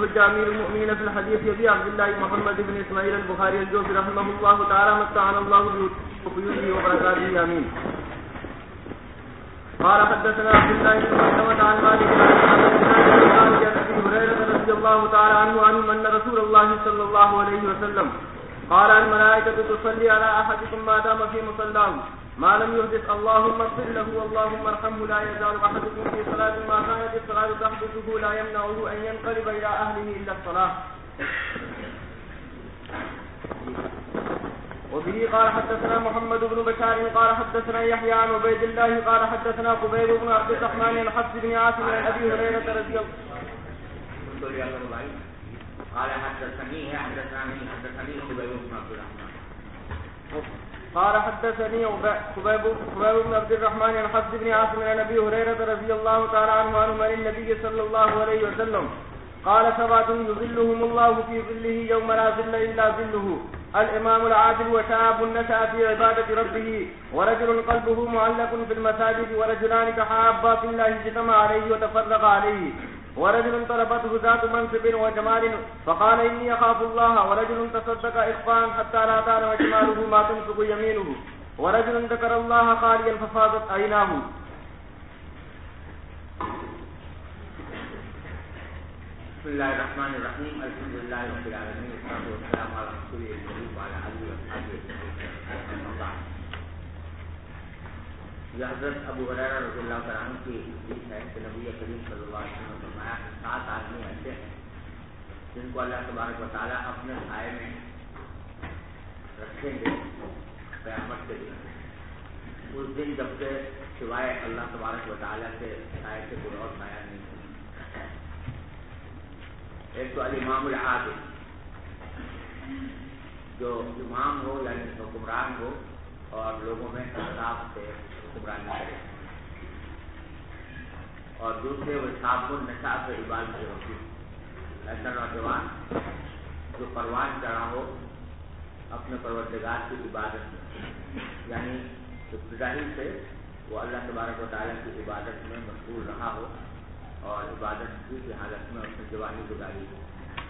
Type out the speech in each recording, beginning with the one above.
الحجة أمير المؤمنين في الحديث أبي عبد الله محمد بن إسماعيل البخاري الجوفي رحمه الله تعالى متعنا الله بفيوده وبركاته آمين. قال حدثنا عبد الله بن مسلمة عن مالك عن أبي هريرة رضي الله تعالى عنه أن رسول الله صلى الله عليه وسلم قال الملائكة تصلي على أحدكم ما دام في مصلاه ما لم يحدث اللهم اغفر له اللهم ارحمه لا يزال أحدكم في صلاة ما كانت الصلاة تحدثه لا يمنعه أن ينقلب إلى أهله إلا الصلاة. وبه قال حدثنا محمد بن بشار قال حدثنا يحيى عن عبيد الله قال حدثنا قبيب بن عبد الرحمن عن حفص بن عاصم عن أبي هريرة رضي الله قال حدثني قبيب بن عبد الرحمن قال حدثني خبيب بن عبد الرحمن عن حفص بن عاصم عن ابي هريره رضي الله تعالى عنه عن النبي صلى الله عليه وسلم قال سبعة يظلهم الله في ظله يوم لا ظل الا ظله الامام العادل وشاب نشأ في عبادة ربه ورجل قلبه معلق في المساجد ورجلان تحابا في الله اجتمعا عليه وتفرقا عليه ورجل طلبته ذات منصب وجمال فقال إني أخاف الله ورجل تصدق إخفاء حتى لا تعلم شماله ما تنفق يمينه ورجل ذكر الله خاليا ففاضت عيناه. بسم الله الرحمن الرحيم الحمد لله رب العالمين والصلاة والسلام على رسوله الكريم وعلى آله وصحبه أجمعين. یہ حضرت ابو ہریرہ رضی اللہ تعالیٰ عنہ کی حدیث ہے کہ نبی کریم صلی اللہ علیہ وسلم نے فرمایا 7 آدمی ایسے ہیں جن کو اللہ تبارک و تعالیٰ اپنے سائے میں رکھیں گے قیامت کے دن. اس دن جب سے سوائے اللہ تبارک و تعالیٰ کے سائے سے کوئی اور سایہ نہیں ہوگا. ایک تو الامام العادل جو امام ہو یعنی حکمران ہو اور لوگوں میں انصاف سے حکمرانی کرے, اور دوسرے وہ صاحب النشاء سے عبادت ہوتی ایسا نوجوان جو پروان چڑھا ہو اپنے پروردگار کی عبادت میں, یعنی ابتدائی سے وہ اللہ تبارک و تعالیٰ کی عبادت میں مشغول رہا ہو اور عبادت کی حالت میں اس نے جوانی گزاری ہو.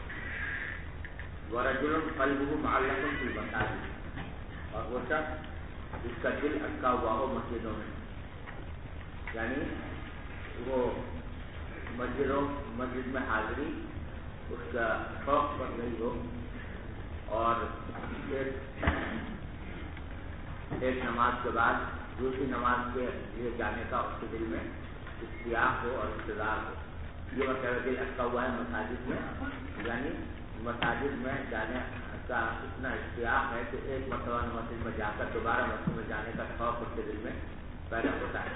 ورجل قلبه معلق فی المساجد, اور وہ شخص جس کا دل اٹکا ہوا ہو مسجدوں میں, یعنی وہ مسجد میں حاضری اس کا شوق بن گئی ہو اور ایک نماز کے بعد دوسری نماز کے لیے جانے کا اس کے دل میں اشتیاق ہو اور انتظار ہو. یہ مطلب دل اٹکا ہوا ہے مساجد میں, یعنی مساجد میں جانے کا اتنا اشتیاق ہے کہ ایک مرتبہ مسجد میں جا کر دوبارہ مسجد میں جانے کا شوق اس کے دل میں پیدا ہوتا ہے.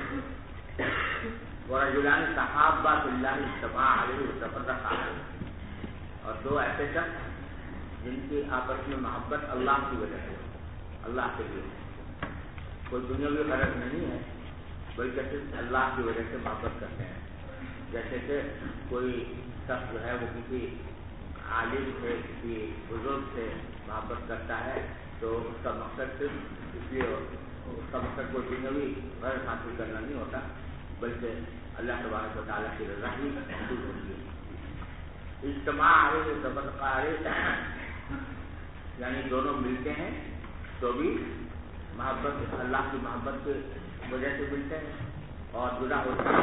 ورجلان تحابا فی اللہ اجتمعا علیہ وتفرقا علیہ, اور 2 ایسے شخص جن کی آپس میں محبت اللہ کی وجہ سے, اللہ کے لیے, کوئی دنیاوی غرض نہیں ہے بلکہ صرف اللہ کی وجہ سے محبت کرتے ہیں. جیسے کہ کوئی شخص جو ہے وہ کسی عالم سے کسی بزرگ سے محبت کرتا ہے تو اس کا مقصد صرف اس لیے اس کا مقصد کوئی دنیاوی غرض حاصل کرنا نہیں ہوتا بلکہ اللہ تبارک و تعالیٰ کی رضا ہی حاصل ہوتی ہے. اجتماع علیہ وتفرقا علیہ یعنی دونوں ملتے ہیں تو بھی محبت اللہ کی محبت کی وجہ سے ملتے ہیں, اور جدا ہوتے ہیں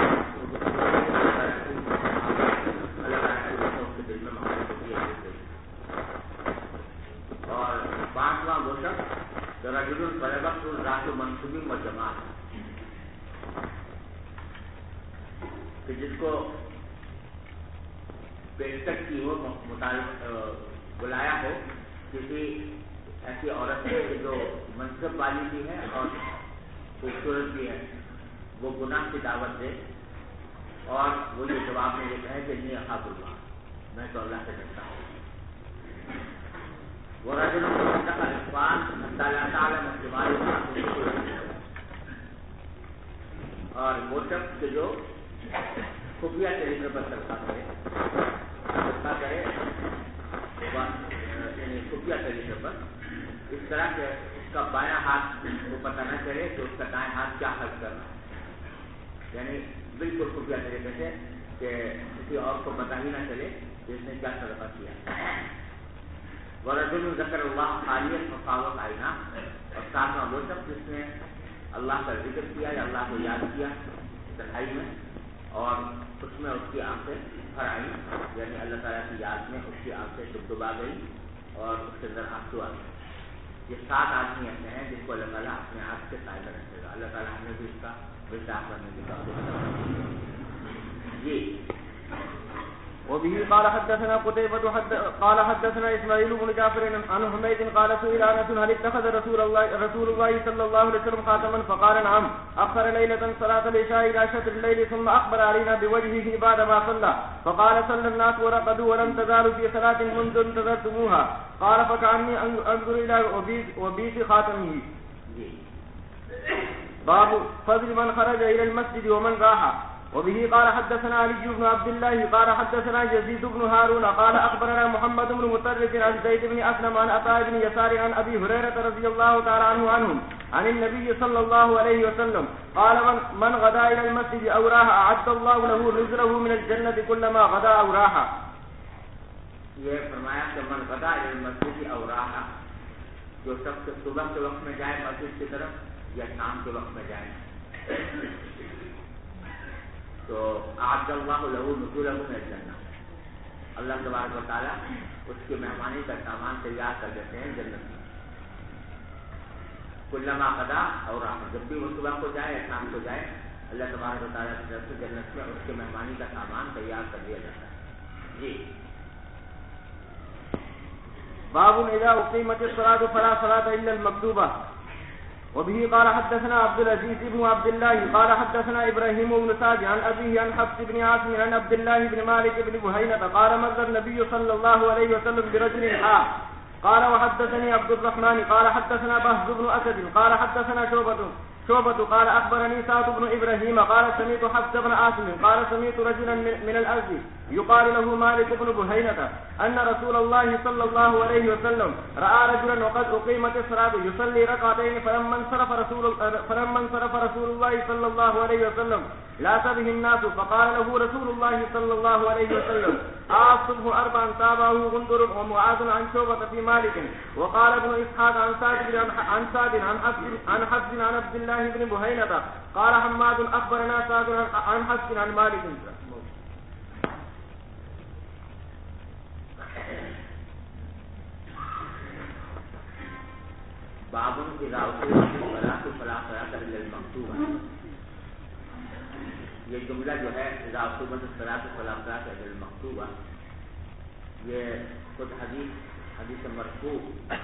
دل میں محبت ہوتی ہے. اور 5واں وہ شخص رجل طلبت ذات منصب و جمال, کہ جس کو پیشکش کی ہو بلایا ہو کسی ایسی عورت سے جو منصب والی بھی ہے اور خوبصورت بھی ہے, وہ گناہ کی دعوت دے اور وہ یہ جواب میں یہ کہے کہ نہیں اخاف اللہ, میں تو اللہ سے ڈرتا ہوں. ورجل تصدق اخفاء حتى لا تعلم شماله ما تنفق يمينه, اور وہ شخص جو خفیہ طریقے پر صدقہ کرے یعنی خفیہ طریقے پر اس طرح کہ اس کا بایاں ہاتھ کو پتہ نہ چلے کہ اس کا دائیں ہاتھ کیا خرچ کرنا, یعنی بالکل خفیہ طریقے سے کہ کسی اور کو پتہ ہی نہ چلے کہ اس نے کیا صدقہ کیا. ورجل ذکر اللہ خالیہ ففاوت آئینہ، اور ساتھ میں وہ شخص جس نے اللہ کا ذکر کیا یا اللہ کو یاد کیا تنہائی میں، اور اس میں اس کی آنکھیں بھر آئیں، یعنی اللہ تعالیٰ کی یاد میں اس کی آنکھیں ڈبڈبا گئی اور اس کے اندر آنسو آ گئے. یہ 7 آدمی ایسے ہیں جن کو اللہ تعالیٰ اپنے آپ سے قائم رکھے گا. اللہ تعالیٰ ہمیں بھی اس کا بچاؤ کرنے کی توفیق عطا فرمائے. جی. وبه قال حدثنا قتيبة قال حدثنا إسماعيل بن جعفر عن حميد قال سئل أنس هل اتخذ رسول الله صلى الله عليه وسلم خاتما فقال نعم أخر ليلة صلاة العشاء إلى شطر الليل ثم أخبر علينا بوجهه بعدما صلى فقال صلى الناس ورقدوا ولم تزالوا في صلاة منذ انتظرتموها قال فكأني أنظر إلى وبيس خاتمه. باب فضل من خرج إلى المسجد ومن راح. وبه قال حدثنا علي بن عبد الله قال حدثنا يزيد بن هارون قال أخبرنا محمد بن مطرف عن زيد بن أسلم عن عطاء بن يسار عن أبي هريرة رضي الله تعالى عنهم عن النبي صلى الله عليه وسلم قال من غدا إلى المسجد أو راح أعد الله له نزله من الجنة كلما غدا أو راح. یہ فرمایا کہ من غدا إلى المسجد أو راح، جو شخص صبح کے وقت میں جائے مسجد کی طرف یا شام کے وقت میں جائے تو اعد اللہ له نزلہ من الجنہ، اللہ تبارک و تعالیٰ اس کی مہمانی کا سامان تیار کر دیتے ہیں جنت میں. کلما قضا اور جب بھی وہ صبح کو جائے یا شام کو جائے اللہ تبارک و تعالیٰ کی طرف سے جنت میں اس کی مہمانی کا سامان تیار کر دیا جاتا ہے. جی. باب اذا اقيمت الصلاة فلا صلاة الا المكتوبة. وبه قال حدثنا عبد العزيز بن عبد الله قال حدثنا ابراهيم بن سعد عن ابيه عن حفص بن عاصم عن عبد الله بن مالك بن بحينة قال مر النبي صلى الله عليه وسلم برجل قال وحدثني عبد الرحمن قال حدثنا بهز بن اسد قال حدثنا شعبة قال اخبرني سعد بن ابراهيم قال سمعت حفص بن عاصم قال سمعت رجلا من الارض يقال له مالك بن بحينة ان رسول الله صلى الله عليه وسلم راى رجلا وقد اقيمت الصلاة يصلي ركعتين فلما انصرف رسول الله صلى الله عليه وسلم لا به الناس فقال له رسول الله صلى الله عليه وسلم الصبح 4 تابعه غندر ومعاذ عن شعبة في مالك. وقال ابن اسحاق عن سعد عن حفص عن عبد الله بن بحينة قال حماد اخبرنا سعد عن حفص عن مالك. باب اذا اقيمت الصلاة فلا صلاة الا المكتوبة. یہ جملہ جو ہے اذا اقیمت الصلاۃ فلا صلاۃ الا المکتوبہ، یہ خود حدیث مرفوع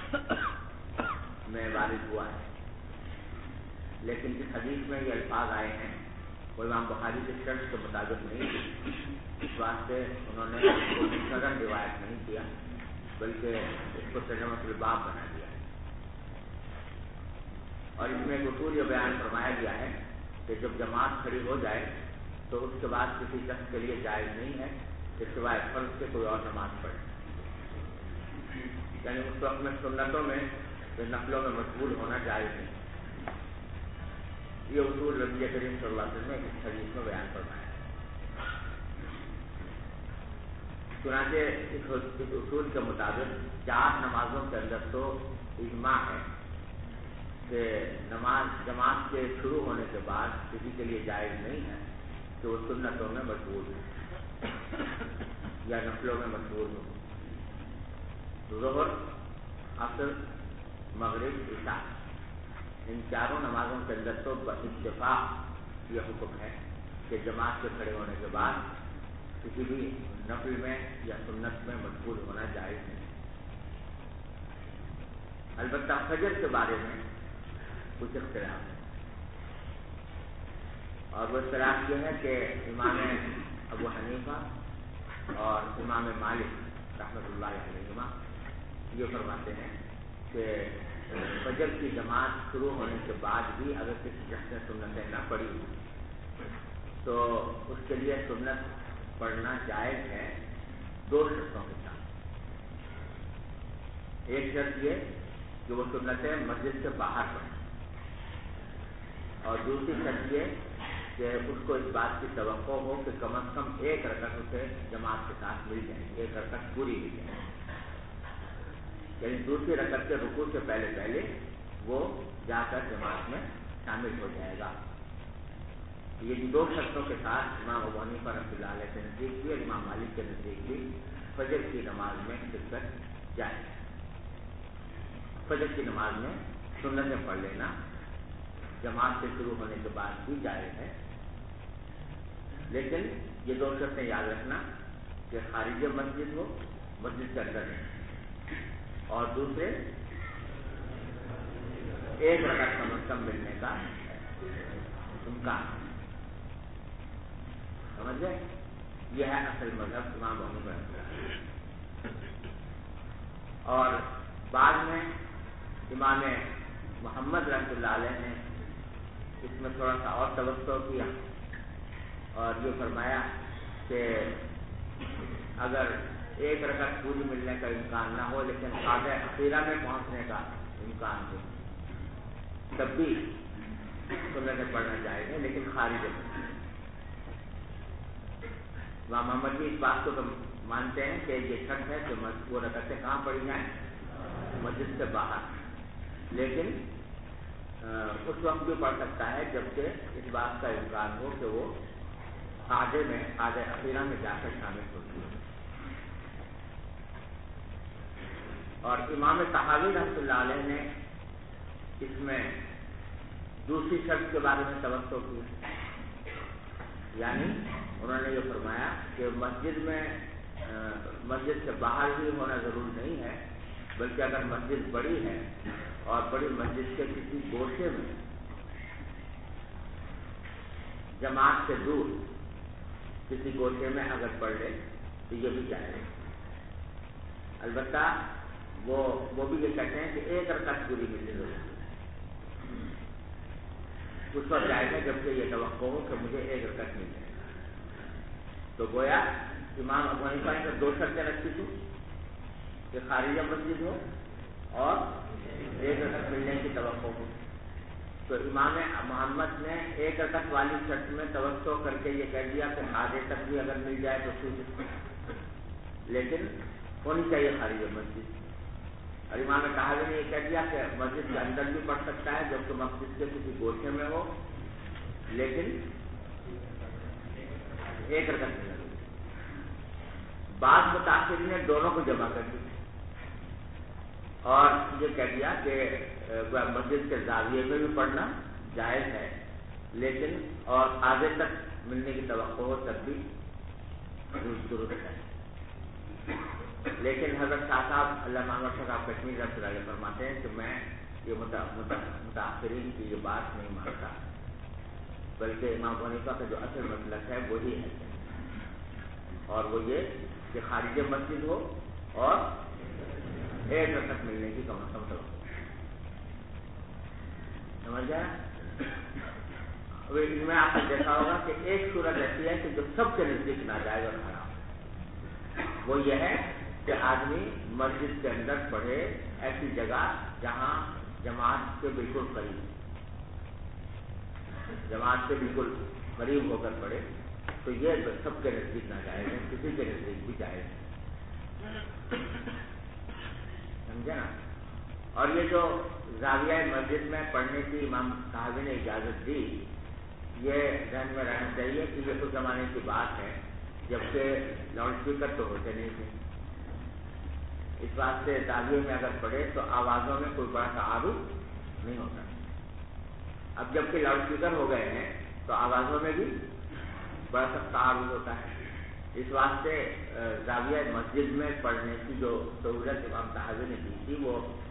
میں وارد ہوا ہے، لیکن جس حدیث میں یہ الفاظ آئے ہیں وہ امام بخاری کے شرط کے مطابق نہیں، اس واسطے انہوں نے اس کو مسند روایت نہیں کیا بلکہ اس کو ترجمۃ الباب بنا دیا ہے. اور اس میں ایک اصول یہ بیان فرمایا گیا ہے کہ جب جماعت کھڑی ہو جائے تو اس کے بعد کسی شخص کے لیے جائز نہیں ہے کہ سوائے فرض سے کوئی اور نماز پڑھے. یعنی اس وقت میں سنتوں میں نفلوں میں مشغول ہونا جائز نہیں. یہ اصول نبی کریم صلی اللہ علیہ وسلم نے اس حدیث میں بیان فرمایا ہے. چنانچہ اس اصول کے مطابق 4 نمازوں کے اندر تو اجماع ہے کہ نماز جماعت کے شروع ہونے کے بعد کسی کے لیے جائز نہیں ہے کہ وہ سنتوں میں مشغول ہو یا نفلوں میں مشغول ہو. ظہر، عصر، مغرب، عشاء، ان 4 نمازوں کے اندر تو باتفاق یہ حکم ہے کہ جماعت کے کھڑے ہونے کے بعد کسی بھی نفل میں یا سنت میں مشغول ہونا جائز نہیں. البتہ فجر کے بارے میں کچھ اختلاف ہے، اور وہ اختلاف یہ ہے کہ امام ابو حنیفہ اور امام مالک رحمۃ اللہ علیہما یہ فرماتے ہیں کہ فجر کی جماعت شروع ہونے کے بعد بھی اگر کسی شخص نے سنتیں نہ پڑھی تو اس کے لیے سنت پڑھنا جائز ہے 2 شرطوں کے ساتھ. ایک شرط یہ کہ وہ سنتیں مسجد سے باہر پڑھیں، اور دوسری شرط یہ کہ اس کو اس بات کی توقع ہو کہ کم از کم ایک رکعت اسے جماعت کے ساتھ مل جائے، ایک رکعت پوری مل جائے، یعنی دوسری رکعت کے رکوع سے پہلے وہ جا کر جماعت میں شامل ہو جائے گا۔ یہ دو شرطوں کے ساتھ امام ابو حنیفہ رحمۃ اللہ علیہ کے نزدیک بھی اور امام مالک کے نزدیک بھی فجر کی نماز میں شرکت جائے۔ فجر کی نماز میں سنتیں پڑھ لینا جماعت سے شروع ہونے کے بعد بھی جائز ہے، لیکن یہ دو شرطیں یاد رکھنا کہ خارج مسجد ہو، مسجد کے اندر نہیں، اور دوسرے ایک رکعت کم از کم ملنے کا امکان، سمجھ گئے؟ یہ ہے اصل مذہب امام ابو حنیفہ۔ اور بعد میں امام محمد رحمۃ اللہ علیہ نے اس میں تھوڑا سا اور توسع کیا اور یہ فرمایا کہ اگر ایک رکعت پوری ملنے کا امکان نہ ہو لیکن قاعدہ اخیرہ میں پہنچنے کا امکان ہو تب بھی سنتیں پڑھنا چاہیے، لیکن خارج ہے۔ امام محمد بھی اس بات کو تو مانتے ہیں کہ یہ شرط ہے کہ وہ رکعتیں کہاں پڑھی جائیں؟ مسجد سے باہر، لیکن اس وقت بھی پڑھ سکتا ہے جبکہ اس بات کا امکان ہو کہ وہ قاعدہ اخیرہ میں جا کر شامل ہوتی ہے۔ اور امام طحاوی رحمۃ اللہ علیہ نے اس میں دوسری شرط کے بارے میں توسع کی، یعنی انہوں نے یہ فرمایا کہ مسجد سے باہر بھی ہونا ضروری نہیں ہے، بلکہ اگر مسجد بڑی ہے اور بڑی مسجد کے کسی گوشے میں جماعت سے دور کسی گوشے میں اگر پڑھ لے تو یہ بھی جائے گا۔ البتہ وہ بھی یہ کہتے ہیں کہ ایک رکعت پوری ملنی ضروری ہے، اس وقت جائے گا جبکہ یہ توقع ہو کہ مجھے ایک رکعت مل جائے۔ تو گویا امام ابو حنیفہ نے دو شرطیں رکھی تھی کہ خارجہ مسجد ہو اور ایک رکعت ملنے کی توقع ہو، تو امام محمد نے ایک رکعت والی شرط میں توسع کر کے یہ کہہ دیا کہ آدھے تک بھی اگر مل جائے تو ٹھیک، لیکن ہونی چاہیے خارجہ مسجد۔ اور امام طحاوی نے یہ کہہ دیا کہ مسجد کے اندر بھی پڑھ سکتا ہے جبکہ مسجد کے کسی گوشے میں ہو، لیکن ایک رکعت ملے۔ بعض متأخرین نے دونوں کو جمع کر دی اور یہ کہہ دیا کہ مسجد کے زاویے میں بھی پڑھنا جائز ہے، لیکن اور آگے تک ملنے کی توقع ہو تب بھی درست ہے۔ لیکن حضرت شاہ صاحب علامہ محمد صاحب کشمیر رحمۃ اللہ علیہ فرماتے ہیں کہ میں یہ متأخرین کی یہ بات نہیں مانتا، بلکہ امام ابو حنیفہ کا جو اصل مسلک ہے وہی ہے، اور وہ یہ کہ خارج مسجد ہو اور ایک رکعت ملنے کی کم از کم توقع، سمجھ گیا؟ اس میں آپ نے دیکھا ہوگا کہ ایک صورت ایسی ہے کہ جو سب کے نزدیک ناجائز اور حرام، وہ یہ ہے کہ آدمی مسجد کے اندر پڑھے ایسی جگہ جہاں جماعت کے بالکل قریب ہو کر پڑھے، تو یہ سب کے نزدیک ناجائز ہے، کسی کے نزدیک بھی جائز ہے، سمجھے نا؟ اور یہ جو زاویہ مسجد میں پڑھنے کی امام صاحب نے اجازت دی، یہ ذہن میں رہنا چاہیے کہ یہ اس زمانے کی بات ہے جبکہ لاؤڈ اسپیکر تو ہوتے نہیں تھے، اس بات سے زاویے میں اگر پڑھے تو آوازوں میں کوئی بڑا تعارض نہیں ہوتا۔ اب جبکہ لاؤڈ اسپیکر ہو گئے ہیں تو آوازوں میں بھی بڑا سخت تعارض ہوتا ہے، اس واسطے زاویہ مسجد میں پڑھنے کی جو سہولت امام طحاوی نے دی تھی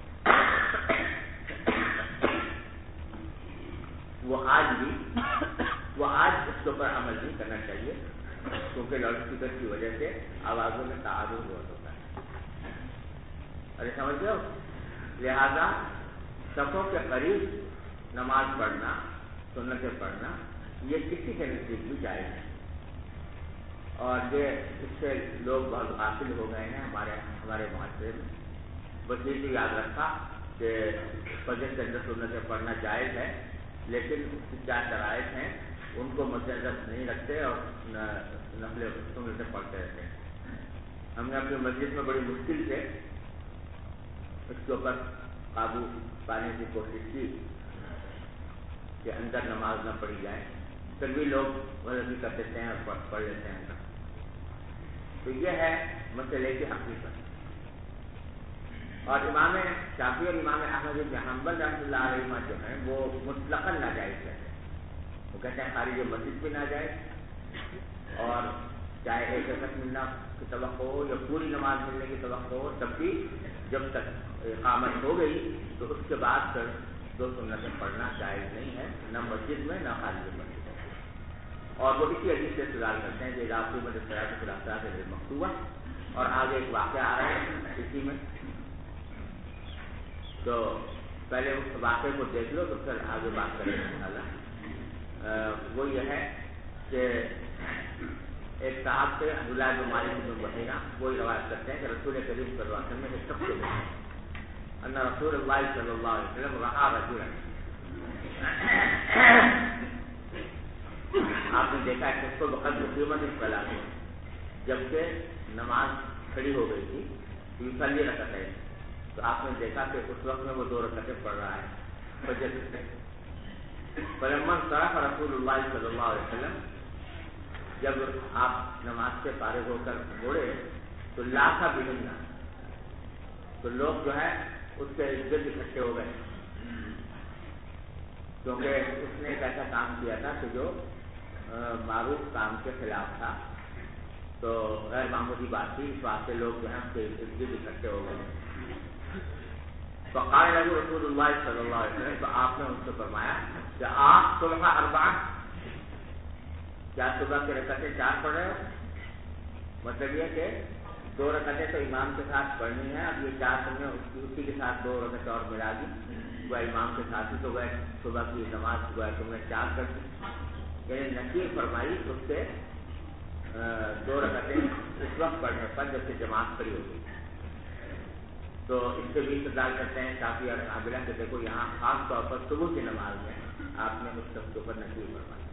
وہ آج اس کے اوپر عمل نہیں کرنا چاہیے، کیونکہ لاؤڈ اسپیکر کی وجہ سے آوازوں میں تعارض بہت ہوتا ہے۔ ارے سمجھ رہے ہو؟ لہذا صفوں کے قریب نماز پڑھنا، سنتیں پڑھنا، یہ کسی کے نزدیک بھی جائز ہے، اور یہ اس سے لوگ بہت غافل ہو گئے ہیں ہمارے معاشرے میں۔ بس یہ بھی یاد رکھا کہ فجر کے اندر سنتیں پڑھنا جائز ہے، لیکن اس کی کیا شرائط ہیں ان کو مد نظر نہیں رکھتے اور نفل سنتیں پڑھتے رہتے ہیں۔ ہم نے اپنی مسجد میں بڑی مشکل سے اس کے اوپر قابو پانے کی کوشش کی کہ اندر نماز نہ پڑھی جائے، پھر بھی لوگ غلطی کر دیتے ہیں اور پڑھ لیتے ہیں اندر۔ تو یہ ہے مسئلے کی حقیقت۔ اور امام شافعی اور امام احمد بن حنبل رحمۃ اللہ علیہ جو ہیں وہ مطلقاً ناجائز کہتے ہیں۔ وہ کہتے ہیں خارج مسجد بھی ناجائز، اور چاہے ایک رکعت ملنا کی توقع ہو یا پوری نماز ملنے کی توقع ہو، تب بھی جب تک اقامت ہو گئی تو اس کے بعد پھر 2 سنتیں پڑھنا جائز نہیں ہے، نہ مسجد میں نہ خارج مسجد میں۔ اور وہ اسی حدیث سے استدلال کرتے ہیں کہ راستے میں سے مکتوبہ، اور آگے ایک واقعہ آ رہا ہے اسی میں، تو پہلے اس واقعے کو دیکھ لو تو پھر آگے بات کریں گے انشاءاللہ۔ وہ یہ ہے کہ ایک صاحب سے عبداللہ بن مالک بن بحیرہ وہی روایت کرتے ہیں کہ رسول کریم صلی اللہ علیہ وسلم نے ایک شخص کو دیکھا، ان رسول اللہ صلی اللہ علیہ وسلم رأى رجلا، آپ نے دیکھا ہے کہ اس کو بقدر قیمت الصلاۃ، جبکہ نماز کھڑی ہو گئی تھی، یصلی رکعتین، تو آپ نے دیکھا کہ اس وقت میں وہ 2 رکعتیں پڑھ رہا ہے فجر سے۔ فلما انصرف رسول اللہ صلی اللہ علیہ وسلم، جب آپ نماز سے فارغ ہو کر موڑے تو لاکھا بہننا، تو لوگ جو ہے اس کے ارد گرد اکٹھے ہو گئے، کیونکہ اس نے ایک ایسا کام کیا تھا کہ جو معروف کام کے خلاف تھا، تو غیر معمولی بات تھی، اس واسطے لوگ جو ہے اس کے ارد گرد اکٹھے ہو گئے۔ فقال له رسول اللہ صلی اللہ علیہ وسلم، تو آپ نے ان سے فرمایا کہ آپ صبح 4، کیا صبح کی رکعتیں 4 پڑھ رہے ہو؟ مطلب یہ کہ 2 رکعتیں تو امام کے ساتھ پڑھنی ہے، اب یہ 4 تم نے اسی کے ساتھ 2 رکعتیں اور ملا دی، وہ امام کے ساتھ ہی تو گئے، صبح کی نماز جو ہے تم نے 4 کر دی، یعنی نکیر فرمائی اس سے 2 رکعتیں اس وقت پڑھنے پر جب سے جماعت کھڑی ہو گئی۔ تو اس سے بھی استدلال کرتے ہیں شافعی اور حنابلہ کہ دیکھو یہاں خاص طور پر صبح کی نماز میں آپ نے اس شخص کے اوپر نکیر فرمائی۔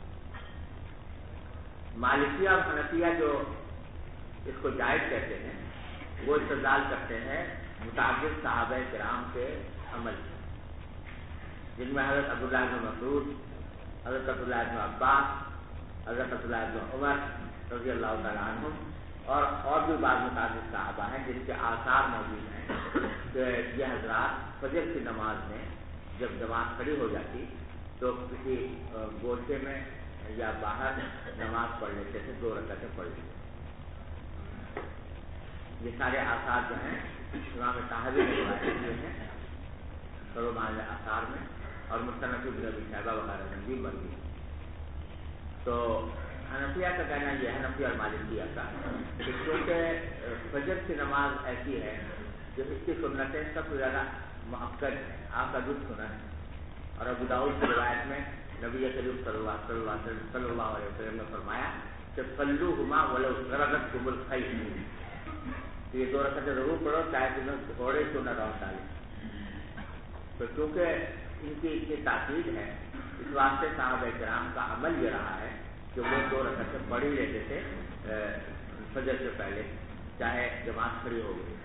مالکیہ اور حنفیہ جو اس کو جائز کہتے ہیں وہ استدلال کرتے ہیں متعدد صحابہ کرام کے عمل، جن میں حضرت عبداللہ بن مسعود، حضرت عبداللہ بن عباس، حضرت عبداللہ بن عمر رضی اللہ تعالیٰ عنہ، اور بھی بعض متعدد صحابہ ہیں جن کے آثار موجود ہیں کہ یہ حضرات فجر کی نماز میں جب جماعت کھڑی ہو جاتی تو کسی گوشے میں یا باہر نماز پڑھ لیتے تھے، 2 رکعتیں پڑھ لیتے۔ یہ سارے آثار جو ہیں امام طحاوی نے روایت کیے ہیں سرومان آثار میں، اور مصنف ابن ابی شیبہ وغیرہ میں بھی مرضی۔ تو حنفیہ کا کہنا یہ ہے، حنفی اور مالکیہ کا، کہ کیونکہ فجر کی نماز ایسی ہے جو اس کی سنتیں سب سے زیادہ مؤکد ہیں، آکد سنت، اور ابو داؤد کی روایت میں نبی کریم صلی اللہ علیہ وسلم نے فرمایا کہ صلوہما ولو غرضتکم الخیل، یہ 2 رکعتیں ضرور پڑھو چاہے تمہیں گھوڑے کیوں نہ روٹ ڈالے۔ تو کیونکہ ان کی اتنی تاکید ہے، اس واسطے صحابہ کرام کا عمل یہ رہا ہے کہ وہ 2 رکعتیں پڑھ ہی لیتے تھے فجر سے پہلے، چاہے جماعت کھڑی ہو گئی۔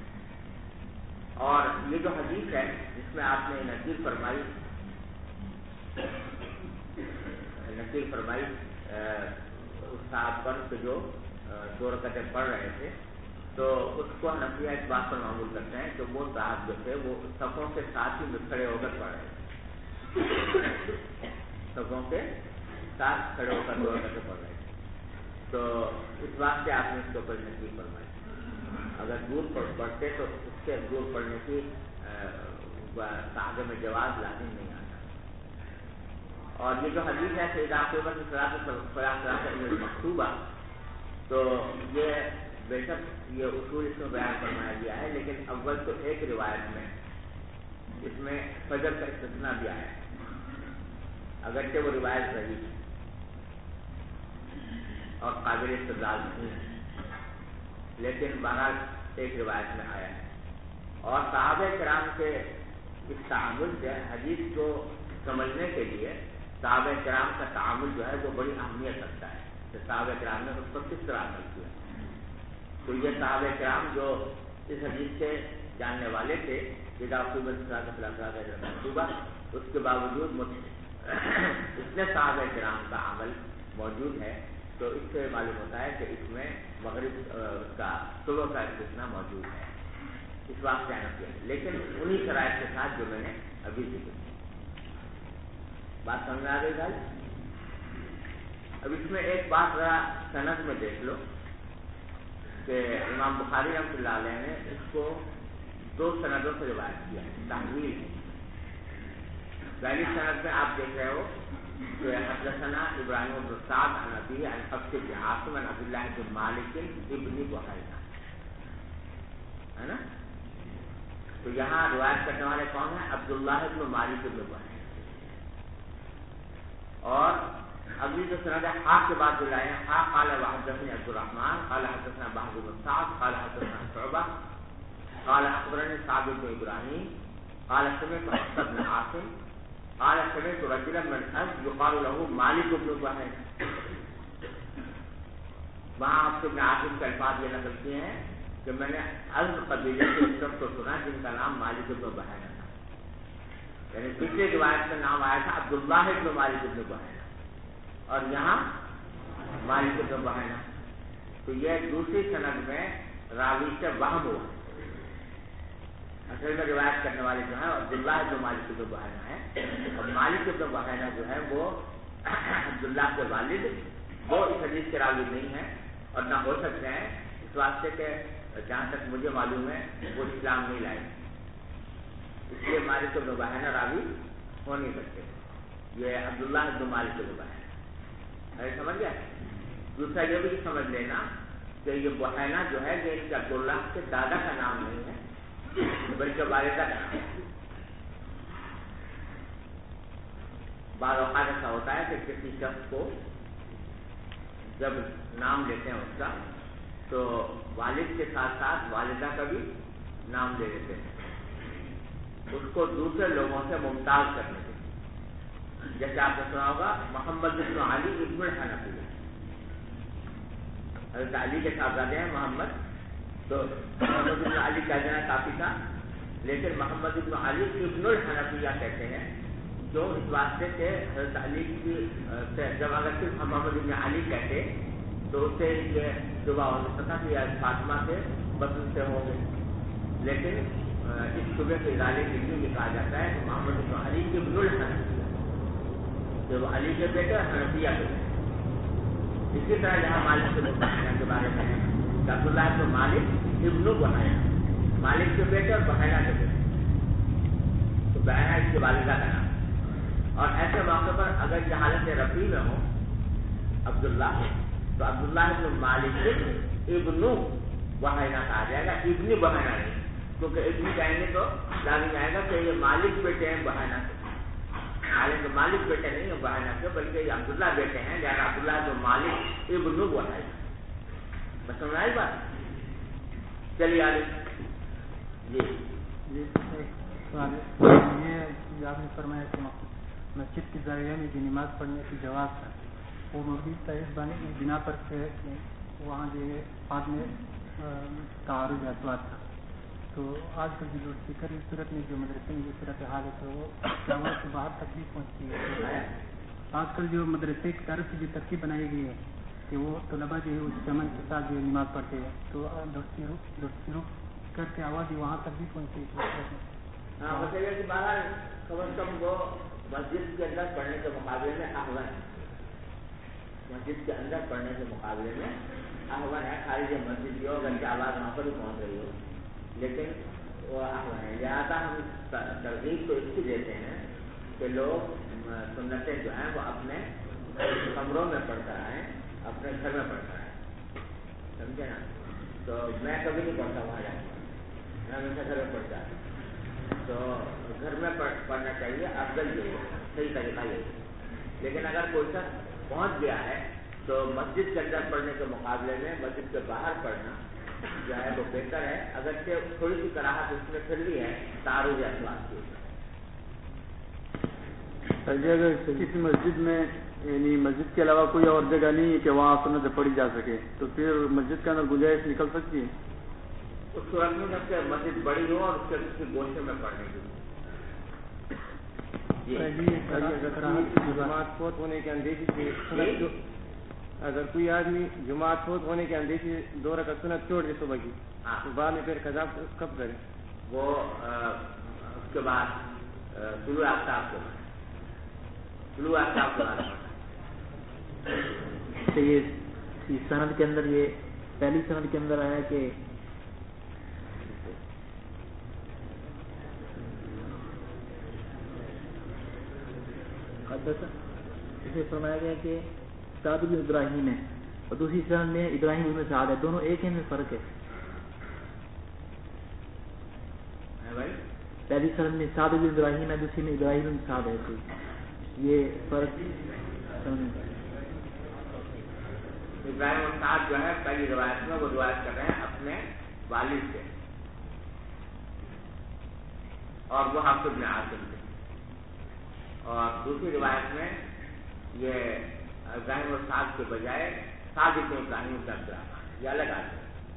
اور یہ جو حدیث ہے جس میں آپ نے نکیر فرمائی اس صاحب پر کہ جو 2 رکعتیں پڑھ رہے تھے، تو اس کو حنفیہ اس بات پر معمول کرتے ہیں کہ وہ صاحب جو تھے وہ صفوں کے ساتھ ہی کھڑے ہو کر پڑھ رہے تھے، صفوں کے ساتھ کھڑے ہو کر 2 رکعتیں پڑھ رہے تھے، تو اس بات سے آپ نے اس کے اوپر نکیر فرمائی۔ اگر دور پڑھتے تو اس سے دور پڑھنے کی تعداد میں جواز لازم نہیں آتا۔ اور یہ جو حدیث ہے سیدہ قیمت مکتوبہ، تو یہ بے شک یہ اصول اس میں بیان فرمایا گیا ہے، لیکن اول تو ایک روایت میں اس میں فجر کا استثناء بھی آیا ہے، اگرچہ وہ روایت رہی اور قابل استدلال نہیں ہے، لیکن بہرحال ایک روایت میں آیا ہے۔ اور صحابہ کرام کے اس تعامل سے حدیث کو سمجھنے کے لیے صحابہ کرام کا تعامل جو ہے وہ بڑی اہمیت رکھتا ہے کہ صحابہ کرام نے اس پر کس طرح عمل کیا. تو یہ صحابہ کرام جو اس حدیث سے جاننے والے تھے منصوبہ، اس کے باوجود اتنے صحابہ کرام کا عمل موجود ہے، تو اس سے معلوم ہوتا ہے کہ اس میں مغرب کا صبح کا استثناء موجود ہے. اس واسطے آنا کیا، لیکن انہی شرائط کے ساتھ جو میں نے ابھی ذکر کی. بات سمجھ آ گئی بھائی؟ اب اس میں ایک بات ذرا سند میں دیکھ لو کہ امام بخاری رحمۃ اللہ علیہ نے اس کو 2 سندوں سے روایت کیا ہے، تحویل ہے. پہلی سند میں آپ دیکھ رہے ہو کہ حدثنا ابراہیم بن سعد عن ابیہ عن حفص بن عاصم عن عبد اللہ بن مالک ابن بحیرہ، ہے نا؟ تو یہاں روایت کرنے والے کون ہیں؟ عبداللہ بن مالک ابن بحیرہ. اور اگلی جو سند ہے حا کے بعد جو لائے ہیں، حا قال وحدثني عبد الرحمن قال حدثنا بهز بن سعد قال حدثنا شعبہ قال اخبرني سعد بن ابراہیم قال سمعت حفص بن عاصم قال سمعت رجلا من ازد يقال له مالك بن بحيرة. وہاں حفص بن عاصم کے الفاظ یہ نقل کیے ہیں کہ میں نے ازد قبیلے کے ایک شخص کو سنا جن کا نام مالک بن بحیرہ تھا. یعنی پچھلے روایت میں نام آیا تھا عبداللہ بن مالک بن بحیرہ اور یہاں مالک بن بحیرہ. تو یہ دوسری سند میں راوی سے وہم ہوا. اصل میں روایت کرنے والے جو ہیں عبداللہ بن مالک بن بحیرہ ہیں، اور مالک بن بحیرہ جو ہے وہ عبداللہ کے والد، وہ اس حدیث کے راوی نہیں ہیں اور نہ ہو سکتے ہیں، اس واسطے کہ جہاں تک مجھے معلوم ہے وہ اسلام نہیں لائے، اس لیے مالک بن بحیرہ راوی ہو نہیں سکتے. یہ عبداللہ بن مالک بن بحیرہ سمجھ گیا. دوسرا یہ بھی سمجھ لینا کہ یہ بحیرہ جو ہے یہ اس عبداللہ کے دادا کا نام نہیں ہے بلکہ والدہ کا نام ہے. بعض اوقات ایسا ہوتا ہے کہ کسی شخص کو جب نام لیتے ہیں اس کا تو والد کے ساتھ ساتھ والدہ کا بھی نام لے لیتے ہیں، اس کو دوسرے لوگوں سے ممتاز کرنے کے. جیسے آپ نے سنا ہوگا محمد بن علی ابن الحنفیہ، حضرت علی کے صاحبزادے ہیں محمد، تو محمد بن علی کہہ دینا کافی تھا، لیکن محمد بن علی ابن الحنفیہ کہتے ہیں جو اس واسطے سے حضرت علی کی جب اگر صرف محمد بن علی کہتے تو اس سے یہ شبہ ہو سکتا تھا کہ فاطمہ سے بدل سے ہوں گے، لیکن اس شبے کے ازالے کے لیے یہ کہا جاتا ہے کہ محمد بن علی ابن الحنفیہ، جو علی کے بیٹے حنفیہ کے بیٹے. اسی طرح یہاں مالک بن بحیرہ کے بارے میں ہے کہ عبداللہ بن مالک ابن بحیرہ، مالک کے بیٹے اور بحیرہ کے بیٹے، تو بحیرہ اس کی والدہ کا نام. اور ایسے موقع پر اگر یہ حالت رفیع میں ہو عبداللہ، تو عبداللہ بن مالک ابن بحیرہ کہا جائے گا، ابن بحیرہ نہیں، کیونکہ ابن کہیں گے تو لازم آئے گا کہ یہ مالک بیٹے ہیں بحیرہ سے. حالانکہ مالک بیٹے نہیں ہیں بحیرہ کے بلکہ یہ عبداللہ بیٹے ہیں، لہٰذا عبداللہ جو مالک ابن بحیرہ. بس سمجھ آئی بات؟ چلیے آگے. یہ آپ نے فرمایا کہ مسجد کی ذریعہ میں جو نماز پڑھنے کی جواز تھا وہ مرغی صحیح بنا پر سے وہاں جو بعد میں تعارض اثوات تھا. تو آج کل جو لوڈ اسپیکر اس صورت میں جو مدرسے میں جو صورت حال ہے تو وہ جماعت سے باہر تکلیف پہنچتی ہے. آج کل جو مدرسے کی طرف سے جو ترکیب بنائی گئی ہے کہ وہ طلباء جو ہے اس چمن کے ساتھ جو نماز پڑھتے ہیں تو لوڈ کر کے آواز وہاں تک بھی پہنچتی ہے. ہاں بتائیے کہ باہر کم از کم وہ مسجد کے اندر پڑھنے کے مقابلے میں احوال ہے، مسجد کے اندر پڑھنے کے مقابلے میں احوال ہے. خارج مسجد کی ہو اگر کی آواز وہاں پر بھی پہنچ رہی ہو لیکن وہ احوال ہے. لہٰذا ہم ترغیب تو اس کی دیتے ہیں کہ لوگ سنتیں جو ہیں وہ اپنے کمروں میں پڑھ کر آئیں، اپنے گھر میں پڑھ کر آئیں، سمجھے نا. تو میں کبھی نہیں پڑھتا وہاں جا کے، میں ہمیشہ گھر میں پڑھتا ہوں. تو گھر میں پڑھنا چاہیے، افضل یہ صحیح طریقہ یہ. لیکن اگر کوئی شخص پہنچ گیا ہے تو مسجد کے اندر پڑھنے کے مقابلے میں مسجد کے باہر پڑھنا جو ہے وہ بہتر ہے، اگرچہ تھوڑی سی کراہت اس میں پھر بھی ہے تعارض اثوات کی. اگر کسی مسجد میں یعنی مسجد کے علاوہ کوئی اور جگہ نہیں ہے کہ وہاں سنت پڑھی جا سکے تو پھر مسجد کے اندر گنجائش نکل سکتی ہے؟ اس صورت میں جب کہ مسجد بڑی ہو اور اس کے گوشے میں پڑھنے کی جماعت فوت ہونے کے اندیشے سے اگر کوئی آدمی جماعت فوت ہونے کے اندیشے 2 رکعت سنت چھوڑ دے صبح کی تو بعد میں پھر قضا کب کرے؟ وہ اس کے بعد طلوع آفتاب کو تو یہ سند کے اندر یہ پہلی سند کے اندر آیا کہ اسے فرمایا گیا کہ سعد بن ابراہیم ہے اور دوسری سند میں ابراہیم بن سعد ہے، دونوں ایک ہیں میں فرق ہے؟ پہلی سند میں سعد بن ابراہیم ہے، دوسری میں ابراہیم بن سعد ہے، تو یہ فرق ابراہیم بن سعد جو ہے پہلی روایت میں وہ روایت کر رہے ہیں اپنے والد سے اور وہ حفص بن عاصم سے، اور دوسری روایت میں یہ ابراہیم بن سعد کے بجائے سعد بن ابراہیم کا یہ الگ آدمی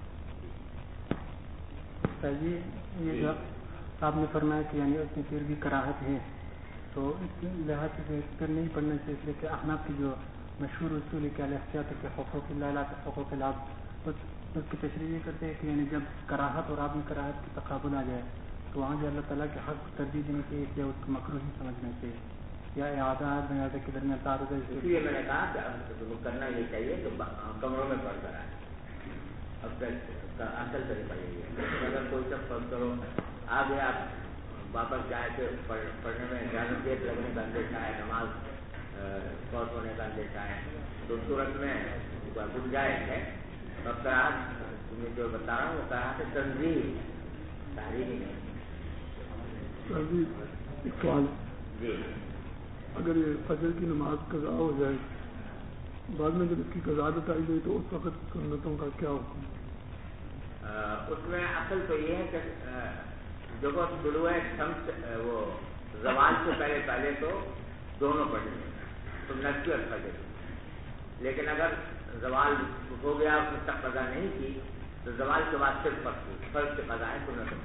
ہے جی۔ یہ جو آپ نے فرمایا کہ یعنی اس میں پھر بھی کراہت ہے تو اس لحاظ سے پھر نہیں پڑھنا چاہیے، اس لیے کہ احناف کی جو مشہور اصول ہے کہ الاحتیاط کے حقوق اللہ لا حقوق العبد، اس کی تشریح یہ کرتے ہیں کہ یعنی جب کراہت اور عدم کراہت کی تقابل آ جائے تو وہاں جو اللہ تعالیٰ کے حق کو ترجیح دینے چاہیے یا اس کو مکروہی سمجھنا چاہیے یا اعادات بنیاد کے درمیان تعارض ہے۔ اس لیے میں نے کہا کہ وہ کرنا یہ چاہیے کہ کمروں میں پڑھ کر آئے، اب تک اصل طریقہ یہی ہے۔ اگر کوئی سب پڑھ کرو آ گیا واپس جائے کہ پڑھنے میں زیادہ دیر لگنے کا اندیشہ ہے، نماز فوت ہونے کا اندیشہ ہے، تو صورت میں گنجائش ہے۔ اور قرآن تمہیں جو بتا رہا ہوں وہ قرآن سے تنظیم تحریری نہیں۔ سوال جی، اگر یہ فجر کی نماز قضا ہو جائے بعد میں جب اس کی قضاعت آئی گئی تو اس وقت سنتوں کا کیا حکم؟ اس میں اصل تو یہ ہے کہ جب وہ طلوع شمس وہ زوال سے پہلے تو دونوں پڑھیں تو نقصی اور فجر، لیکن اگر زوال ہو گیا اس نے تک قضا نہیں کی تو زوال کے بعد صرف فرض سے قضا ہے سنت۔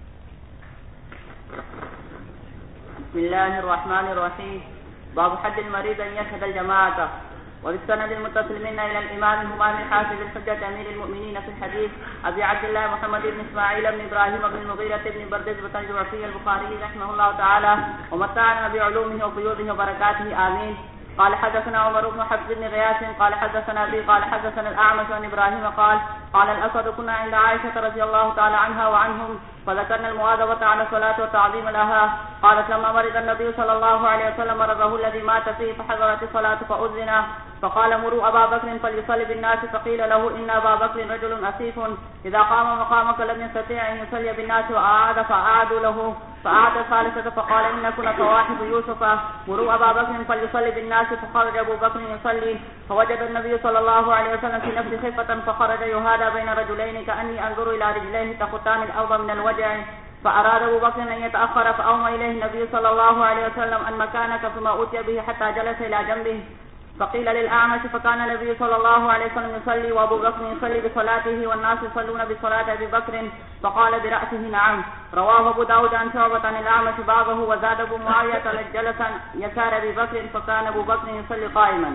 بسم الله الرحمن الرحيم. باب حد المريض ان يشهد الجماعه. وبالسند المتصل منا الى الامام الهمام الحافظ الحجة امير المؤمنين في الحديث ابي عبد الله محمد بن اسماعيل بن ابراهيم بن المغيرة بن بردزبة الجعفي البخاري رحمه الله تعالى ومتعنا بعلومه وفيوضه وبركاته امين. قال حدثنا عمر بن حفص بن غياث قال حدثنا ابي قال حدثنا الاعمش عن ابراهيم قال الاسود كنا عند عائشة رضي الله تعالى عنها وعنهم فذكرنا المواظبة على الصلاة والتعظيم لها. قالت لما مرض النبي صلى الله عليه وسلم مرضه الذي مات فيه فحضرت الصلاة فأذن فقال مروا أبا بكر فليصلي بالناس فقيل له إن أبا بكر رجل أسيف إذا قام مقامك لم يستطيع أن يصلي بالناس وأعاد فأعادوا له فأعاد الثالثة فقال إنكن كواحب يوسف مروا أبا بكر فليصلي بالناس فخرج أبو بكر يصلي فوجد النبي صلى الله عليه وسلم في نفس خفة فخرج يهادى بين رجلين كأني أنظر إلى رجليه تخطان الأرض من الوجع فأراد أبو بكر أن يتأخر فأومى إليه النبي صلى الله عليه وسلم أن مكانك ثم أتي به حتى جلس إلى جنبه فقيل للأعمش فكان النبي صلى الله عليه وسلم يصلي وأبو بكر يصلي بصلاته والناس يصلون بصلاة أبي بكر فقال برأسه نعم. رواه أبو داود عن شعبة عن الأعمش بعضه وزاد أبو معاوية جلس يسار أبي بكر فكان أبو بكر يصلي قائما.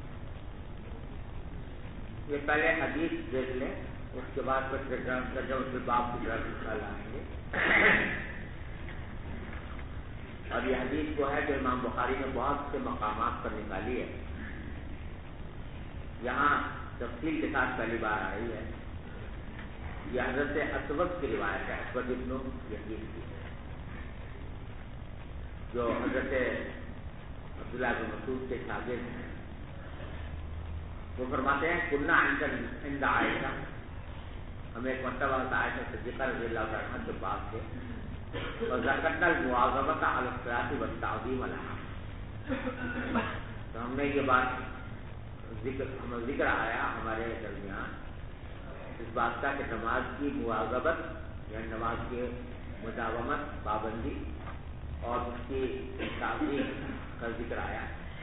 یہ پہلے حدیث دیکھ لیں اس کے بعد ترجمہ باب کی طرف لائیں گے. اور یہ حدیث کو ہے جو امام بخاری نے بہت سے مقامات پر نکالی ہے، یہاں تفصیل کے ساتھ پہلی بار آئی ہے. یہ حضرت اسود کی روایت ہے، اسود ابن یزید کی، جو حضرت عبداللہ بن مسعود کے شاگرد ہیں. وہ فرماتے ہیں کنہ عند عائشہ، ہمیں ایک مرتبہ عائشہ صدیقہ رضی اللہ عنہا کے پاس تھے وذکرنا المواظبۃ علی الصلاۃ والتعظیم لها، تو ہم نے یہ بات ذکر آیا ہمارے درمیان اس بات کا کہ نماز کی مواظبت یعنی نماز کی مداومت پابندی اور اس کی تعظیم کا ذکر آیا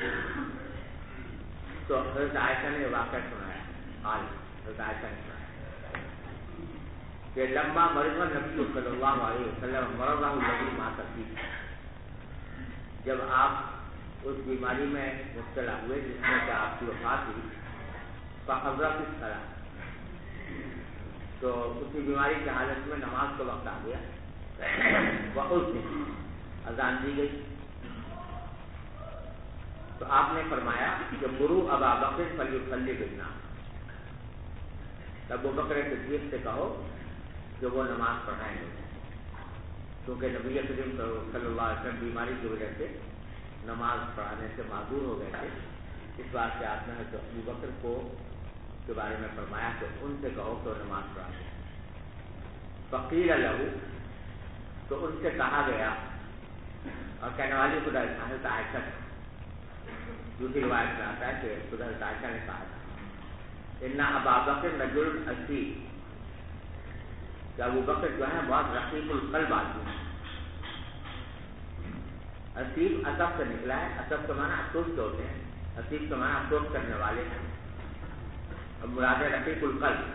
تو حضرت عائشہ نے واقعہ سنایا. حال حضرت عائشہ نے سنایا کہ لمبا مرض نبی صلی اللہ علیہ وسلم مرضہ الذی مات فیہ، جب آپ اس بیماری میں مبتلا ہوئے جس میں کہ آپ کی وفات ہوئی، فحضرت الصلاۃ، تو اسی بیماری کی حالت میں نماز کا وقت آ گیا. وقت اذان دی گئی تو آپ نے فرمایا کہ مرو ابا بکر فلیصلی بالناس، ابو بکر صدیق سے کہو کہ وہ نماز پڑھائیں گے، کیونکہ نبی کریم صلی اللہ علیہ وسلم بیماری کی وجہ سے نماز پڑھانے سے معذور ہو گئے تھے. اس بات سے آپ نے ابو بکر کو کے بارے میں فرمایا کہ ان سے کہو کہ وہ نماز پڑھائیں. فقیل لہ، تو ان سے کہا گیا، اور کہنے والی خدا حضرت عائشہ، دوسری روایت میں آتا ہے کہ خدا حضرت عائشہ نے کہا تھا ان ابا بکر رجل اسیر، کہ ابو بکر جو ہے بہت رقیق القلب آدمی ہے. اسیب اسب سے نکلا ہے، اسب کا معنی افسوس کے ہوتے ہیں، اسیب کا معنی افسوس کرنے والے ہیں، اور مراد ہے رقیق القلب.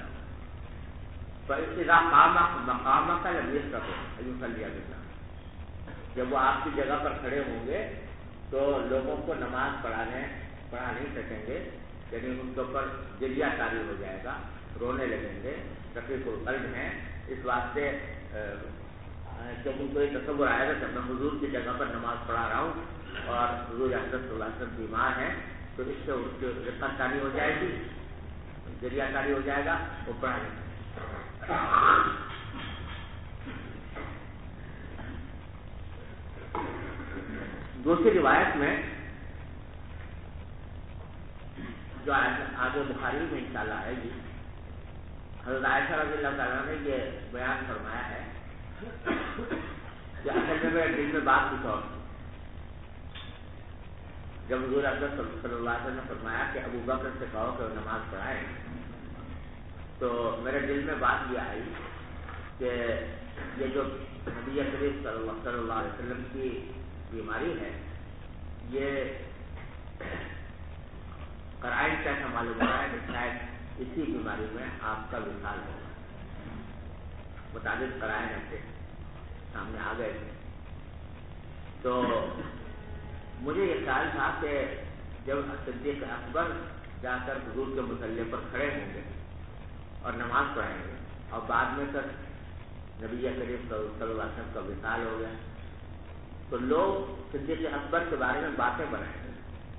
فاذا قام مقامک لم یستطع ان یصلی بالناس، جب وہ آپ کی جگہ پر کھڑے ہوں گے تو لوگوں کو نماز پڑھا نہیں سکیں گے، یعنی ان کے اوپر جلیہ طاری ہو جائے گا، رونے لگیں گے، رقیق القلب ہیں. اس واسطے جب ان کو یہ تصور آئے گا کہ میں حضور کی جگہ پر نماز پڑھا رہا ہوں اور حضور حضرت صلی اللہ علیہ وسلم بیمار ہیں، تو اس سے ان کی رقت طاری ہو جائے گی، جلیہ طاری ہو جائے گا، وہ پڑھا نہیں. دوسری روایت میں جو آگے بخاری میں انشاءاللہ آئے گی، حضرت عائشہ رضی اللہ تعالیٰ نے یہ بیان فرمایا ہے کہ اصل میں میرے دل میں بات کچھ اور، جب حضور اکرم صلی اللہ علیہ وسلم نے فرمایا کہ ابو بکر سے کہو کہ وہ نماز پڑھائیں، تو میرے دل میں بات یہ آئی کہ یہ جو نبی کریم صلی اللہ علیہ وسلم کی بیماری ہے، یہ قرائن سے ایسا معلوم ہو رہا ہے کہ شاید اسی بیماری میں آپ کا وصال ہوگا. متعدد قرائن ایسے سامنے آ گئے تھے. تو مجھے یہ خیال تھا کہ جب صدیق اکبر جا کر حضور کے مصلی پر کھڑے ہوں گے اور نماز پڑھائیں گے، اور بعد میں تک نبی کریم صلی اللہ علیہ وسلم کا وصال ہو گیا، تو لوگ صدیق اکبر کے بارے میں باتیں بنائیں گے،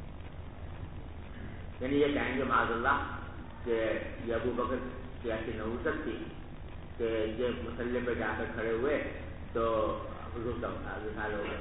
یعنی یہ کہیں گے معاذ اللہ کہ یہ ابو بکر کی ایسی نحوست تھی کہ یہ مصلی پہ جا کر کھڑے ہوئے تو حضور کا وصال ہو گیا.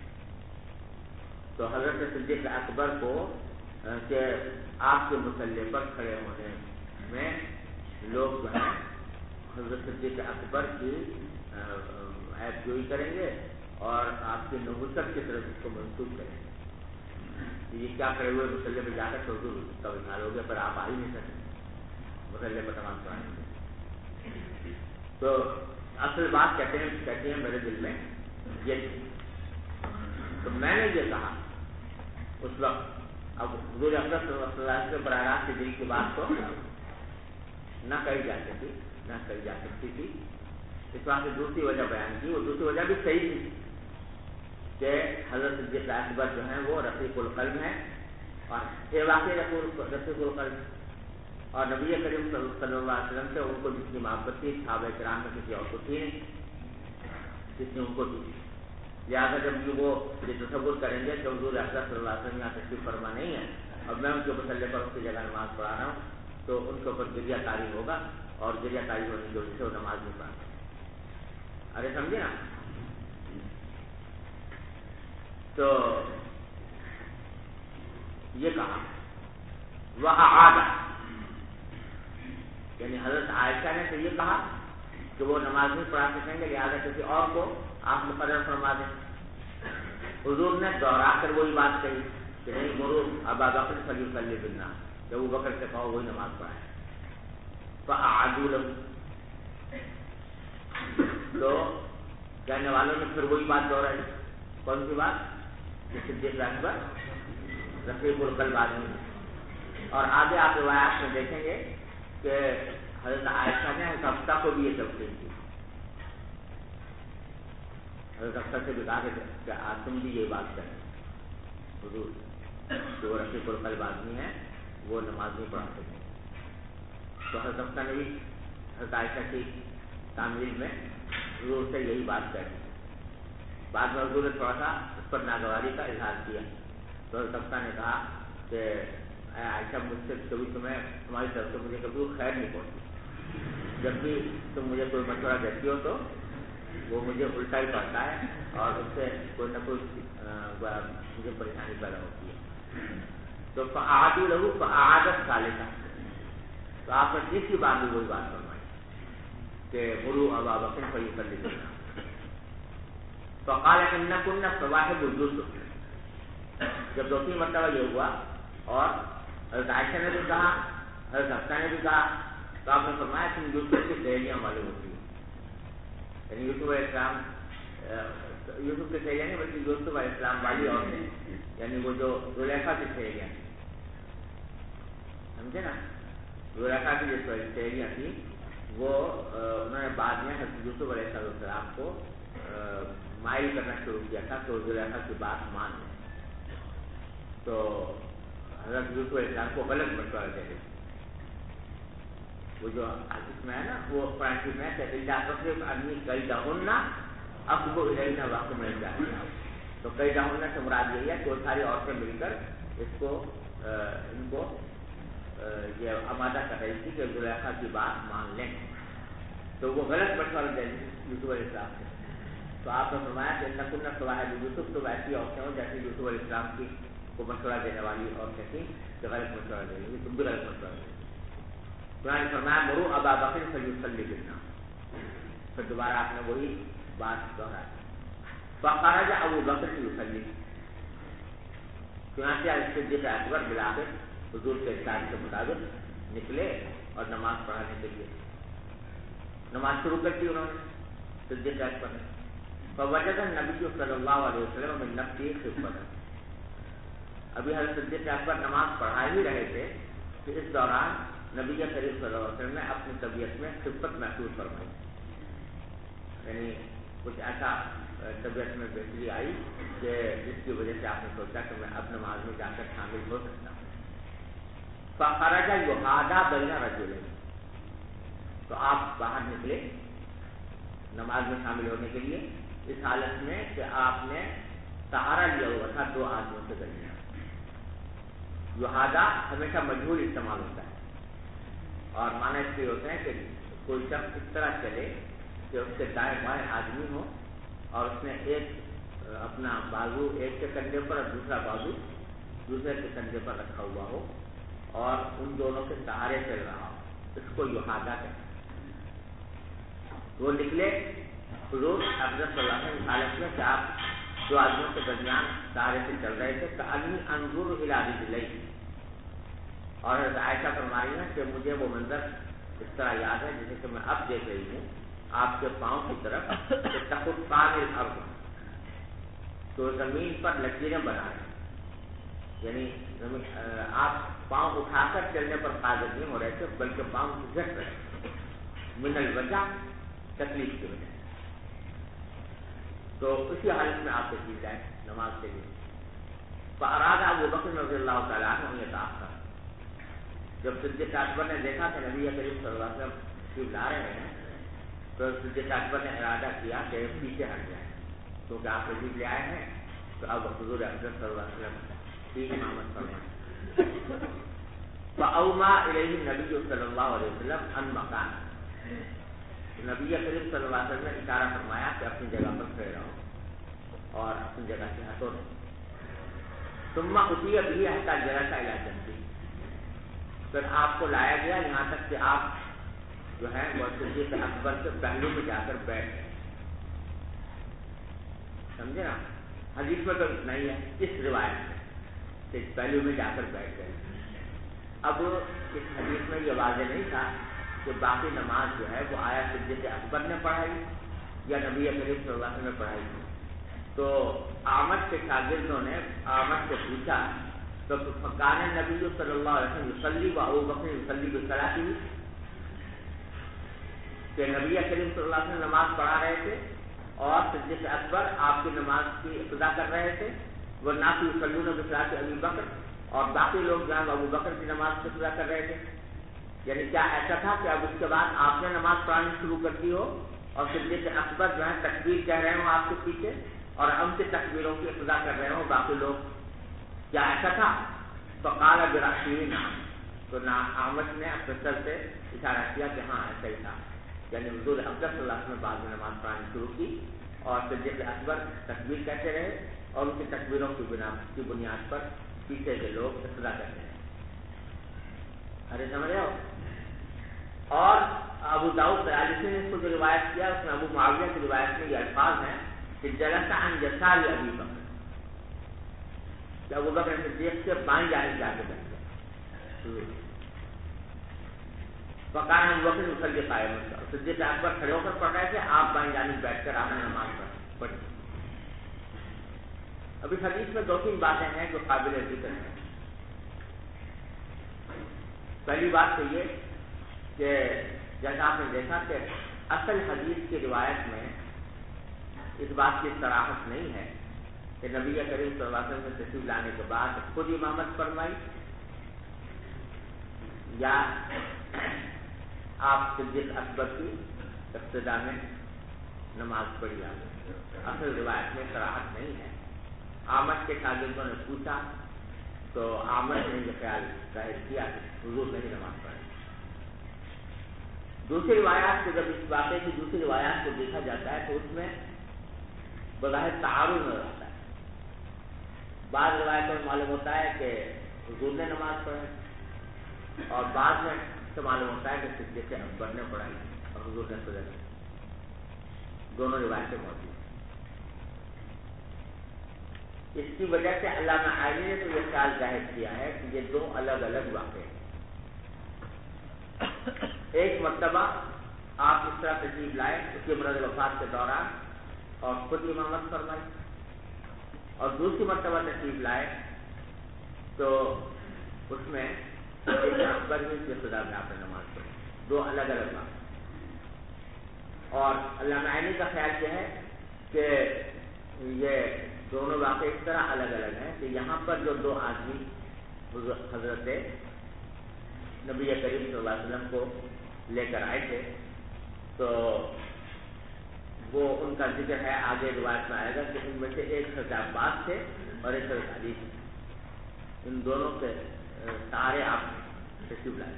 تو حضرت صدیق اکبر کو کہ آپ کے مصلی پر کھڑے ہونے میں لوگ جو ہیں حضرت صدیق اکبر کی عیب جوئی کریں گے اور آپ کی نحوست کی طرف اس کو منسوخ کریں گے. یہ کیا کرے ہوئے مصلی پہ جا کر حضور کا وصال ہو گیا، پر آپ آ ہی نہیں سکتے مصلی پر نماز پڑھائیں گے. تو اصل بات کہتے ہیں میرے دل میں یہ تھی. تو میں نے یہ کہا اس وقت، اب حضور اکرم صلی اللہ علیہ وسلم کے براہ راست دل کی بات تو نہ کہی جا سکتی تھی. اس واسطے دوسری وجہ بیان کی، وہ دوسری وجہ بھی صحیح تھی کہ حضرت صدیق اکبر جو ہیں وہ رفیق القلب ہیں، اور یہ واقعی رفیق القلب، اور نبی کریم صلی اللہ علیہ وسلم سے ان کو جتنی محبت تھی صحابہ کرام میں کسی اور کو تھی نہیں جتنی ان کو تھی. لہٰذا جب وہ یہ تصور کریں گے کہ حضور اکرم صلی اللہ علیہ وسلم یہاں تشریف فرما نہیں ہے اور میں ان کے مصلی پر اس کی جگہ نماز پڑھا رہا ہوں، تو ان کے اوپر جریہ طاری ہوگا، اور جریہ طاری ہونے کی وجہ سے وہ نماز نہیں پڑھا. ارے سمجھے نا؟ تو یہ کہا وہ اعادہ، یعنی حضرت عائشہ نے تو یہ کہا کہ وہ نماز نہیں پڑھا سکیں گے، لہٰذا کسی اور کو آپ مقرر فرما دیں. حضور نے دوہرا کر وہی بات کہی کہ نہیں، مرو ابا بکر فلیصلی بالناس، کہ ابو بکر سے کہو وہی نماز پڑھائے. فاعادوا له، تو کہنے والوں نے پھر وہی بات دوہرائی. کون سی بات؟ صدیق اکبر رفیق القلب آدمی ہے. اور آگے آپ روایات میں دیکھیں گے کہ حضرت عائشہ نے حضرت حفصہ کو بھی یہ تفصیل کی. حضرت حفصہ سے بھی کہا کہ تم بھی یہ بات کریں حضور جو رفیق القلب آدمی ہے وہ نماز نہیں پڑھاتے تھے. تو حضرت حفصہ نے بھی حضرت عائشہ کی تعمیل میں حضور سے یہی بات کہی. بعد میں حضور نے تھوڑا سا اس پر ناگواری کا اظہار کیا. تو حضرت حفصہ نے کہا کہ اے عائشہ مجھ سے کبھی تمہاری طرف سے مجھے کبھی خیر نہیں پہنچتی. جب بھی تم مجھے کوئی مشورہ دیتی ہو تو وہ مجھے الٹا ہی پڑتا ہے اور اس سے کوئی نہ کوئی مجھے پریشانی پیدا ہوتی ہے. تو فعادوا له فعادت ثالثہ. تو آپ نے تیسری بار بھی وہی بات فرمائی کہ مروا ابا بکر فلیصلی بنا. فقال انکن صواحب یوسف. جب دوسری مرتبہ یہ ہوا اور حضرت عائشہ نے بھی کہا حضرت حفصہ نے بھی کہا تو آپ نے فرمایا کہ یوسف کی سہیلیاں معلوم ہوتی ہیں. یعنی یوسف علیہ السلام یوسف کی سہیلیاں نہیں بلکہ یوسف علیہ السلام والی عورتیں یعنی وہ جو زلیخا کی سہیلیاں سمجھے نا. زلیخا کی جو سہیلیاں تھیں وہ انہوں نے بعد میں حضرت یوسف علیہ السلام کو مائل کرنا شروع کیا تھا تو زلیخا کی بات مان لیں. تو حضرت یوسف علیہ السلام کو غلط مشورہ دے دے. وہ جو حدیث میں ہے نا وہ فرانسی میں آدمی کئی دہنا اب کو الینا واقع مل جائے. تو کئی دہنا سے مراد یہی ہے کہ وہ ساری عورتیں مل کر اس کو ان کو یہ آمادہ کر رہی تھی کہ زلیخا کی بات مان لیں. تو وہ غلط مشورہ دے دی یوسف علیہ السلام سے. تو آپ نے فرمایا کہ نکن صواحب یوسف تو ویسی عورتیں ہوں جیسے یوسف علیہ السلام کی کو مشورہ دینے والی عورتیں تھیں کہ غلط مشورہ دے گی تم بھی غلط مشورہ دے گی. قرآن فرمایا مروا ابا بکر فلیصلی بنا. پھر دوبارہ آپ نے وہی بات دہرائی. فخرج ابو بکر یصلی. چنانچہ صدیق اکبر بالآخر حضور کے ارشاد کے مطابق نکلے اور نماز پڑھانے کے لیے نماز شروع کر دی انہوں نے صدیق اکبر نے. فوجد النبی صلی اللہ علیہ وسلم من نفسه خفة. ابھی حضرت صدیق اکبر نماز پڑھا ہی رہے تھے کہ اس دوران نبی کریم صلی اللہ علیہ وسلم نے اپنی طبیعت میں خفت محسوس فرمائی. یعنی کچھ ایسا طبیعت میں بہتری آئی کہ جس کی وجہ سے آپ نے سوچا کہ میں اب نماز میں جا کر شامل ہو سکتا ہوں. فخرج یحاذی بین رجلین. تو آپ باہر نکلے نماز میں شامل ہونے کے لیے اس حالت میں کہ آپ نے سہارا لیا ہوا تھا دو آدمیوں کے درمیان. یحاذی ہمیشہ مجہول استعمال ہوتا ہے اور معنی اس کے ہوتے ہیں کہ کوئی شخص اس طرح چلے کہ اس کے دائیں بائیں آدمی ہو اور اس نے ایک اپنا بازو ایک کے کندھے پر اور دوسرا بازو دوسرے کے کندھے پر رکھا ہوا ہو اور ان دونوں کے سہارے چل رہا ہو. اس کو یحاذی کہتے ہیں. وہ نکلے حضور حضرت صلی اللہ علیہ وسلم حالت میں کہ آپ دو آدمیوں کے درمیان سہارے سے چل رہے تھے. کأنی انظر الی رجلین. اور حضرت عائشہ فرما رہی ہیں کہ مجھے وہ منظر اس طرح یاد ہے جیسے کہ میں اب دیکھ رہی ہوں آپ کے پاؤں کی طرف تخطان الارض. تو زمین پر لکیریں بنا رہے ہیں. یعنی آپ پاؤں اٹھا کر چلنے پر قادر نہیں ہو رہے تھے بلکہ پاؤں گھٹ رہے تھے من الوجع تکلیف کی وجہ. تو اسی حالت میں آپ تشریف جائیں نماز کے لیے. فاراد ابو بکر رضی اللہ تعالیٰ عنہ یتأخر. جب صدیق اکبر نے دیکھا کہ نبی کریم صلی اللہ علیہ وسلم تشریف لا رہے ہیں تو صدیق اکبر نے ارادہ کیا کہ پیچھے ہٹ جائیں کیونکہ آپ تشریف لے آئے ہیں تو اب حضور اکرم صلی اللہ علیہ وسلم کی امامت فرمائیں. فأومى الیہ النبی صلی اللہ علیہ وسلم عن مکان. نبی کریم صلی اللہ علیہ وسلم نے اشارہ فرمایا کہ اپنی جگہ پر کھڑے رہو اور اپنی جگہ سے ہٹو نہیں. ثم اتي به حتى جلس الى جنبه. پھر آپ کو لایا گیا یہاں تک کہ آپ جو ہے وہ صدیق اکبر سے پہلو میں جا کر بیٹھ گئے. سمجھے نا. حدیث میں تو نہیں ہے اس روایت میں کہ پہلو میں جا کر بیٹھ گئے. اب اس حدیث میں یہ واضح نہیں تھا کہ باقی نماز جو ہے وہ آیا صدیق اکبر نے پڑھائی یا نبی کریم صلی اللہ علیہ وسلم نے پڑھائی تھی. تو اعمش کے شاگردوں نے اعمش سے پوچھا تو کان نبی صلی اللہ علیہ وسلم یصلی و ابو بکر یصلی بصلاته، کہ نبی کریم صلی اللہ علیہ وسلم نماز پڑھا رہے تھے اور صدیق اکبر آپ کی نماز کی اقتدا کر رہے تھے، والناس یصلون بصلاة ابی بکر، اور باقی لوگ جہاں ابو بکر کی نماز کی اقتدا کر رہے تھے. یعنی کیا ایسا تھا کہ اب اس کے بعد آپ نے نماز پڑھانی شروع کر دی ہو اور صدیق اکبر جو ہے تکبیر کہہ رہے ہوں آپ کے پیچھے اور ہم سے تکبیروں کی اقتدا کر رہے ہوں باقی لوگ، کیا ایسا تھا؟ فقال برأسه نعم، تو اعمش نے اپنے سر سے اشارہ کیا کہ ہاں ایسا ہی تھا. یعنی حضور اقدس صلی اللہ علیہ وسلم بعد میں نماز پڑھانی شروع کی اور صدیق اکبر تکبیر کہتے رہے اور ان کی تکبیروں کی بنیاد پر پیچھے کے لوگ اقتدا کرتے رہے. ارے سمجھ رہے ہو؟ اور ابو داؤد طیالسی نے اس کو جو روایت کیا اس میں ابو معاویہ کی روایت میں یہ الفاظ ہیں کہ جلس عن یسار ابی بکر، کہ ابو بکر صدیق سے بائیں جانب جا کے بیٹھ گئے. فقال ابو بکر یصلی قائما، صدیق اکبر کھڑے ہو کر پڑھ رہے تھے، آپ بائیں جانب بیٹھ کر آپ نے نماز پڑھی. ابھی حدیث میں دو تین باتیں ہیں جو قابل ذکر ہیں. پہلی بات تو یہ کہ جیسا آپ نے دیکھا کہ اصل حدیث کی روایت میں اس بات کی صراحت نہیں ہے کہ نبی کریم صلی اللہ علیہ وسلم نے تشریف لانے کے بعد خود امامت فرمائی یا آپ صدیق اکبر کی ابتدا میں نماز پڑھی. اصل روایت میں صراحت نہیں ہے. اعمش کے شاگردوں نے پوچھا تو اعمش نے یہ خیال ظاہر کیا کہ حضور نہیں نماز پڑھی. دوسری روایات کو جب اس واقعے کی دوسری روایات کو دیکھا جاتا ہے تو اس میں بظاہر تعارض نظر آتا ہے. بعض روایتوں میں معلوم ہوتا ہے کہ حضور نے نماز پڑھی اور بعد میں سے معلوم ہوتا ہے کہ صدیق اکبر نے پڑھائی اور حضور نے سجدہ کی. دونوں روایتیں موجود ہیں. اس کی وجہ سے علامہ عائلی نے تو یہ خیال ظاہر کیا ہے کہ یہ دو الگ الگ واقعے ہیں. ایک مرتبہ آپ اس طرح تشریف لائے اس کے مرض وفات کے دوران اور خود امامت فرمائی، اور دوسری مرتبہ تشریف لائے تو اس میں اکبر کی ابتدا میں آپ نے نماز پڑھی. دو الگ الگ بات. اور علامہ عائلی کا خیال یہ ہے کہ یہ دونوں واقعے اس طرح الگ الگ ہیں کہ یہاں پر جو دو آدمی حضرت نبی کریم صلی اللہ علیہ وسلم کو لے کر آئے تھے تو وہ ان کا ذکر ہے آگے روایت میں آئے گا کہ ان میں سے ایک حضرت عباس تھے اور ایک حضرت علی تھے. ان دونوں کے سارے آپ تشریف لائے،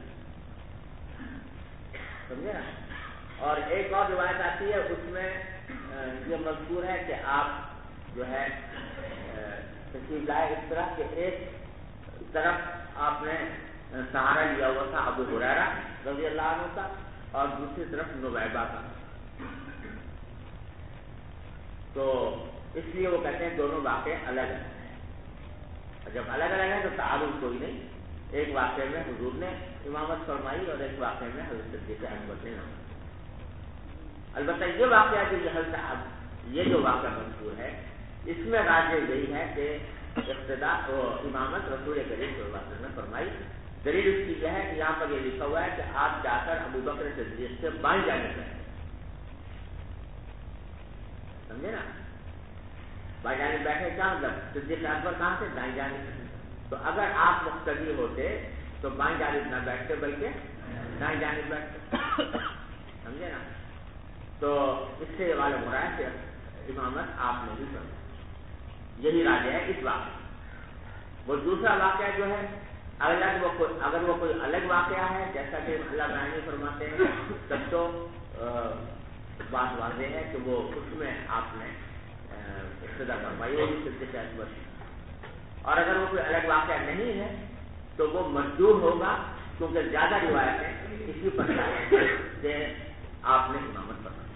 سمجھے نا. اور ایک اور روایت آتی ہے اس میں یہ مذکور ہے کہ آپ جو ہے تشریف لائے اس طرح کہ ایک طرف آپ نے سہارا لیا ہوا تھا ابو ہریرہ رضی اللہ عنہ کا اور دوسری طرف نبیبہ کا. تو اس لیے وہ کہتے ہیں دونوں واقعے الگ ہیں. جب الگ الگ ہیں تو تعارض کوئی نہیں. ایک واقعے میں حضور نے امامت فرمائی اور ایک واقعے میں حضرت صدیق اکبر نے امامت. البتہ یہ واقعہ یہ جو واقعہ مذکور ہے اس میں راجع یہی ہے کہ ابتدا امامت رسول کریم صلی اللہ علیہ وسلم نے فرمائی. دلیل اس کی یہ ہے کہ یہاں پر یہ لکھا ہوا ہے کہ آپ جا کر ابو بکر صدیق سے بائیں جانب بیٹھے. سمجھے نا؟ بائیں جانب بیٹھے کیا مطلب؟ صدیق اکبر کہاں سے؟ دائیں جانب. تو اگر آپ مقتدی ہوتے تو بائیں جانب نہ بیٹھتے بلکہ دائیں جانب بیٹھتے. سمجھے نا؟ تو اس سے یہ معلوم ہو رہا ہے کہ امامت آپ نے بھی فرمائی. یہی راجع ہے اس واقعے. وہ دوسرا واقعہ جو ہے اگر وہ کوئی الگ واقعہ ہے جیسا کہ اللہ تعالیٰ فرماتے ہیں تب تو بات واضح ہے کہ وہ اس میں آپ نے اقتدا فرمائی ہوگی صدیق اکبر. اور اگر وہ کوئی الگ واقعہ نہیں ہے تو وہ مردود ہوگا کیونکہ زیادہ روایتیں اسی پر کہ آپ نے امامت فرمائی.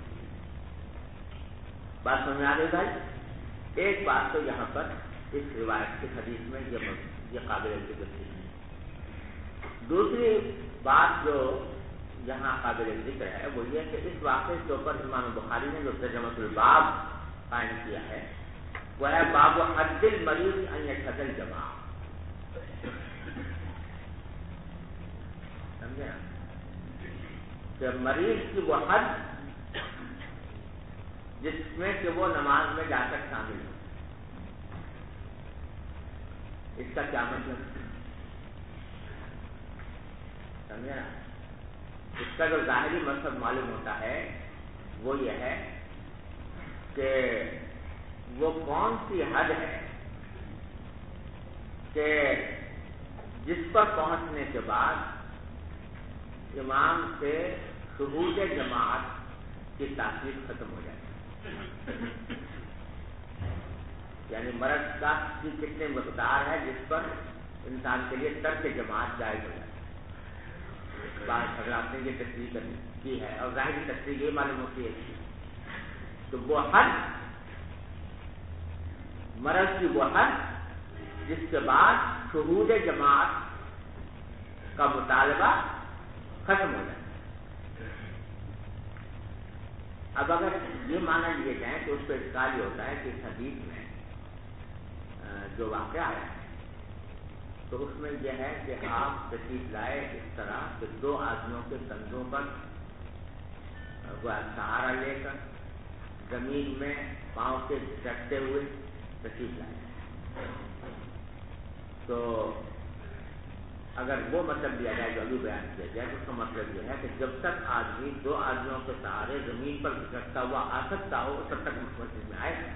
بات سمجھ آ گئی بھائی؟ ایک بات تو یہاں پر اس روایت کی حدیث میں یہ قابل ذکر ہے. دوسری بات جو یہاں قابل ذکر ہے وہ یہ کہ اس واقعے کے اوپر امام بخاری نے جو ترجمۃ الباب قائم کیا ہے وہ ہے باب حد المریض ان یشهد الجماعہ. سمجھے کہ مریض کی وہ حد جس میں کہ وہ نماز میں جا کر شامل ہو. اس کا کیا مطلب؟ سمجھے نا؟ اس کا جو ظاہری مقصد معلوم ہوتا ہے وہ یہ ہے کہ وہ کون سی حد ہے کہ جس پر پہنچنے کے بعد امام سے شہود جماعت کی تاثیر ختم ہو جائے. یعنی مرض کا کتنے مقدار ہے جس پر انسان کے لیے ترک جماعت جائز ہو جائے. بات حضرات نے یہ تصریح کی ہے اور ظاہری تصریح یہ معلوم ہوتی ہے تو وہ حد مرض کی وہ حد جس کے بعد شہود جماعت کا مطالبہ ختم ہو جائے. اب اگر یہ مانا لیے جائیں تو اس پہ اشکال یہ ہوتا ہے کہ اس حدیث میں جو واقعہ ہے تو اس میں یہ ہے کہ آپ تشریف لائے اس طرح کہ دو آدمیوں کے کندھوں پر وہ سہارا لے کر زمین میں پاؤں کے چٹتے ہوئے تشریف لائے. تو اگر وہ مطلب لیا جائے جو ابھی بیان کیا جائے تو اس کا مطلب یہ ہے کہ جب تک آدمی دو آدمیوں کے سہارے زمین پر گھسٹتا ہوا آ سکتا ہو تب تک مسجد میں آئے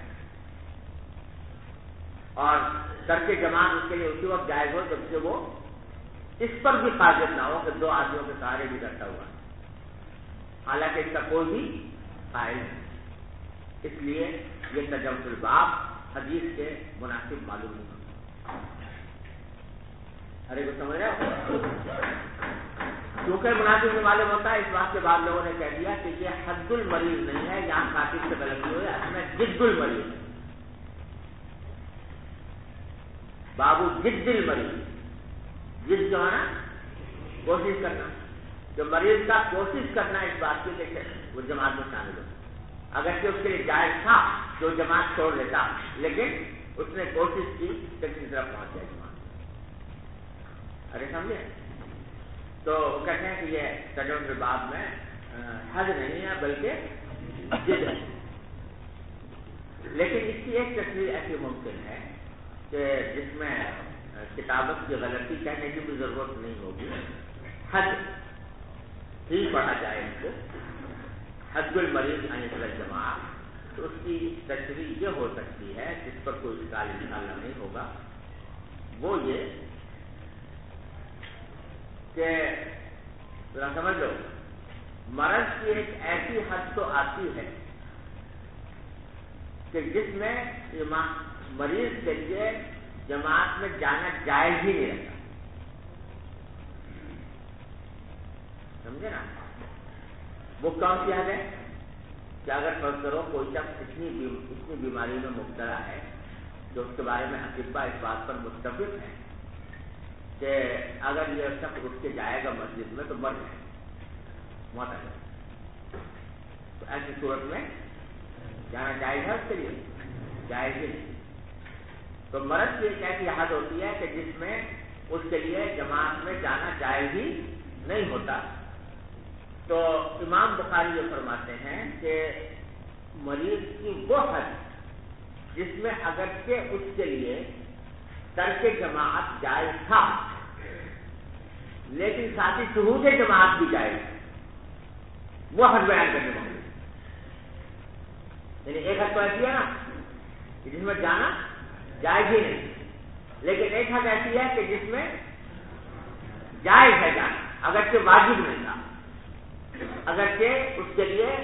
اور ترک جماعت اس کے لیے اسی وقت جائز ہو جب سے وہ اس پر بھی قادر نہ ہو کہ دو آدمیوں کے سہارے بھی کرتا ہوا. حالانکہ اس کا کوئی بھی قائل نہیں. اس لیے یہ تجوز الباب حدیث کے مناسب معلوم نہیں ہوتا. ارے کو سمجھ رہے ہو؟ کیونکہ مناسب نہیں معلوم ہوتا ہے اس بات کے بعد لوگوں نے کہہ دیا کہ یہ حد المریض نہیں ہے, یہاں خاطب سے غلطی ہوئی, اس میں جد المریض ہے. بابو جد المریض, جد جو ہے نا کوشش کرنا, جو مریض کا کوشش کرنا اس بات کی کہ وہ جماعت میں شامل ہو. اگرچہ اس کے لیے جائز تھا جو جماعت چھوڑ لیتا, لیکن اس نے کوشش کی کہ کسی طرح پہنچ جائے جماعت. ارے سمجھے؟ تو وہ کہتے ہیں کہ یہ تجوز الباب میں حد نہیں ہے بلکہ جد ہے. لیکن اس کی ایک تصویر ایسی ممکن ہے کہ جس میں کتابت کی غلطی کہنے کی بھی ضرورت نہیں ہوگی, حد ہی پڑھا جائے ان کو, حد المریض ان یشهد الجماعہ. تو اس کی تصریح یہ ہو سکتی ہے جس پر کوئی اشکال انشاءاللہ نہیں ہوگا, وہ یہ کہ ذرا سمجھ لو مرض کی ایک ایسی حد تو آتی ہے کہ جس میں مریض کے لیے جماعت میں جانا جائز ہی نہیں رہتا. سمجھے نا؟ وہ کون سی حد ہے کہ اگر فرض کرو کوئی شخص اتنی بیماری میں مبتلا ہے جو اس کے بارے میں اطباء اس بات پر متفق ہیں کہ اگر یہ شخص اٹھ کے جائے گا مسجد میں تو مر جائے گا, موت آ جائے گا, تو ایسی صورت میں جانا جائز ہے اس کے لیے؟ جائز ہی نہیں. تو مرض کی ایک ایسی حد ہوتی ہے کہ جس میں اس کے لیے جماعت میں جانا جائز ہی نہیں ہوتا. تو امام بخاری یہ فرماتے ہیں کہ مریض کی وہ حد جس میں اگرچہ اس کے لیے ترک جماعت جائز تھا لیکن ساتھ ہی شہود جماعت بھی جائز, وہ حد بیان کرنے والی. یعنی ایک حد تو ایسی ہے نا کہ جس میں جانا جائز ہی نہیں, لیکن ایک حد ایسی ہے کہ جس میں جائز ہے جانا, اگرچہ واجب نہیں تھا, اگرچہ اس کے لیے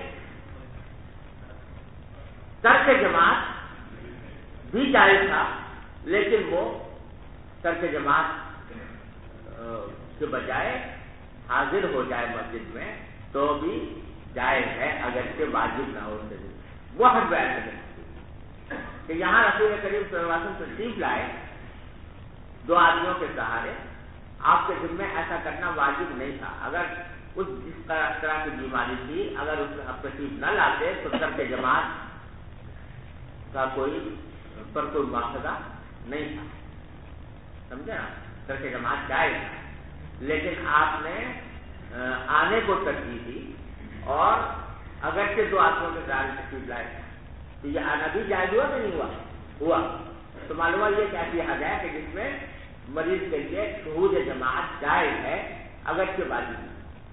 ترک جماعت بھی جائز تھا لیکن وہ ترک جماعت کے بجائے حاضر ہو جائے مسجد میں تو بھی جائز ہے اگرچہ واجب نہ ہو. وہ حد بیان کرتے کہ یہاں رسول کریم صلی اللہ علیہ وسلم تشریف لائے دو آدمیوں کے سہارے, آپ کے ذمہ ایسا کرنا واجب نہیں تھا. اگر اس جس طرح کی بیماری تھی اگر اس آپ تشریف نہ لاتے تو ترک جماعت کا کوئی پر کوئی مواخذہ نہیں تھا، سمجھے نا، ترک جماعت جائز تھا، لیکن آپ نے آنے کو ترجیح دی اور اگرچہ 2 آدمیوں کے ساتھ تشریف لائے تو یہ آنا بھی جائز ہوا کہ نہیں ہوا؟ تو معلوم یہ کیا کیا جائے کہ جس میں مریض کے لیے شہود جماعت جائز ہے اگرچہ واجب نہیں۔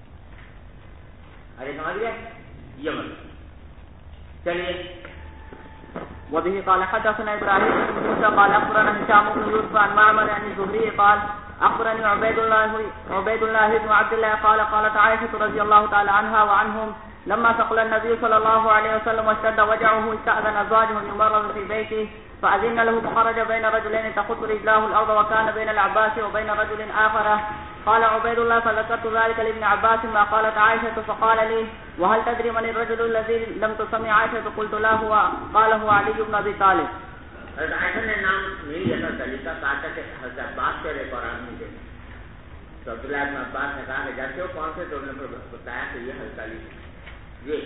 ارے سمجھ گئے یہ مطلب۔ چلیے وبه قال حدثنا ابراهيم بن موسى قال اخبرنا هشام بن يوسف عن معمر عن الزهري قال اخبرني عبيد الله بن عبد الله قال قالت عائشة رضي الله تعالى عنها وعنهم لما ثقل النبي صلى الله عليه وسلم واشتد وجعه استأذن ازواجه يمرض في بيته فأذن له فخرج بين رجلين تخط رجلاه الأرض وكان بين العباس وبين رجل آخر. قال عبيد الله فذكرت ذلك لابن عباس ما قالت عائشة فقال لي وهل تدري من الرجل الذي لم تسمع عائشة؟ قلت لا هو قال هو علي بن أبي طالب. حضرت عائشہ نے نام نہیں لیا تھا طریقہ، کہا تھا کہ حضرت عباس سے ایک اور آدمی تھے، تو عبداللہ بن عباس نے کہا کہ جاتے ہو کون سے، تو انہوں نے بتایا کہ یہ حضرت علی ہے۔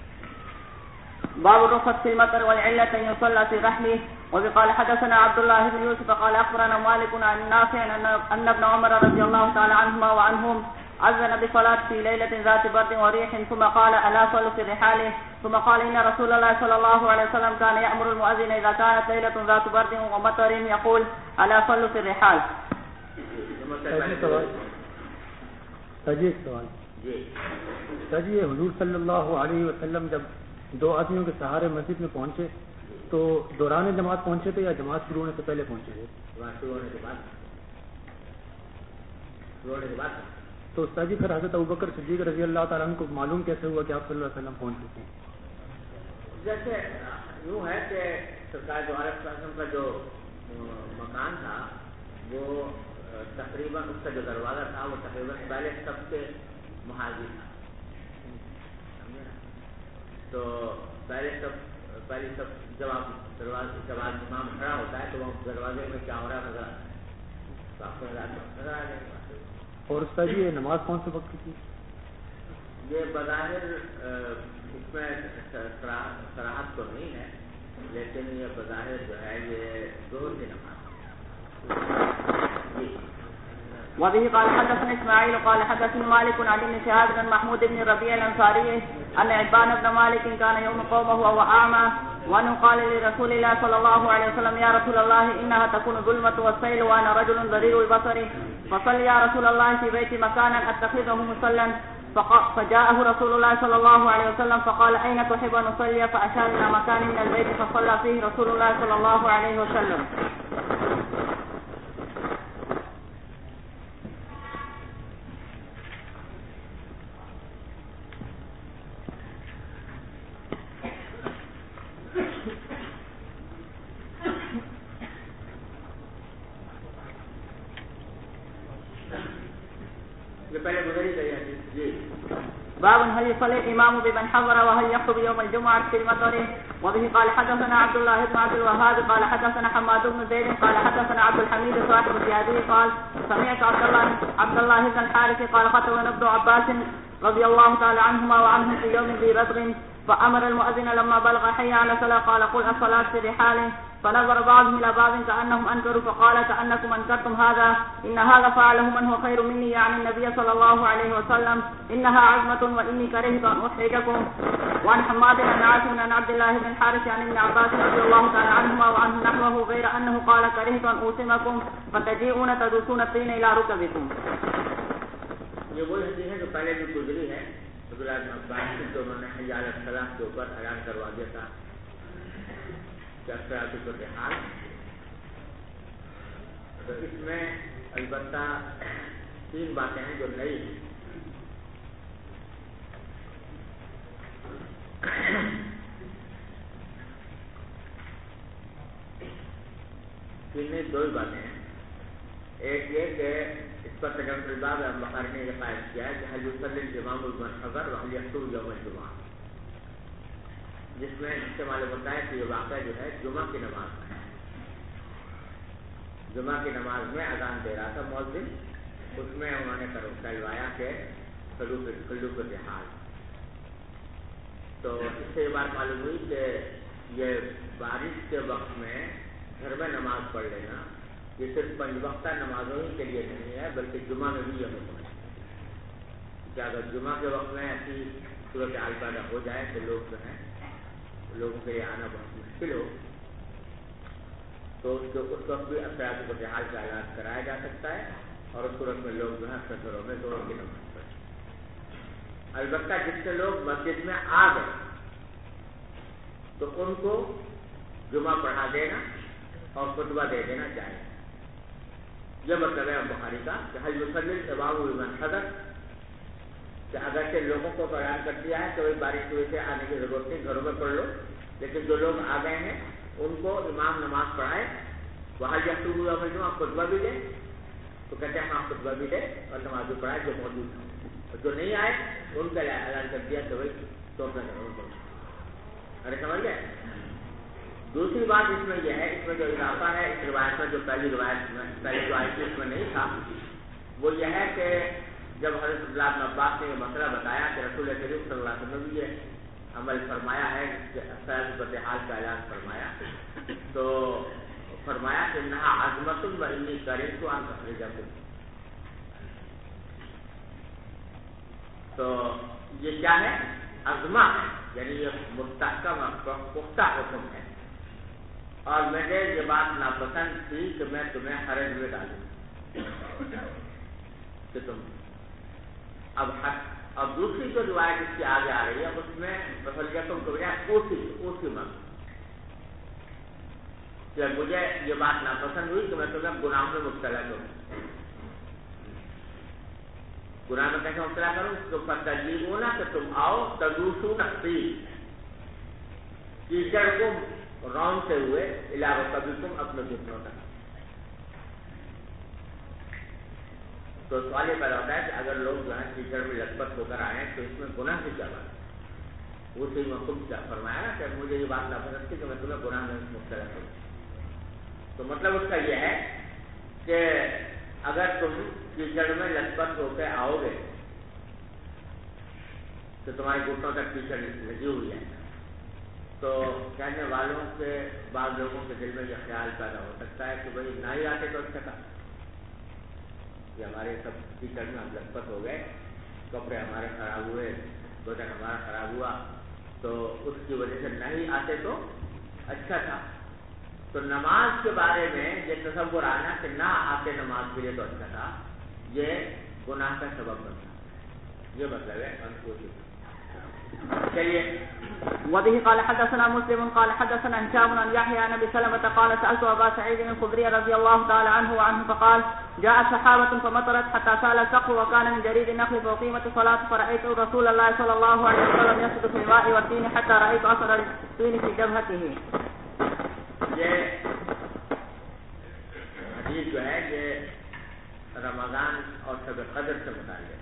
باب الرخص في المطر والعلة أن يصلى في رحله. وقال حدثنا عبد الله بن يوسف قال أخبرنا مالك عن نافع أن ابن عمر رضي الله تعالى عنهما وعنهم أذن بصلاة في ليلة ذات برد وريح ثم قال ألا صلوا في رحاله، ثم قال إن رسول الله صلى الله عليه وسلم كان يأمر المؤذن إذا كانت ليلة ذات برد ومطر يقول ألا صلوا في الرحال. جی حضور صلی اللہ علیہ وسلم جب 2 آدمیوں کے سہارے مسجد میں پہنچے تو دوران جماعت پہنچے تھے یا جماعت شروع ہونے سے پہلے پہنچے تھے؟ شروع ہونے کے بعد۔ تو استاد جی پھر حضرت ابوبکر صدیق رضی اللہ تعالیٰ عنہ کو معلوم کیسے ہوا کہ آپ صلی اللہ علیہ وسلم پہنچ چکے ہیں؟ جیسے یوں ہے کہ سرکار جو علیہ وسلم کا جو مکان تھا وہ تقریباً اس کا جو دروازہ تھا وہ تقریباً پہلے سب سے محاذی تھا، تو پہلی سب جب امام کھڑا ہوتا ہے تو وہ دروازے میں کیا ہو رہا نظر آ جائے گا۔ اور استاد جی یہ نماز کون سے وقت کی تھی؟ یہ بظاہر اس میں صراحت تو نہیں ہے، لیکن یہ بظاہر جو ہے یہ ظہر کی نماز۔ وبه قال حدثنا اسماعيل قال حدثنا مالك عن ابن شهاب بن محمود بن ربيع الانصاري ان عبان بن مالك كان يوم قومه وهو اعمى وانه قال لرسول الله صلى الله عليه وسلم يا رسول الله انها تكون ظلمة والسيل وانا رجل ضرير البصر فصل يا رسول الله في بيتي مكانا اتخذه مصلى. فجاءه رسول الله صلى الله عليه وسلم فقال اين تحب ان اصلي؟ فاشار الى مكان من البيت فصلى فيه رسول الله صلى الله عليه وسلم. باب هل يصلي الإمام بمن حضر وهل يخطب يوم الجمعة في المطر. وبه قال حدثنا عبد الله بن عبد الوهاب قال حدثنا حماد بن زيد قال حدثنا عبد الحميد صاحب الزيادي قال سمعت عبد الله بن الحارث قال خطبنا ابن عباس رضي الله تعالى عنهما وعنهم في يوم ذي رزق فأمر المؤذن لما بلغ حي على الصلاة قال قل الصلاة في رحاله فنظر بعضهم إلى بعض كأنهم أنكروا فقال كأنكم أنكرتم هذا إن هذا فعله من هو خير مني يعني النبي صلى الله عليه وسلم إنها عزمة وإني كرهت أن أحرجكم. وعن حماد بن عاصم عن عبد الله بن الحارث عن ابن عباس رضي الله تعالى عنهما وعنه نحوه غير أنه قال كرهت أن أوسمكم فتجيئون تدوسون الطين إلى ركبكم. یہ وہی حدیث ہے جو پہلے بھی گزری ہے، عبداللہ بن عباس جو انہوں نے حی علی الصلاۃ کے اوپر اعلان کروا دیا تھا حال. تو اس میں البتہ 3 باتیں ہیں جو نئی ہیں. دو ہی باتیں ہیں. ایک یہ کہ اس پر تجربہ الباب بخاری نے یہ قائم کیا ہے کہ حل یصلی الامام بمن حضر وحل یخطب یوم الجمعہ، جس میں اس سے معلوم ہوتا ہے کہ یہ واقعہ جو ہے جمعہ کی نماز میں ہے. جمعہ کی نماز میں اذان دے رہا تھا مؤذن، اس میں انہوں نے کہلوایا کہ قلوب الرحال. تو اس سے یہ بات معلوم ہوئی کہ یہ بارش کے وقت میں گھر میں نماز پڑھ لینا یہ صرف 5 وقتہ نمازوں ہی کے لیے نہیں ہے بلکہ جمعہ میں بھی یہ حکم ہے کہ اگر جمعہ کے وقت میں ایسی صورتحال پیدا ہو جائے تو لوگ جو ہیں لوگوں کے لیے آنا بہت مشکل ہو تو اس وقت بھی اثرات صورتحال کا علاج کرایا جا سکتا ہے اور اس صورت میں لوگ جو ہے اپنے گھروں میں زور کی نماز پڑھیں۔ البتہ جس سے لوگ مسجد میں آ گئے تو ان کو جمعہ پڑھا دینا اور خطبہ دے دینا چاہیے۔ یہ مطلب ہے بخاری کا کہ حل یصلی الامام بمن حضر، کہ اگرچہ لوگوں کو بیان کر دیا ہے کہ بارش کی وجہ سے آنے کی ضرورت نہیں، گھروں میں پڑھ لو، لیکن جو لوگ آ گئے ہیں ان کو امام نماز پڑھائے، وہاں یکتب یوم الجمعہ خطبہ بھی دے، تو کہتے ہیں ہاں خطبہ بھی دے اور نماز بھی پڑھائے جو موجود ہیں، اور جو نہیں آئے ان کا اعلان کر دیا کہ بھائی تو اپنے گھروں میں پڑھو۔ ارے سمجھ گئے؟ دوسری بات اس میں یہ ہے، اس میں جو اضافہ ہے اس روایت میں جو پہلی روایت میں اس میں نہیں تھا، وہ یہ ہے کہ جب حضرت عبداللہ بن عباس نے یہ مسئلہ بتایا کہ رسول کریم صلی اللہ علیہ وسلم نے یہ عمل فرمایا ہے کہ صورتحال کا اعلان فرمایا، تو فرمایا کہ انہا عظمت و انی کرمت ان اخرجکم، تو یہ کیا ہے؟ عظمہ ہے، یعنی یہ مستحکم پختہ حکم ہے، اور مجھے یہ بات ناپسند تھی کہ میں تمہیں حرج میں ڈالوں کہ تم اب دوسری جو روایت اس کی آگے آ رہی ہے اس میں تم کو اسی مقصد کہ مجھے یہ بات ناپسند ہوئی کہ میں تمہیں گناہ میں مبتلا کروں۔ گناہ میں کیسے مبتلا کروں؟ تو فتجیبون کہ تم آؤ تدوسون فی، کیچڑ کو رونتے ہوئے علاوہ کبھی تم اپنے گھٹنوں تک۔ تو سوال یہ پیدا ہوتا ہے کہ اگر لوگ جو ہے کیچڑ میں لت پت ہو کر آئے تو اس میں گناہ کی کیا بات ہے؟ وہ صحیح محکوم کیا فرمایا نا کہ مجھے یہ بات ناپسند تھی کہ میں تمہیں گناہ میں مبتلا کروں، تو مطلب اس کا یہ ہے کہ اگر تم کیچڑ میں لت پت ہو کے آؤ گے تو تمہارے گھٹنوں تک کیچڑ لگی ہوئی ہے، تو کہنے والوں کے بعض لوگوں کے دل میں یہ خیال پیدا ہو سکتا ہے کہ بھائی نہ ہی آتے تو اچھا تھا، کہ ہمارے سب کیچڑ میں ہم لت پت ہو گئے، کپڑے ہمارے خراب ہوئے، بدن ہمارا خراب ہوا، تو اس کی وجہ سے نہ ہی آتے تو اچھا تھا۔ تو نماز کے بارے میں یہ تصور آنا کہ نہ آتے نماز کے لیے تو اچھا تھا، یہ گناہ کا سبب بنتا، یہ مطلب ہے انکوشی۔ چلیے وبه قال حدثنا مسلم قال حدثنا هشام عن يحيى عن ابي سلمة قال سألت ابا سعيد الخدري رضي الله تعالى عنه وعنه فقال جاء سحابة فمطرت حتى سال السقف وكان من جريد النخل فأقيمت الصلاة فرأيت رسول الله صلى الله عليه وسلم يسجد في الماء والطين حتى رأيت أثر الطين في جبهته۔ یہ حدیث جو ہے یہ رمضان اور شب قدر سے متعلق ہے،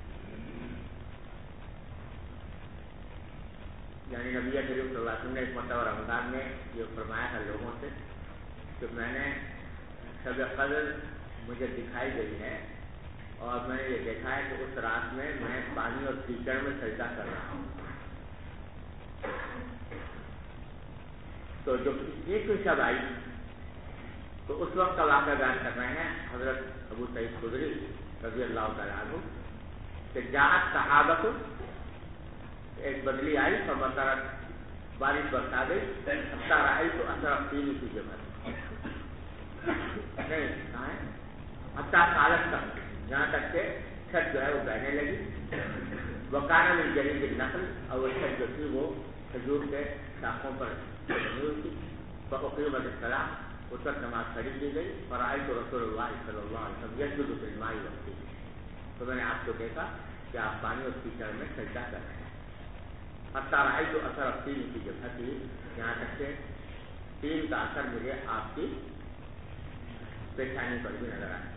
یعنی نبی کریم صلی اللہ علیہ وسلم نے ایک مرتبہ رمضان میں یہ فرمایا تھا لوگوں سے کہ میں نے شب قدر مجھے دکھائی گئی ہے اور میں نے یہ دیکھا ہے کہ اس رات میں پانی اور کیچڑ میں سجدہ کر رہا ہوں۔ تو جو تیسری شب آئی تو اس وقت کا واقعہ بیان کر رہے ہیں حضرت ابو سعید خدری رضی اللہ تعالیٰ عنہ کہ جاءت صحابۃ، ایک بدلی آئی فمطرت، بارش برسا گئی، حتی رأیت اثر الطین فی جبہتی، نہیں کہاں ہے، حتی سالت تک، جہاں تک کہ چھت جو ہے وہ بہنے لگی، وکان من جرید النخل، اور وہ چھت جو تھی وہ کھجور کے شاخوں پر بنی ہوئی تھی، فاقیمت الصلاۃ، اس وقت نماز کھڑی کی گئی، فرأیت رسول اللہ صلی اللہ علیہ وسلم یسجد فی الماء والطین، تو میں نے آپ کو دیکھا کہ آپ پانی اور کیچڑ میں سجدہ کر رہے ہیں، حتی رأیت اثر الطین فی جبہتی، یہاں تک کہ تین کا اثر مجھے آپ کی پیشانی پر بھی نظر آیا۔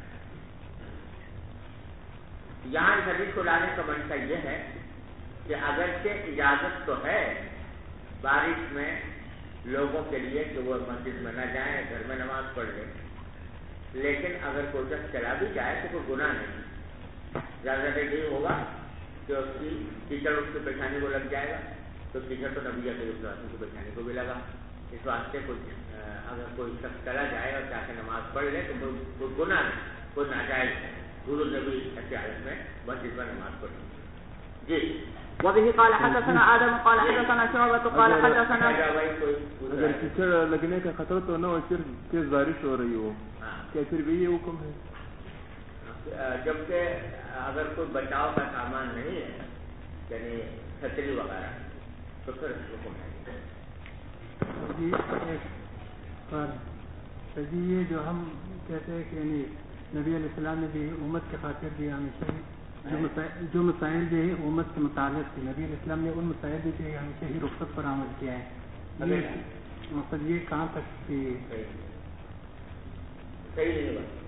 یہاں اس حدیث کو لانے کا منشا یہ ہے کہ اگرچہ اجازت تو ہے بارش میں لوگوں کے لیے کہ وہ مسجد میں نہ جائیں، گھر میں نماز پڑھ لیں، لیکن اگر کوئی شخص چلا بھی جائے تو کوئی گناہ نہیں، زیادہ تر یہی ہوگا کہ اس کی کیچڑ اس کی پیشانی کو لگ جائے گا، تو کیچڑ تو نبی کریم صلی اللہ علیہ وسلم کی پیشانی کو بھی لگا، اس واسطے اگر کوئی شخص چلا جائے اور جا کے نماز پڑھ لے تو کوئی گناہ نہیں، کوئی ناجائز نہیں، حضور نبی ایسی حالت میں مسجد میں نماز پڑھی. جی. وبه قال حدثنا آدم قال حدثنا شعبة قال حدثنا. اگر کیچڑ لگنے کا خطرہ تو نہ ہو، صرف تیز بارش ہو رہی ہو، کیا پھر بھی یہ حکم ہے؟ جبکہ اگر کوئی بچاؤ کا سامان نہیں ہے یعنی چھتری وغیرہ تو پھر حکم ہے. جی جی یہ جو ہم کہتے ہیں کہ یعنی نبی علیہ السلام نے بھی امت کے خاطر بھی ہمیشہ جو مسائل جو ہے امت کے متعلق تھے، نبی علیہ السلام نے ان مسائل بھی جو ہے ہمیشہ ہی رخصت پر عمل کیا ہے. مطلب یہ کہاں تک کہ صحیح نہیں بات.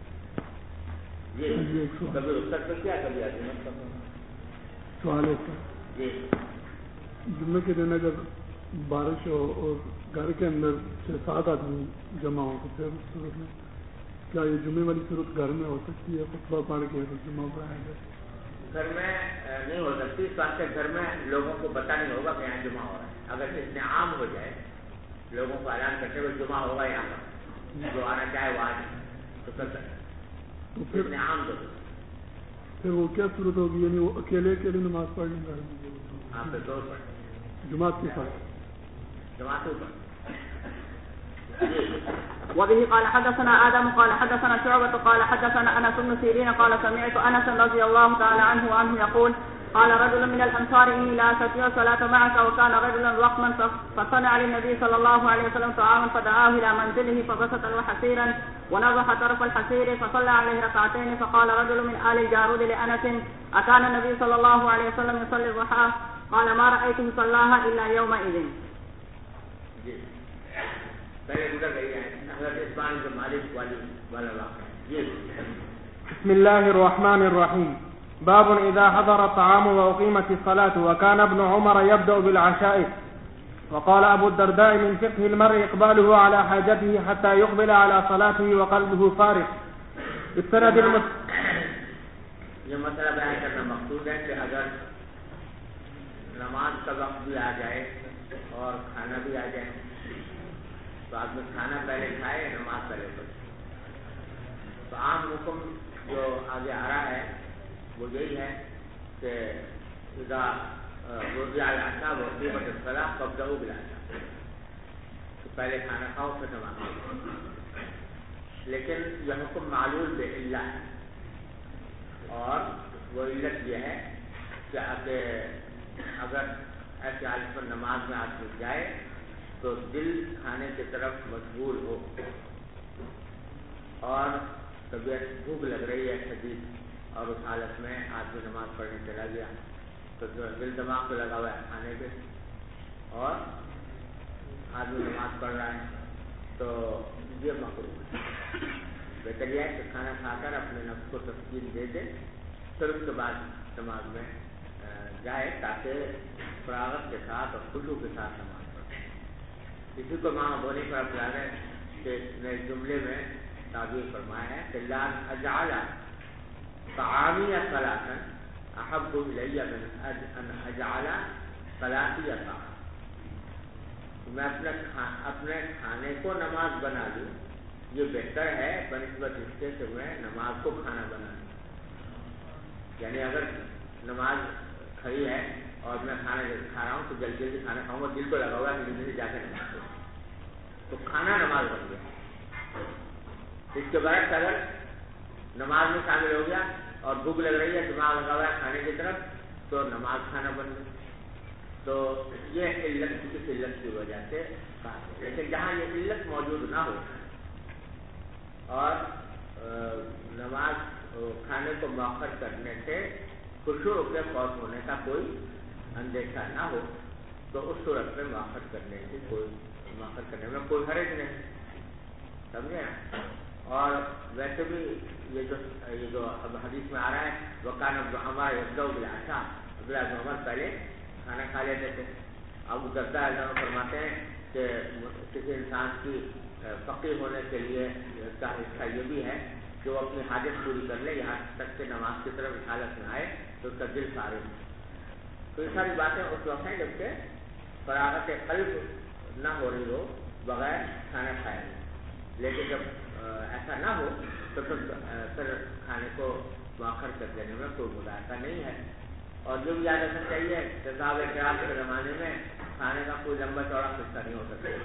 یہ کبھی رخصت پہ کیا کبھی عظمت کا سوال ہے جی. جمعے کے دن اگر بارش ہو اور گھر کے اندر 6-7 آدمی جمع ہو تو پھر اس صورت میں کیا یہ جمعے والی صورت گھر میں ہو سکتی ہے؟ خطبہ پڑھ کے تو جمعہ پڑھایا جائے. گھر میں نہیں ہو سکتی، اس واسطے گھر میں لوگوں کو پتہ نہیں ہوگا کہ یہاں جمعہ ہو رہا ہے. اگر اس میں عام ہو جائے لوگوں کو اعلان کرتے ہوئے جمعہ ہوگا یہاں پر، جو آنا چاہے وہ آ جائے تو کر سکتے. تو پھر عام تو پھر وہ کیا صورت ہوگی؟ یعنی وہ اکیلے نماز پڑھنے گھر میں آپ پہ دور پڑے جماعت کے ساتھ جماعتوں پر. وبه قال حدثنا آدم قال حدثنا شعبة قال حدثنا أنس بن سيرين قال سمعت أنس رضي الله تعالى عنه وعنه يقول قال رجل من الأنصار إني لا أستطيع الصلاة معك، وكان رجلا رقما فصنع للنبي صلى الله عليه وسلم طعاما فدعاه إلى منزله فبسط له حسيرا ونضح طرف الحسير فصلى عليه ركعتين. فقال رجل من آل الجارود لأنس أكان النبي صلى الله عليه وسلم يصلي الضحى؟ قال ما رأيته صلاها إلا يومئذ. بسم الله الرحمن الرحيم. باب إذا حضر الطعام وأقيمت الصلاة وكان ابن عمر يبدأ بالعشاء. وقال أبو الدرداء من فقه المرء إقباله على حاجته حتى يقبل على صلاته وقلبه فارغ. بالسند یہ مسئلہ بیان کرنا مقصود ہے کہ اگر نماز کا وقت بھی آ جائے اور کھانا بھی آ جائے تو آدمی کھانا پہلے کھائے نماز پہلے پڑھے. تو عام حکم جو آگے آ رہا ہے وہ یہی ہے کہ اذا وضع العشاء وأقيمت الصلاة فابدأوا بالعشاء، تو پہلے کھانا کھاؤ پھر نماز پڑھو. لیکن یہ حکم معلول بعلہ ہے، اور وہ علت یہ ہے کہ اگر ایسی حالت پر نماز میں آدمی جائے تو دل کھانے کی طرف مشغول ہو اور طبیعت بھوک لگ رہی ہے شدید، اور اس حالت میں آدمی نماز پڑھنے چلا گیا تو دل دماغ پہ لگا ہوا ہے کھانے پہ اور آدمی نماز پڑھ رہا ہے تو یہ مکروہ ہے. بہتر یہ ہے کہ کھانا کھا کر اپنے نفس کو تسکین دے دے پھر اس کے بعد نماز میں جائے تاکہ فراغت کے ساتھ اور خشوع کے ساتھ نماز پڑھے. اسی کو امام ابو حنیفہ رحمۃ اللہ علیہ کہ نئے جملے میں تعبیر فرمایا ہے کہ لا اجعل طعامی صلاۃ احب الی من ان اجعل صلاتی طعام. میں اپنے کھانے کو نماز بنا لوں یہ بہتر ہے بنسبت اس کے کہ میں نماز کو کھانا بنا لوں. یعنی اگر نماز کھڑی ہے اور میں کھانا کھا رہا ہوں تو جلدی جلدی کھانا کھاؤں گا، دل کو لگا ہوا ہے کہ جلدی جا کے نماز پڑھوں تو کھانا نماز بن گیا. اس کے برعکس اگر نماز میں شامل ہو گیا اور بھوک لگ رہی ہے دماغ لگا ہوا ہے کھانے کی طرف تو نماز کھانا بن گیا. تو یہ علت کس علت کی وجہ سے کہا ہے. لیکن جہاں یہ علت موجود نہ ہو اور نماز کھانے کو مؤخر کرنے سے خشوع کے خوف ہونے کا کوئی اندیشہ نہ ہو تو اس صورت میں مؤخر کرنے میں کوئی حرج نہیں. سمجھے؟ اور ویسے بھی یہ جو اب حدیث میں آ رہا ہے وکان ابن عمر یبدأ بالعشاء، عبداللہ بن عمر پہلے کھانا کھا لیتے تھے. ابو الدرداء فرماتے ہیں کہ کسی انسان کی فقیر ہونے کے لیے کا حصہ یہ بھی ہے کہ وہ اپنی حاجت پوری کر لے یہاں تک کہ نماز کی طرف اس حالت میں آئے تو اس کا دل فارغ ہو. تو یہ ساری باتیں اس وقت ہیں جبکہ فراغت قلب نہ ہو رہی ہو بغیر کھانا کھائے، لیکن جب ایسا نہ ہو تو پھر کھانے کو مؤخر کر دینے میں کوئی مذاکرہ نہیں ہے۔ اور جو بھی یاد رکھنا چاہیے صحابہ کرام کے زمانے میں کھانے کا کوئی لمبا چوڑا قصہ نہیں ہو سکتا،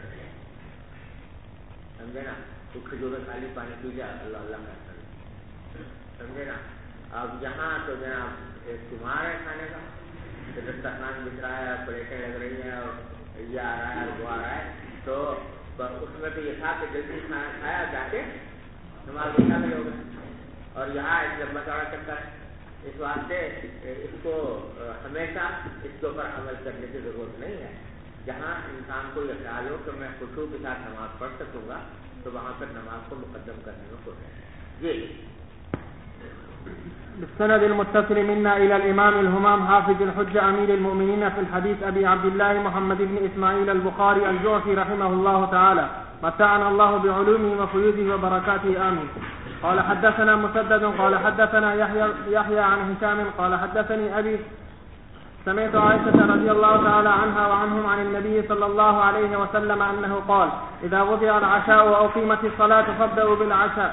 سمجھے نا؟ تو کھجور میں خالی پانی پی جائے اللہ اللہ کرتا ہے، سمجھے نا؟ اب یہاں تو جناب ایک تمہار ہے کھانے کا، دسترخوان بچ رہا ہے، پلیٹیں لگ رہی ہیں اور یہ آ رہا ہے اور وہ آ رہا ہے، تو اس میں تو یہ تھا کہ جلدی کھانا کھایا جا کے نماز اٹھا بھی ہوگا، اور یہاں ایک لمبا چوڑا چکر ہے۔ اس واسطے اس کو ہمیشہ اس کے اوپر عمل کرنے کی ضرورت نہیں ہے۔ جہاں انسان کو یہ خیال ہو کہ میں خشوع کے ساتھ نماز پڑھ سکوں گا تو وہاں پر نماز کو مقدم کرنے میں کوئی نہیں۔ جی بالسند المتصل منا إلى الإمام الهمام حافظ الحجة أمير المؤمنين في الحديث أبي عبد الله محمد بن إسماعيل البخاري الجعفي رحمه الله تعالى متعنا الله بعلومه وفيوزه وبركاته آمين. قال حدثنا مسدد قال حدثنا يحيى عن هشام قال حدثني أبي سمعت عائشة رضي الله تعالى عنها وعنهم عن النبي صلى الله عليه وسلم أنه قال إذا وضع العشاء وأقيمت الصلاة فابدأوا بالعشاء.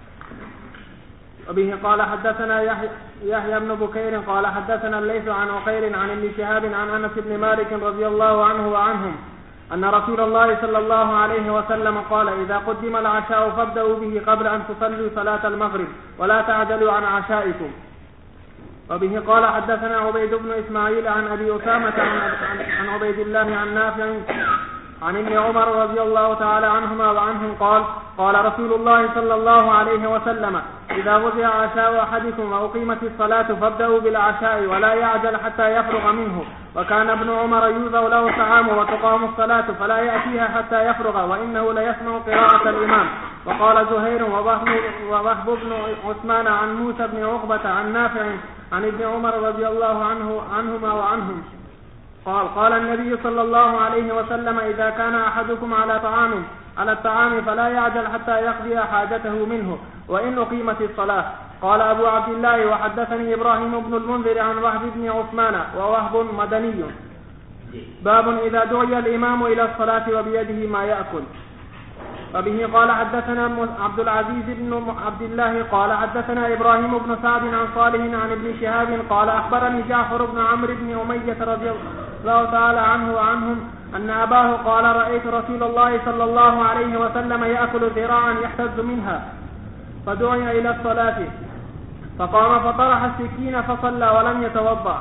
وبه قال حدثنا يحيى بن بكير قال حدثنا الليث عن عقيل عن ابن شهاب عن أنس بن مالك رضي الله عنه وعنهم أن رسول الله صلى الله عليه وسلم قال إذا قدم العشاء فابدأوا به قبل أن تصلوا صلاة المغرب ولا تعجلوا عن عشائكم. وبه قال حدثنا عبيد بن إسماعيل عن أبي أسامة عن عبيد الله عن نافع عن ابن عمر رضي الله تعالى عنهما وعنهم قال قال رسول الله صلى الله عليه وسلم إذا وضع عشاء أحدكم وأقيمت الصلاة فابدأوا بالعشاء ولا يعجل حتى يفرغ منه. وكان ابن عمر يوضع له الطعام وتقام الصلاة فلا يأتيها حتى يفرغ وإنه ليسمع قراءة الإمام. وقال زهير ووهب بن عثمان عن موسى بن عقبة عن نافع عن ابن عمر رضي الله عنهما وعنهم قال النبي صلى الله عليه وسلم إذا كان أحدكم على الطعام فلا يعجل حتى يقضي حاجته منه وإن أقيمت الصلاة. قال أبو عبد الله وحدثني إبراهيم بن المنذر عن وهب بن عثمان ووهب مدني. باب إذا دعي الإمام إلى الصلاة وبيده ما يأكل. وبه قال حدثنا عبد العزيز بن عبد الله قال حدثنا إبراهيم بن سعد عن صالح عن ابن شهاب قال أخبرني جعفر بن عمرو بن أمية رضي الله تعالى عنه وعنهم أن أباه قال رأيت رسول الله صلى الله عليه وسلم يأكل ذراعا يحتز منها فدعي إلى الصلاة فقام فطرح السكين فصلى ولم يتوضأ.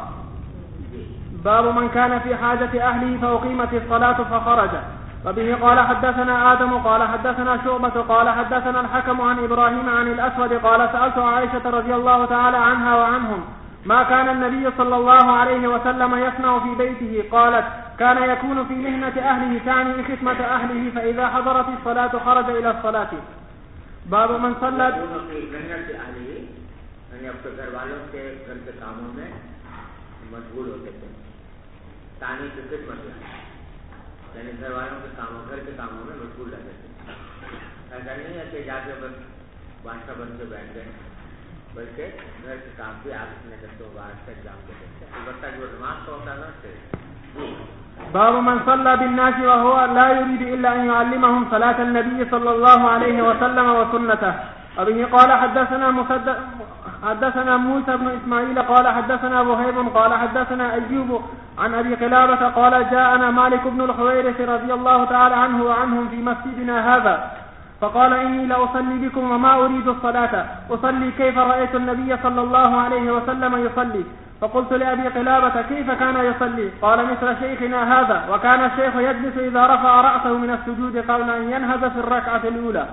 باب من كان في حاجة أهله فأقيمت الصلاة فخرج. وبه قال حدثنا آدم قال حدثنا شعبة قال حدثنا الحكم عن إبراهيم عن الأسود قال سألت عائشة رضي الله تعالى عنها وعنهم ما كان النبي صلى الله عليه وسلم يصنع في بيته؟ قالت كان يكون في مهنة أهله تعني خدمة أهله فإذا حضرت الصلاة خرج إلى الصلاة. باب من صلى في مهنة أهله یعنی اپنے گھر والوں کے گھر کے کاموں میں مشغول ہوتے تھے، تانی کی خدمت یعنی گھر والوں کے کاموں گھر کے کاموں میں مشغول رہتے تھے۔ ایسا نہیں ہے کہ جا کے بس بادشاہ بن کے بیٹھ گئے، بلکہ گھر کے کام بھی آپ اپنے دستوں مبارک سے انجام دیتے تھے، البتہ جو نماز کا ہوتا نا سے باب من صلى بالناس وهو لا يريد إلا أن يعلمهم صلاة النبي صلى الله عليه وسلم وسنته. وبه قال حدثنا موسى بن إسماعيل قال حدثنا وهيب قال حدثنا أيوب عن أبي قلابة قال جاءنا مالك بن الحويرث رضي الله تعالى عنه وعنهم في مسجدنا هذا فقال إني لأصلي بكم وما أريد الصلاة أصلي كيف رأيت النبي صلى الله عليه وسلم يصلي. فقلت لأبي قلابة كيف كان يصلي؟ قال مثل شيخنا هذا وكان الشيخ يجلس إذا رفع رأسه من السجود قبل أن ينهض في الركعة الأولى.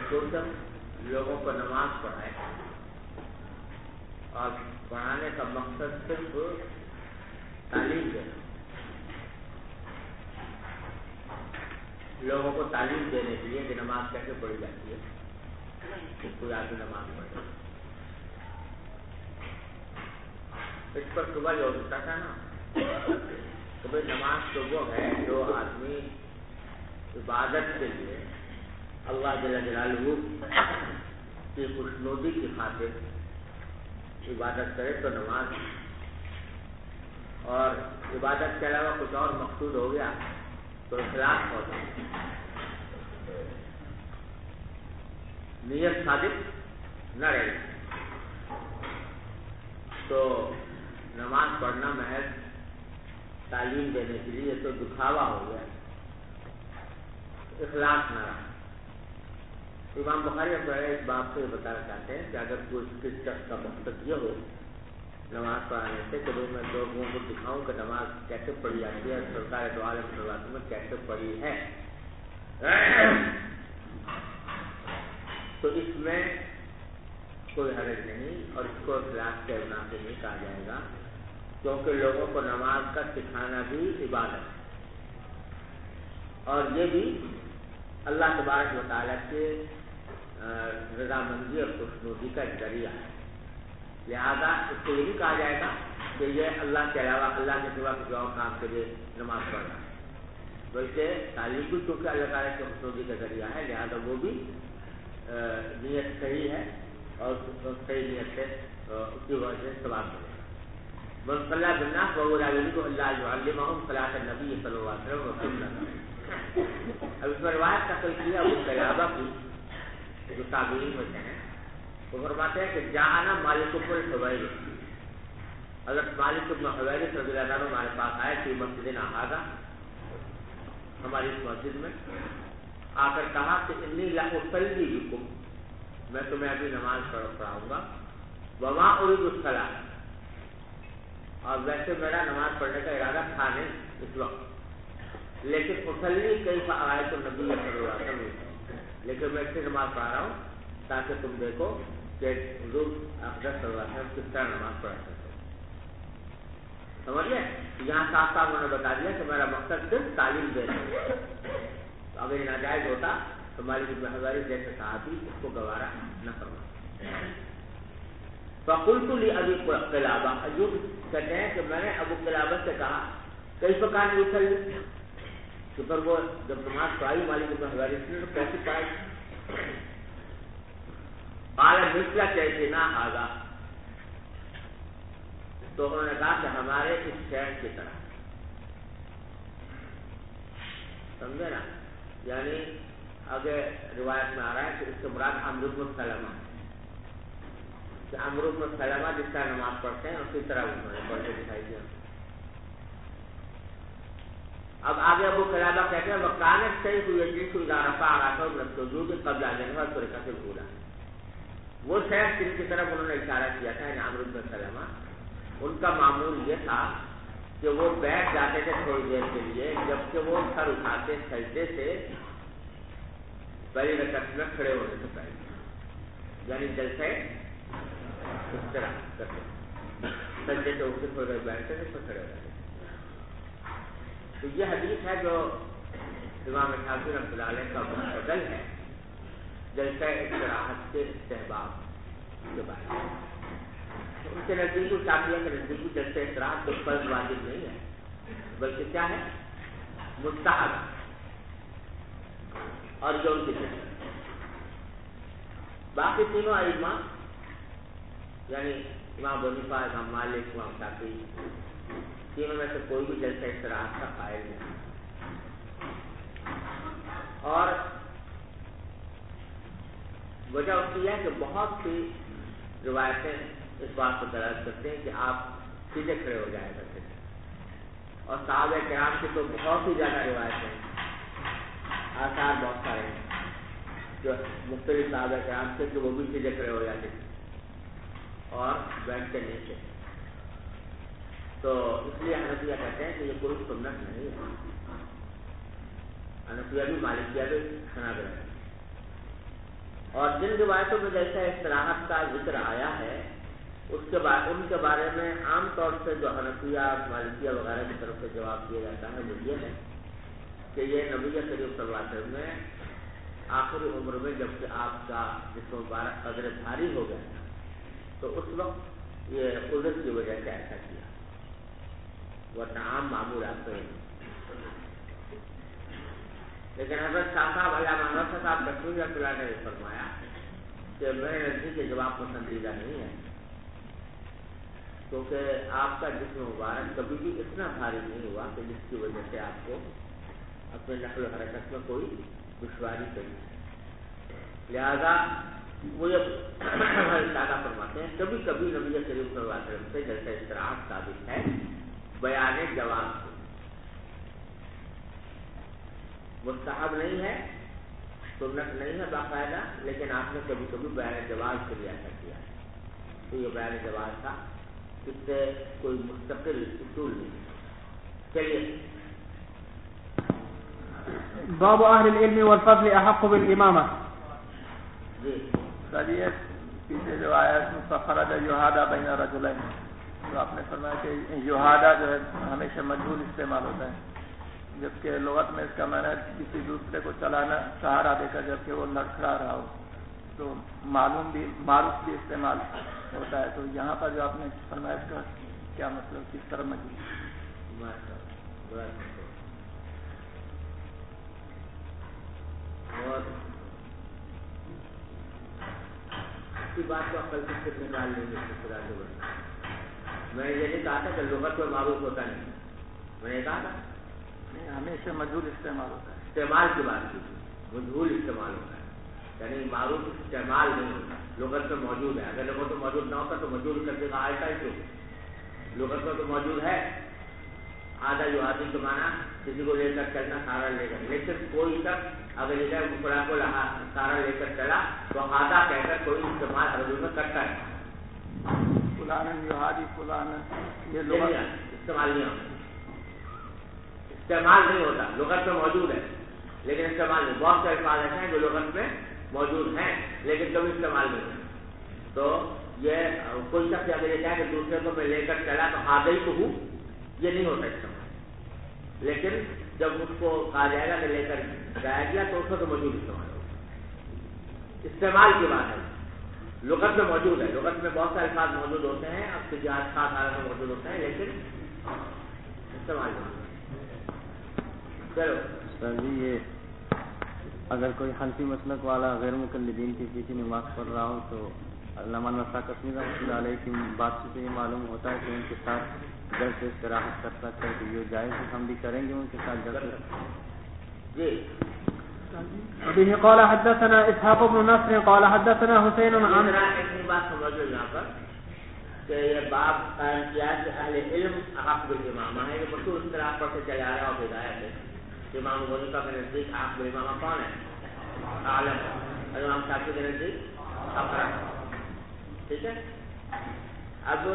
مقصود لوگوں کو نماز پڑھائے، اور پڑھانے کا مقصد صرف تعلیم دینا، لوگوں کو تعلیم دینے کے لیے کہ نماز کیسے پڑھی جاتی ہے، کوئی آدمی نماز پڑھے۔ اس پر صبح جو ہوتا تھا نا، تو بھائی نماز تو وہ ہے جو آدمی عبادت کے لیے اللہ جل جلالہ کی خوشنودی کی خاطر عبادت کرے تو نماز، اور عبادت کے علاوہ کچھ اور مقصود ہو گیا تو اخلاص ہوتا ہے، نیت صادق نہ رہے تو نماز پڑھنا محض تعلیم دینے کے لیے تو دکھاوا ہو گیا، اخلاص نہ رہا۔ امام بخاری اس بات سے بتانا چاہتے ہیں کہ اگر کوئی کس شخص کا مقصد یہ ہو نماز پڑھانے سے کہ میں لوگوں کو دکھاؤں کہ نماز کیسے پڑھی جاتی ہے، سرکار دو عالم صلی اللہ علیہ وسلم میں کیسے پڑھی ہے، تو اس میں کوئی حرج نہیں، اور اس کو اخلاص کے بنا سے نہیں کہا جائے گا، کیونکہ لوگوں کو نماز کا سکھانا بھی عبادت ہے، اور یہ بھی اللہ تبارک و تعالیٰ کے رضامندی اور خوشنودی کا ذریعہ ہے، لہذا اس کو یہ بھی کہا جائے گا کہ یہ اللہ کے علاوہ اللہ کے سوا کسی اور کام کے لیے نماز پڑھنا ہے۔ ویسے تعلیم بھی چونکہ اللہ تعالیٰ کے خوشنودی کا ذریعہ ہے، لہذا وہ بھی نیت صحیح ہے، اور صحیح نیت سے اس کی وجہ سے ثواب ملے گا۔ من صلی بالناس وهو لا يريد الا ان يعلمهم صلاة النبي صلی اللہ علیہ وسلم وسنة۔ اب اس میں روایت کا کوئی ابو قلابہ کی جو تابعین میں سے ہیں، وہ فرماتے ہیں کہ جاءنا مالک بن حویرث، حضرت مالک بن حویرث رضی اللہ عنہ ہمارے پاس آئے کہ مسجدنا ھذا، ہماری اس مسجد میں آ کر کہا کہ انی لاصلی بکم، میں تمہیں ابھی نماز پڑھاؤں گا، وما اريد الصلاۃ، اور ویسے میرا نماز پڑھنے کا ارادہ تھا نہیں اس وقت، لیکن اصلی کیف آیت النبی صلی اللہ علیہ وسلم، لیکن میں اسے نماز پڑھا رہا ہوں تاکہ تم دیکھو کہ حضور اقدس صلی اللہ علیہ وسلم کس طرح نماز پڑھا کرتے ہیں۔ سمجھیے یہاں صاف صاف انہوں نے بتا دیا کہ میرا مقصد صرف تعلیم دینا ہے، تو اگر یہ ناجائز ہوتا تو مالک بن حویرث جیسے صحابی اس کو گوارا نہ فرماتے۔ فقلت لابی قلابہ، ایوب کہتے ہیں کہ میں نے ابو قلابہ سے کہا کیف کان یصلی، تو پھر وہ جب نماز پڑھائی مالک بن حویرث نے تو کیسے پڑھائی؟ قال مثل کیفنا ھذا، تو انہوں نے کہا کہ ہمارے اس شہر کی طرح، سمجھے نا، یعنی آگے روایت میں آ رہا ہے کہ اس سے مراد عمرو بن سلمہ، کہ عمرو بن سلمہ جس طرح نماز پڑھتے ہیں اسی طرح انہوں نے پڑھ کے دکھائی دیا۔ اب آگے ابو قلابہ کہتے ہیں وکان الشیخ یجلس اذا رفع راسه من السجود قبل ان ينهض الركعة الاولى، وہ شیخ جن کی طرف انہوں نے اشارہ کیا تھا یعنی عمرو بن سلمہ، ان کا معمول یہ تھا کہ وہ بیٹھ جاتے تھے تھوڑی دیر کے لیے، جبکہ وہ سر اٹھاتے سجدے سے پہلی رکعت میں کھڑے ہونے سے پہلے، یعنی جلسے اس طرح کرتے، سجدے سے اٹھ کے تھوڑی دیر بیٹھتے تھے پھر کھڑے ہو جاتے۔ تو یہ حدیث ہے جو امام شافعی رحمۃ اللہ علیہ کا مستدل ہے جلسہ استراحت کے استحباب کے بارے میں۔ ان کے نزدیک شافعیہ کے نزدیک جلسہ استراحت تو فرض واجب نہیں ہے، بلکہ کیا ہے مستحب، اور جو ان کی باقی تینوں ائمہ یعنی امام ابو حنیفہ، امام مالک، امام شافعی، تینوں میں سے کوئی بھی جلسہ استراحت کا قائل نہیں، اور وجہ اس کی ہے کہ بہت سی روایتیں اس بات کو دلالت کرتے ہیں کہ آپ سیدھے کھڑے ہو جایا کرتے تھے، اور صحابہ کرام کی تو بہت ہی زیادہ روایتیں ہیں، آثار بہت سارے ہیں جو مختلف صحابہ کرام سے کہ وہ بھی سیدھے کھڑے ہو جاتے تھے اور بیٹھتے نہیں تھے، تو اس لیے حنفیہ کہتے ہیں کہ یہ کوئی سنت نہیں ہے، حنفیہ بھی مالکیہ بھی حنابلہ ہے۔ اور جن روایتوں میں جیسا استراحت کا ذکر آیا ہے اس کے بعد ان کے بارے میں عام طور سے جو حنفیہ مالکیہ وغیرہ کی طرف سے جواب دیا جاتا ہے وہ یہ ہے کہ یہ نبی کریم صلی اللہ علیہ وسلم نے آخری عمر میں جب کہ آپ کا جسم مبارک قدر بھاری ہو گیا تھا تو اس وقت یہ عذر کی وجہ سے ایسا کیا، ورنہ عام معمول آپ کو لیکن حضرت شاہ صاحب علامہ نصر صاحب کشمیر رحمۃ اللہ نے فرمایا کہ میرے نزدیک یہ جواب پسندیدہ نہیں ہے، کیونکہ آپ کا جسم مبارک کبھی بھی اتنا بھاری نہیں ہوا کہ جس کی وجہ سے آپ کو اپنے نقل و حرکت میں کوئی دشواری کرنی، لہذا وہ یہ اشارہ فرماتے ہیں کبھی کبھی نبی کریم صلی اللہ علیہ وسلم سے جیسا استراحت ثابت ہے بیان جواز سے، مستحب نہیں ہے، سنت نہیں ہے باقاعدہ، لیکن آپ نے کبھی کبھی بیان جواز کے لیے ایسا کیا ہے، تو یہ بیان جواز تھا، اس سے کوئی مستقل اصول نہیں۔ چلیے باب اہل العلم والفضل احق بالامامہ۔ جی چلیے پیچھے جو آیا فخرج یہادا بین رجلین، تو آپ نے فرمایا کہ یہادا جو ہے ہمیشہ مجہول استعمال ہوتا ہے، جبکہ لغت میں اس کا معنی کسی دوسرے کو چلانا سہارا دے کر جبکہ وہ لڑکھڑا رہا ہو، تو معلوم بھی معروف بھی استعمال ہوتا ہے، تو یہاں پر جو آپ نے فرمایا اس کا کیا مطلب، کس طرح مجہول؟ اور اسی بات کو عقل سے نکال لیں گے، میں نے یہ نہیں کہا تھا کہ لغت میں معروف ہوتا نہیں، میں نے کہا تھا ہمیشہ مجہول استعمال ہوتا ہے، استعمال کی بات کی، مجہول استعمال ہوتا ہے، یعنی معروف استعمال نہیں ہوتا، لغت میں موجود ہے، اگر لغت میں موجود نہ ہوتا تو مجہول کر کے کہا ایسا ہی کیوں، لغت میں تو موجود ہے، آدھا جو آدمی کے معنی کسی کو لے کر چلنا سارا لے کر، لیکن کوئی تک اگر یہ مکڑا کو سارا لے کر چلا تو آدھا کہہ کر کوئی استعمال اردو میں کرتا ہے، فلانا یہادی فلانا، یہ لغت استعمال نہیں ہوتا، استعمال نہیں ہوتا، لغت میں موجود ہے لیکن استعمال نہیں، بہت سے الفاظ ایسے ہیں جو لغت میں موجود ہیں لیکن کبھی استعمال نہیں ہوتا، تو یہ کوئی شخص اگر یہ کہے کہ دوسرے کو میں لے کر چلا تو آدھا ہی تو ہوں، یہ نہیں ہوتا استعمال، لیکن جب اس کو کہا جائے گا کہ لے کر جایا گیا تو اس میں تو موجود استعمال ہوگا، استعمال کی بات ہے، لغت میں موجود ہے، لغت میں بہت سے الفاظ موجود ہوتے ہیں، اب تجارت خاص حالت میں موجود ہوتے ہیں لیکن استعمال نہیں ہوتا۔ چلو سر جی، یہ اگر کوئی حنفی مسلک والا غیر مقلدین کے پیچھے نماز پڑھ رہا ہو تو علامہ نصر کشمیر رحمۃ اللہ علیہ کی بات سے یہ معلوم ہوتا ہے کہ ان کے ساتھ جلسے استراحت کر سکتے ہیں، کہ یہ جائز ہے، ہم بھی کریں گے ان کے ساتھ جلسے۔ جی وبه قال حدثنا اسحاق بن نصر قال حدثنا حسین عن ایک بات سمجھ لو یہاں پر کہ یہ باب قائم کیا کہ اہل علم احق بالامامہ ہے، یہ مشہور اس طرح پڑھتے چلے آ رہا ہے اور ہدایت ہے، امام غنیفہ کے نزدیک احق بالامامہ کون ہے؟ عالم، امام شافعی کے نزدیک اقرا، ٹھیک ہے۔ اب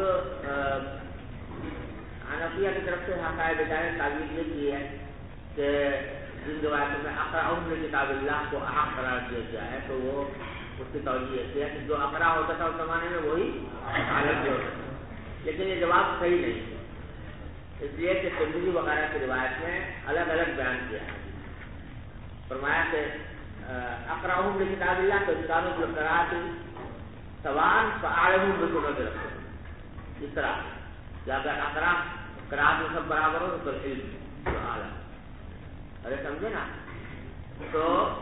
حنفیہ کی طرف سے حقائق بتائیں تعبیر یہ کی ہے کہ جن روایتوں میں اقرا من کتاب اللہ کو احق قرار دیا گیا ہے تو وہ اس کی توجہ یہ ہے کہ جو اقرا ہوتا تھا اس زمانے میں وہی عالم بھی ہوتا تھا، لیکن یہ جواب صحیح نہیں، اس لیے کہ ترمذی وغیرہ کی روایت میں الگ الگ بیان کیا ہے، فرمایا کہ اقرا من کتاب اللہ تو انسانوں کی قرات سوان فعالم بالقرآن رکھو، اس طرح یا اگر اقرا قرات میں سب برابر ہو تو علم جو عالم، ارے سمجھے نا، تو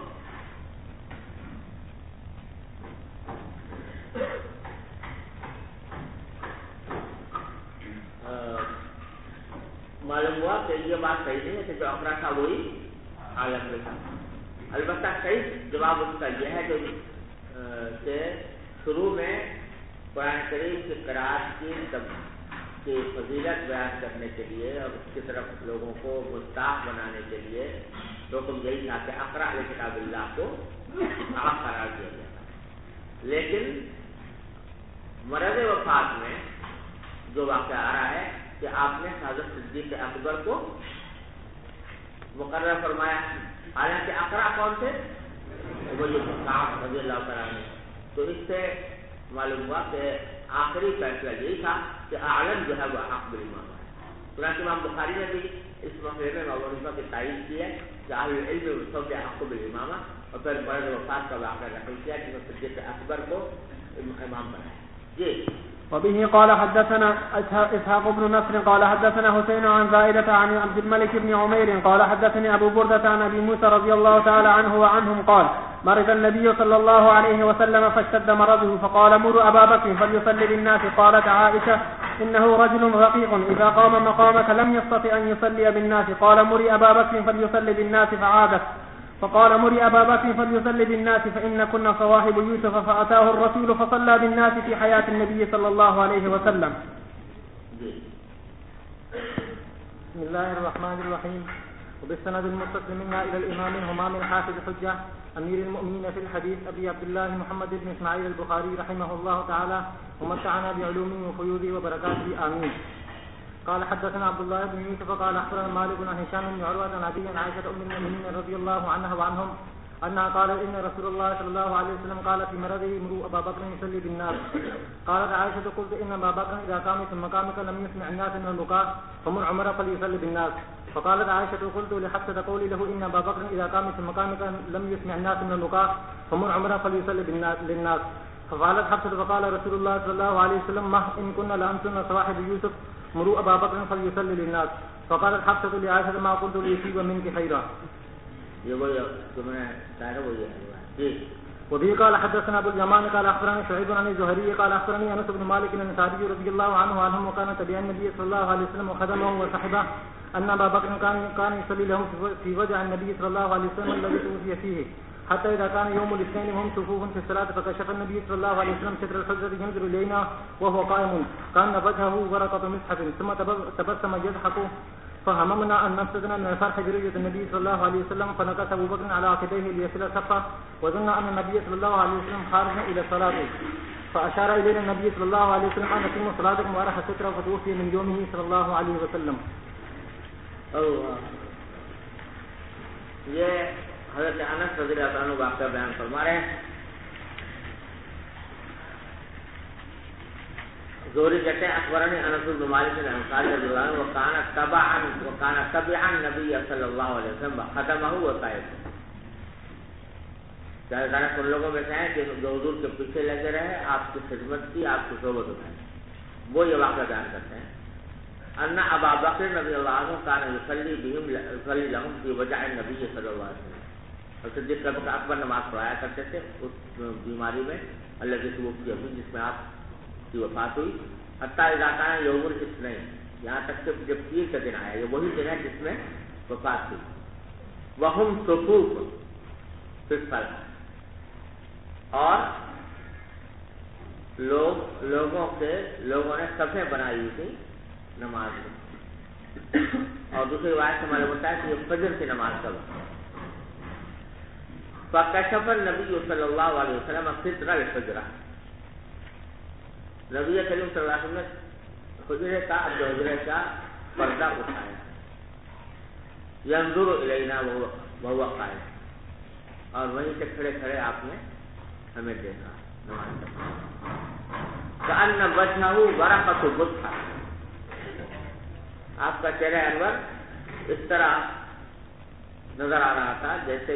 معلوم ہوا کہ یہ بات صحیح نہیں ہے کہ جو اقرا تھا وہی عالم میں تھا، البتہ صحیح جواب اس کا یہ ہے کہ شروع میں قرآن کریم کی قرات کی فضیلت بیان کرنے کے لیے اور اس کی طرف لوگوں کو مستاق بنانے کے لیے حکم یہی تھا کہ اقرا کتاب اللہ کو احق قرار دیا گیا، لیکن مرض وفات میں جو واقعہ آ رہا ہے کہ آپ نے حضرت صدیق اکبر کو مقرر فرمایا، حالانکہ اقرا کون تھے؟ ابی کعب رضی اللہ تعالیٰ عنہ. تو اس سے معلوم ہوا کہ آخری فیصلہ یہی تھا کہ عالم جو ہے وہ حق بالامامہ ہے. چنانچہ امام بخاری نے بھی اس مسئلے میں ابو حنیفہ کی تائید کی ہے کہ اہل العلم سب کے حق بالامامہ، اور پھر مرد وفات کا واقعہ نقل کیا کہ صدیق اکبر کو امام بنایا. جی. وبه قال حدثنا إسحاق بن نصر قال حدثنا حسين عن زائدة عن عبد الملك بن عمير قال حدثني أبو بردة عن أبي موسى رضي الله تعالى عنه وعنهم قال مرض النبي صلى الله عليه وسلم فاشتد مرضه فقال مروا أبا بكر فليصلي بالناس. قالت عائشة إنه رجل رقيق إذا قام مقامك لم يستطع أن يصلي بالناس. قال مري أبا بكر فليصلي بالناس فعادت. فقال مري أبا بكر فليصلي بالناس فإن كنا صواحب يوسف. فأتاه الرسول فصلى بالناس في حياة النبي صلى الله عليه وسلم. بسم الله الرحمن الرحيم. وبالسند المتصل منا إلى الإمام الهمام الحافظ حجة أمير المؤمنين في الحديث أبي عبد الله محمد بن إسماعيل البخاري رحمه الله تعالى ومتعنا بعلومه وفيوضه وبركاته آمين. قال حدثنا عبد الله بن يوسف قال أخبرنا مالك عن هشام بن عروة عن أبي عائشة أم المؤمنين رضي الله عنها وعنهم أنها قال إن رسول الله صلى الله عليه وسلم قال في مرضه مروا أبا بكر يصلي بالناس. قالت عائشة قلت إن أبا بكر إذا قام في مقامك لم يسمع الناس من البكاء فمر عمر فليصلي بالناس. فقالت عائشة قلت لحفصة قولي له إن أبا بكر إذا قام في مقامك لم يسمع الناس من البكاء فمر عمر فليصلي للناس. فقالت حفصة فقال رسول الله صلى الله عليه وسلم ما إن كنا لأنتن صواحب يوسف مروا أبا بكر فليصلي للناس. فقالت حفصة لعائشة ما قلت ليصيب منك خيرا. وبه قال حدثنا ابو اليمان قال اخبرني شعيب عن الزهري قال اخبرني انس بن مالك الانصاري رضي الله عنه وعنهم وكان تبع النبي صلى الله عليه وسلم وخدمه وصحبه ان ابا بكر كان يصلي لهم في وجع النبي صلى الله عليه وسلم الذي توفي فيه حتى اذا كان يوم الاثنين وهم صفوف في الصلاه فكشف النبي صلى الله عليه وسلم ستر الحجره ينظر الينا وهو قائم كان وجهه ورقه مصحف ثم تبسم يضحك فهممنا أن نفسدنا من الفرح برؤية النبي صلى الله عليه وسلم فنكس أبو بكر على عقبيه ليصل صفه وظن أن النبي صلى الله عليه وسلم خارج إلى الصلاة فأشار إلينا النبي صلى الله عليه وسلم أن أتموا صلاتكم وأرح ستره فتوفي من يومه صلى الله عليه وسلم. یہ حضرت انس رضی اللہ عنہ واقعہ بیان فرما رہے ہیں. زہری کہتے ہیں اخبرنی انس بن مالک الانصاری رضی اللہ عنہ وکان تبعا النبی صلی اللہ علیہ وسلم خدمہ وقائد. ظاہر ان لوگوں میں سے ہیں کہ جو حضور کے پیچھے لگے رہے، آپ کی خدمت کی، آپ کی صحبت اٹھائی. وہ یہ واقعہ بیان کرتے ہیں ان ابا بکر رضی اللہ عنہ کان یصلی لهم فی وجع النبی صلی اللہ علیہ وسلم. اور صدیق اکبر نماز پڑھایا کرتے تھے اس بیماری میں اللہ کی توفی جس میں آپ کی وفات ہوئی. حتیٰ اذا کان یوم الاثنین، یہاں تک کہ جب پیر کا دن آیا، یہ وہی دن ہے جس میں وفات ہوئی. وہم صفوف فی الصلاۃ، اور لوگوں نے صفیں بنائی ہوئی تھی نماز میں. اور دوسری روایت سے معلوم ہوتا ہے کہ یہ فجر کی نماز کا وقت. فکشف النبی صلی اللہ علیہ وسلم ستر الحجرہ، نبی کریم صلی اللہ علیہ وسلم نے حجرے کا پردہ اٹھایا. ینظر الینا وهو قائم، اور وہیں سے کھڑے کھڑے آپ نے ہمیں دیکھا نماز پڑھتے. کأن وجہہ ورقۃ بطحہ، آپ کا چہرہ انور اس طرح نظر آ رہا تھا جیسے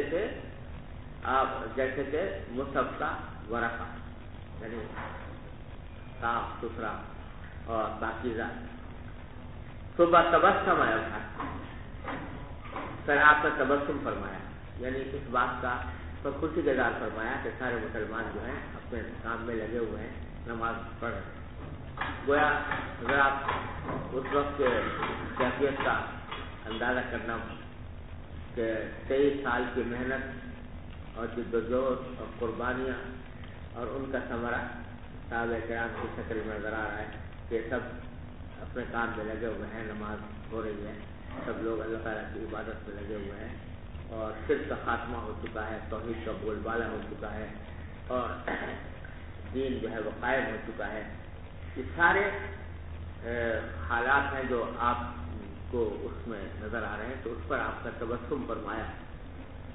کہ مصحف کا ورقہ، یعنی صاف ستھرا اور پاکیزہ. صبح تبسم آیا، پھر آپ نے تبسم فرمایا، یعنی اس بات کا تو خوشی کا اظہار فرمایا کہ سارے مسلمان جو ہیں اپنے کام میں لگے ہوئے ہیں، نماز پڑھ رہے ہیں. گویا اگر آپ اس وقت کے کیفیت کا اندازہ کرنا کہ 23 سال کی محنت اور جدوجہد اور قربانیاں اور ان کا ثمرہ صحابہ کرام کی شکل میں نظر آ رہا ہے کہ سب اپنے کام میں لگے ہوئے ہیں، نماز ہو رہی ہے، سب لوگ اللہ تعالیٰ کی عبادت میں لگے ہوئے ہیں، اور شرک کا خاتمہ ہو چکا ہے، توحید کا بول بالا ہو چکا ہے، اور دین جو ہے وہ قائم ہو چکا ہے. یہ سارے حالات ہیں جو آپ کو اس میں نظر آ رہے ہیں. تو اس پر آپ کا تبسم فرمایا.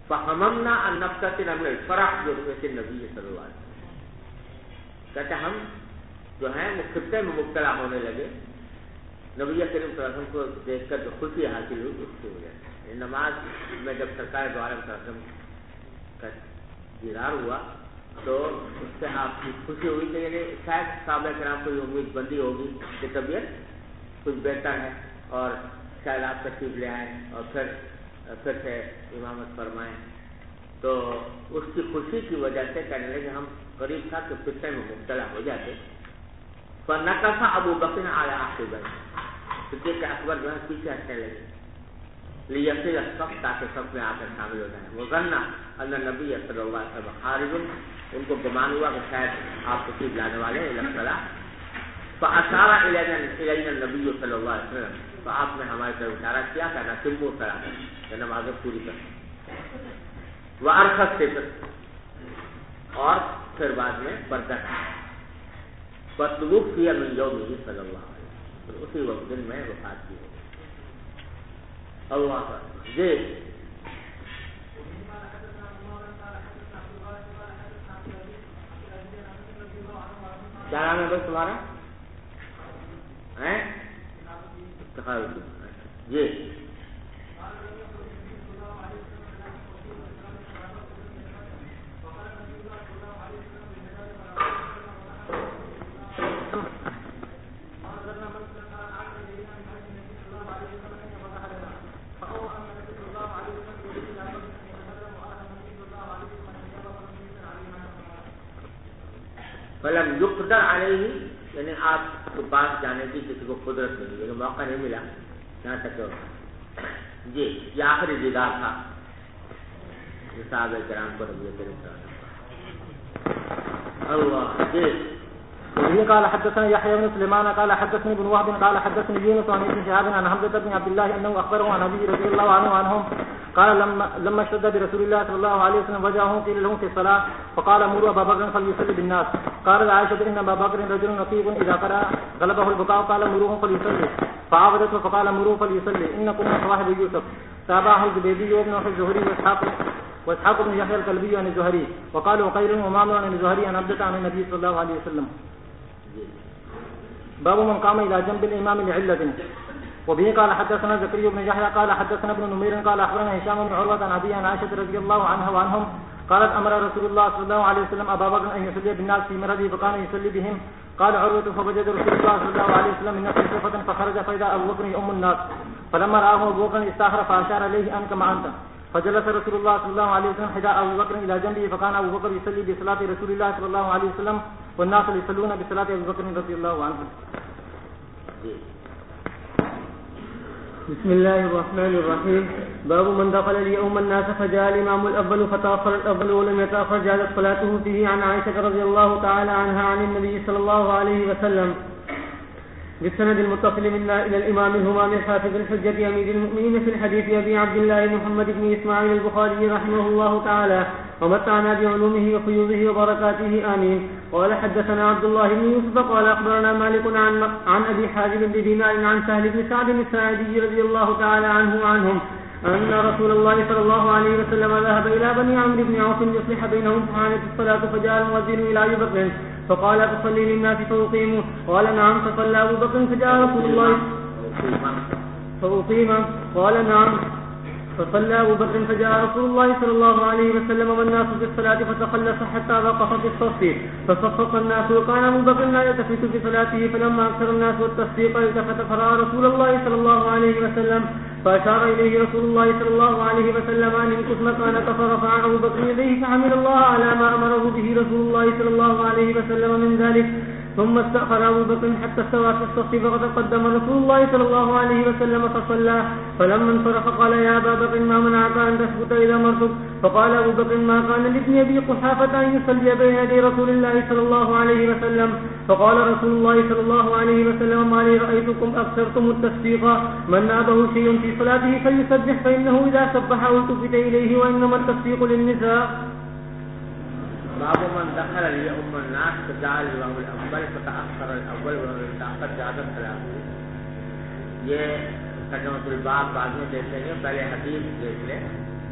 فہممنا ان نفسنا من الفرح برؤیت النبی صلی اللہ علیہ وسلم، کہتے ہم جو ہیں وہ خطے میں مبتلا ہونے لگے نبی کریم صلی اللہ علیہ وسلم کو دیکھ کر جو خوشی حاصل ہوئی اس کی وجہ سے۔ نماز میں جب سرکار دو عالم صلی اللہ علیہ وسلم کا دیدار ہوا تو اس سے آپ کی خوشی ہوئی کہ یعنی شاید صحابہ کرام کو یہ امید بندی ہوگی کہ طبیعت کچھ بہتر ہے اور شاید آپ تشریف لے آئیں اور پھر سے امامت فرمائیں، تو اس کی خوشی کی وجہ سے کہنے لگے ہم قریب تھا کہ فتنے میں مبتلا ہو جاتے۔ فنکث ابو بکر علی عقبیہ، صدیق اکبر جو ہے پیچھے ہٹنے لگے، لیصل الصف، تاکہ صف میں آ کر شامل ہو جائیں۔ وظن ان النبی صلی اللہ علیہ وسلم خارج، ان کو گمان ہوا کہ شاید آپ تشریف لانے والے ہیں الصلاۃ۔ فاشار الینا النبی صلی اللہ علیہ وسلم، تو آپ نے ہماری طرف اشارہ کیا کہ نتموا الصلاۃ، کہ نمازیں پوری کریں۔ وارخى الستر، اور پھر بعد میں پردہ تھا۔ فتوفی من یومہ صلی اللہ علیہ وسلم، اسی وقت دن میں وفات کی ہے۔ اللہ جی کیا نام ہے بھائی تمہارا؟ جی فلم یقدر علیہ، یعنی آپ کے پاس جانے کی کسی کو قدرت نہیں، یعنی موقع نہیں ملا یہاں تک جی یہ آخری دیدار تھا صحابہ کرام کو نبی کریم صلی اللہ علیہ وسلم۔ جی وبه قال حدثنا يحيى بن سليمان قال حدثني ابن وهب قال حدثني يونس عن ابن شهاب عن حمزة بن عبد الله انه اخبره عن ابي رضي الله عنه عنهم قال لما اشتد برسول الله صلى الله عليه وسلم وجهه قيل له في الصلاة فقال مروا ابا بكر فليصلي بالناس. قال عائشة ان ابا بكر رجل نقيب اذا قرأ غلبه البكاء قال مروه فليصلي، فعاودته فقال مروه فليصلي انكم صواحب يوسف. تابعه الزبيدي وابن الزهري واسحاق بن يحيى الكلبي عن الزهري وقالوا قيل ومعمر عن الزهري عن عبدة عن النبي صلى الله عليه وسلم. باب من قام الى جنب الامام لعلة. وبه قال حدثنا زكريا بن يحيى قال حدثنا ابن نمير قال اخبرنا هشام بن عروة عن ابي عن عائشة رضي الله عنها وعنهم قالت امر رسول الله صلى الله عليه وسلم ابا بكر ان يصلي بالناس في مرضه فكان يصلي بهم. قال عروة فوجد رسول الله صلى الله عليه وسلم من نفسه صفة فخرج فاذا ابو بكر يؤم الناس فلما رآه ابو بكر استاخر فاشار اليه ان كما انت، فجلس رسول الله صلى الله عليه وسلم حذاء ابو بكر الى جنبه فكان ابو بكر يصلي بصلاة رسول الله صلى الله عليه وسلم والناس يصلون بصلاة ابي بكر رضي الله عنه. بسم الله الرحمن الرحيم. باب من دخل ليؤم الناس فجاء الإمام الأول فتأخر الأول ولم يتأخر جازت صلاته فيه. عن عائشة رضي الله تعالى عنها عن النبي صلى الله عليه وسلم بالسند المتصل منا إلى الإمام الهمام الحافظ الحجة أمير المؤمنين في الحديث أبي عبد الله محمد بن إسماعيل البخاري رحمه الله تعالى ومتعنا بعلومه وفيوضه وبركاته آمين. قال حدثنا عبد الله بن يوسف قال أخبرنا مالك عن أبي حازم بن دينار عن سهل بن سعد الساعدي رضي الله تعالى عنه وعنهم أن رسول الله صلى الله عليه وسلم ذهب إلى بني عمرو بن عوف يصلح بينهم فحانت الصلاة فجاء المؤذن إلى أبي بكر فقال تصلي للناس فأقيموا؟ قال نعم. فصلى أبو بكر فجاء رسول الله فأقيم؟ قال نعم. فصلى أبو بكر فجاء رسول الله صلى الله عليه وسلم والناس في الصلاة فتخلص حتى وقف في الصف فصفق الناس وكان أبو بكر لا يلتفت في صلاته فلما أكثر الناس والتصفيق التفت فرأى رسول الله صلى الله عليه وسلم فأشار إليه رسول الله صلى الله عليه وسلم أن انقص مكانك فرفع أبو بكر يديه فحمد الله على ما أمره به رسول الله صلى الله عليه وسلم من ذلك ثم استأخر أبو بكر حتى استوى في الصف فتقدم رسول الله صلى الله عليه وسلم فصلى فلما انصرف قال يا أبا بكر ما منعك أن تثبت إذا مرتك؟ فقال أبو بكر ما كان لابن أبي قحافة أن يصلي بين يدي رسول الله صلى الله عليه وسلم. فقال رسول الله صلى الله عليه وسلم ما لي رأيتكم أكثرتم التصفيق من نابه شيء في صلاته فليسبح فإنه إذا سبح التفت إليه وإنما التصفيق للنساء. باب من دخل ليؤم الناس فجعل الإمام الأول فتأخر الأول ولم يتأخر جازت صلاته. یہ ترجمۃ الباب بعد میں دیکھیں گے، پہلے حدیث دیکھ لیں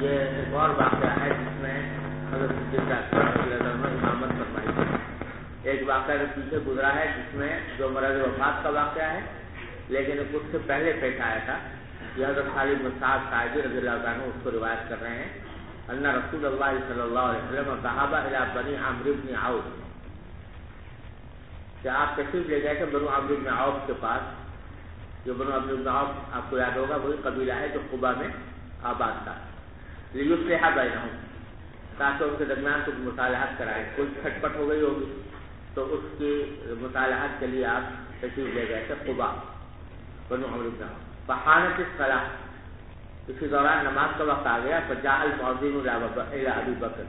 یہ ایک اور واقعہ ہے جس میں حضرت صدیق اکبر رضی اللہ عنہ امامت فرمائی تھی. ایک واقعہ جو پیچھے گزرا ہے جس میں جو مرض وفات کا واقعہ ہے، لیکن اس سے پہلے پیش آیا تھا. یہ حضرت خالد بن سعد ساعدی رضی اللہ عنہ اس کو روایت کر رہے ہیں. ان رسول اللہ صلی اللہ علیہ وسلم ذهب الى بني عمرو بن عوف، کہ آپ تشریف لے گئے تھے بنو عمرو بن عوف کے پاس. جو بنو عمرو بن عوف آپ کو یاد ہوگا وہی قبیلہ ہے جو قبا میں آباد تھا. لیصلح بینہم، تاکہ ان کے درمیان کچھ مصالحت کرائے. کوئی کھٹپٹ ہو گئی ہوگی تو اس کی مصالحت کے لیے آپ تشریف لے گئے تھے قبا بنو عمرو بن عوف. فحانت الصلاۃ، اسی دوران نماز کا وقت آ گیا. فجاء المؤذن الی ابی بکر،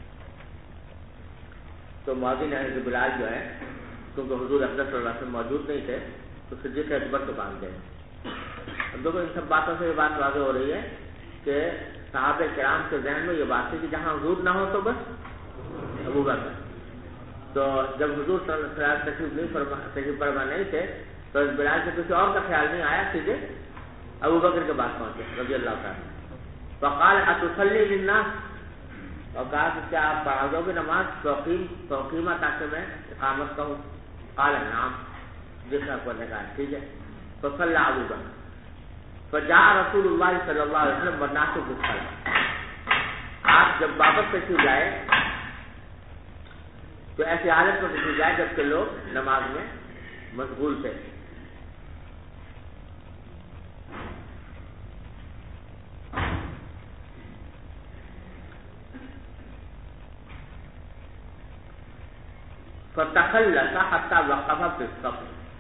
تو مؤذن حضرت بلال جو ہے، کیونکہ حضور اقدس صلی اللہ علیہ وسلم موجود نہیں تھے تو صدیق اکبر کو باندھ گئے. اب دیکھو ان سب باتوں سے یہ بات واضح ہو رہی ہے کہ صحابہ کرام کے ذہن میں یہ بات تھی کہ جہاں حضور نہ ہو تو بس ابو بکر. تو جب حضور صلی اللہ علیہ وسلم تشریف فرما نہیں تھے تو اس بلال سے کسی اور کا خیال نہیں آیا، سیدھے ابو بکر کے پاس پہنچے رضی اللہ تعالیٰ. فقال اتصلی للناس، اور کہا کہ کیا آپ پڑھا دو گے نماز توقیمہ تاکہ میں اقامت کروں. قال نعم، جس اکبر نے کہا ٹھیک ہے. فصلی ابو بکر فجاء رسول اللہ صلی اللہ علیہ وسلم والناس بالصلاۃ. آپ جب واپس تشریف جائے تو ایسی حالت میں تشریف جائے جبکہ لوگ نماز میں مشغول تھے. فتخلص حتى وقف في الصف،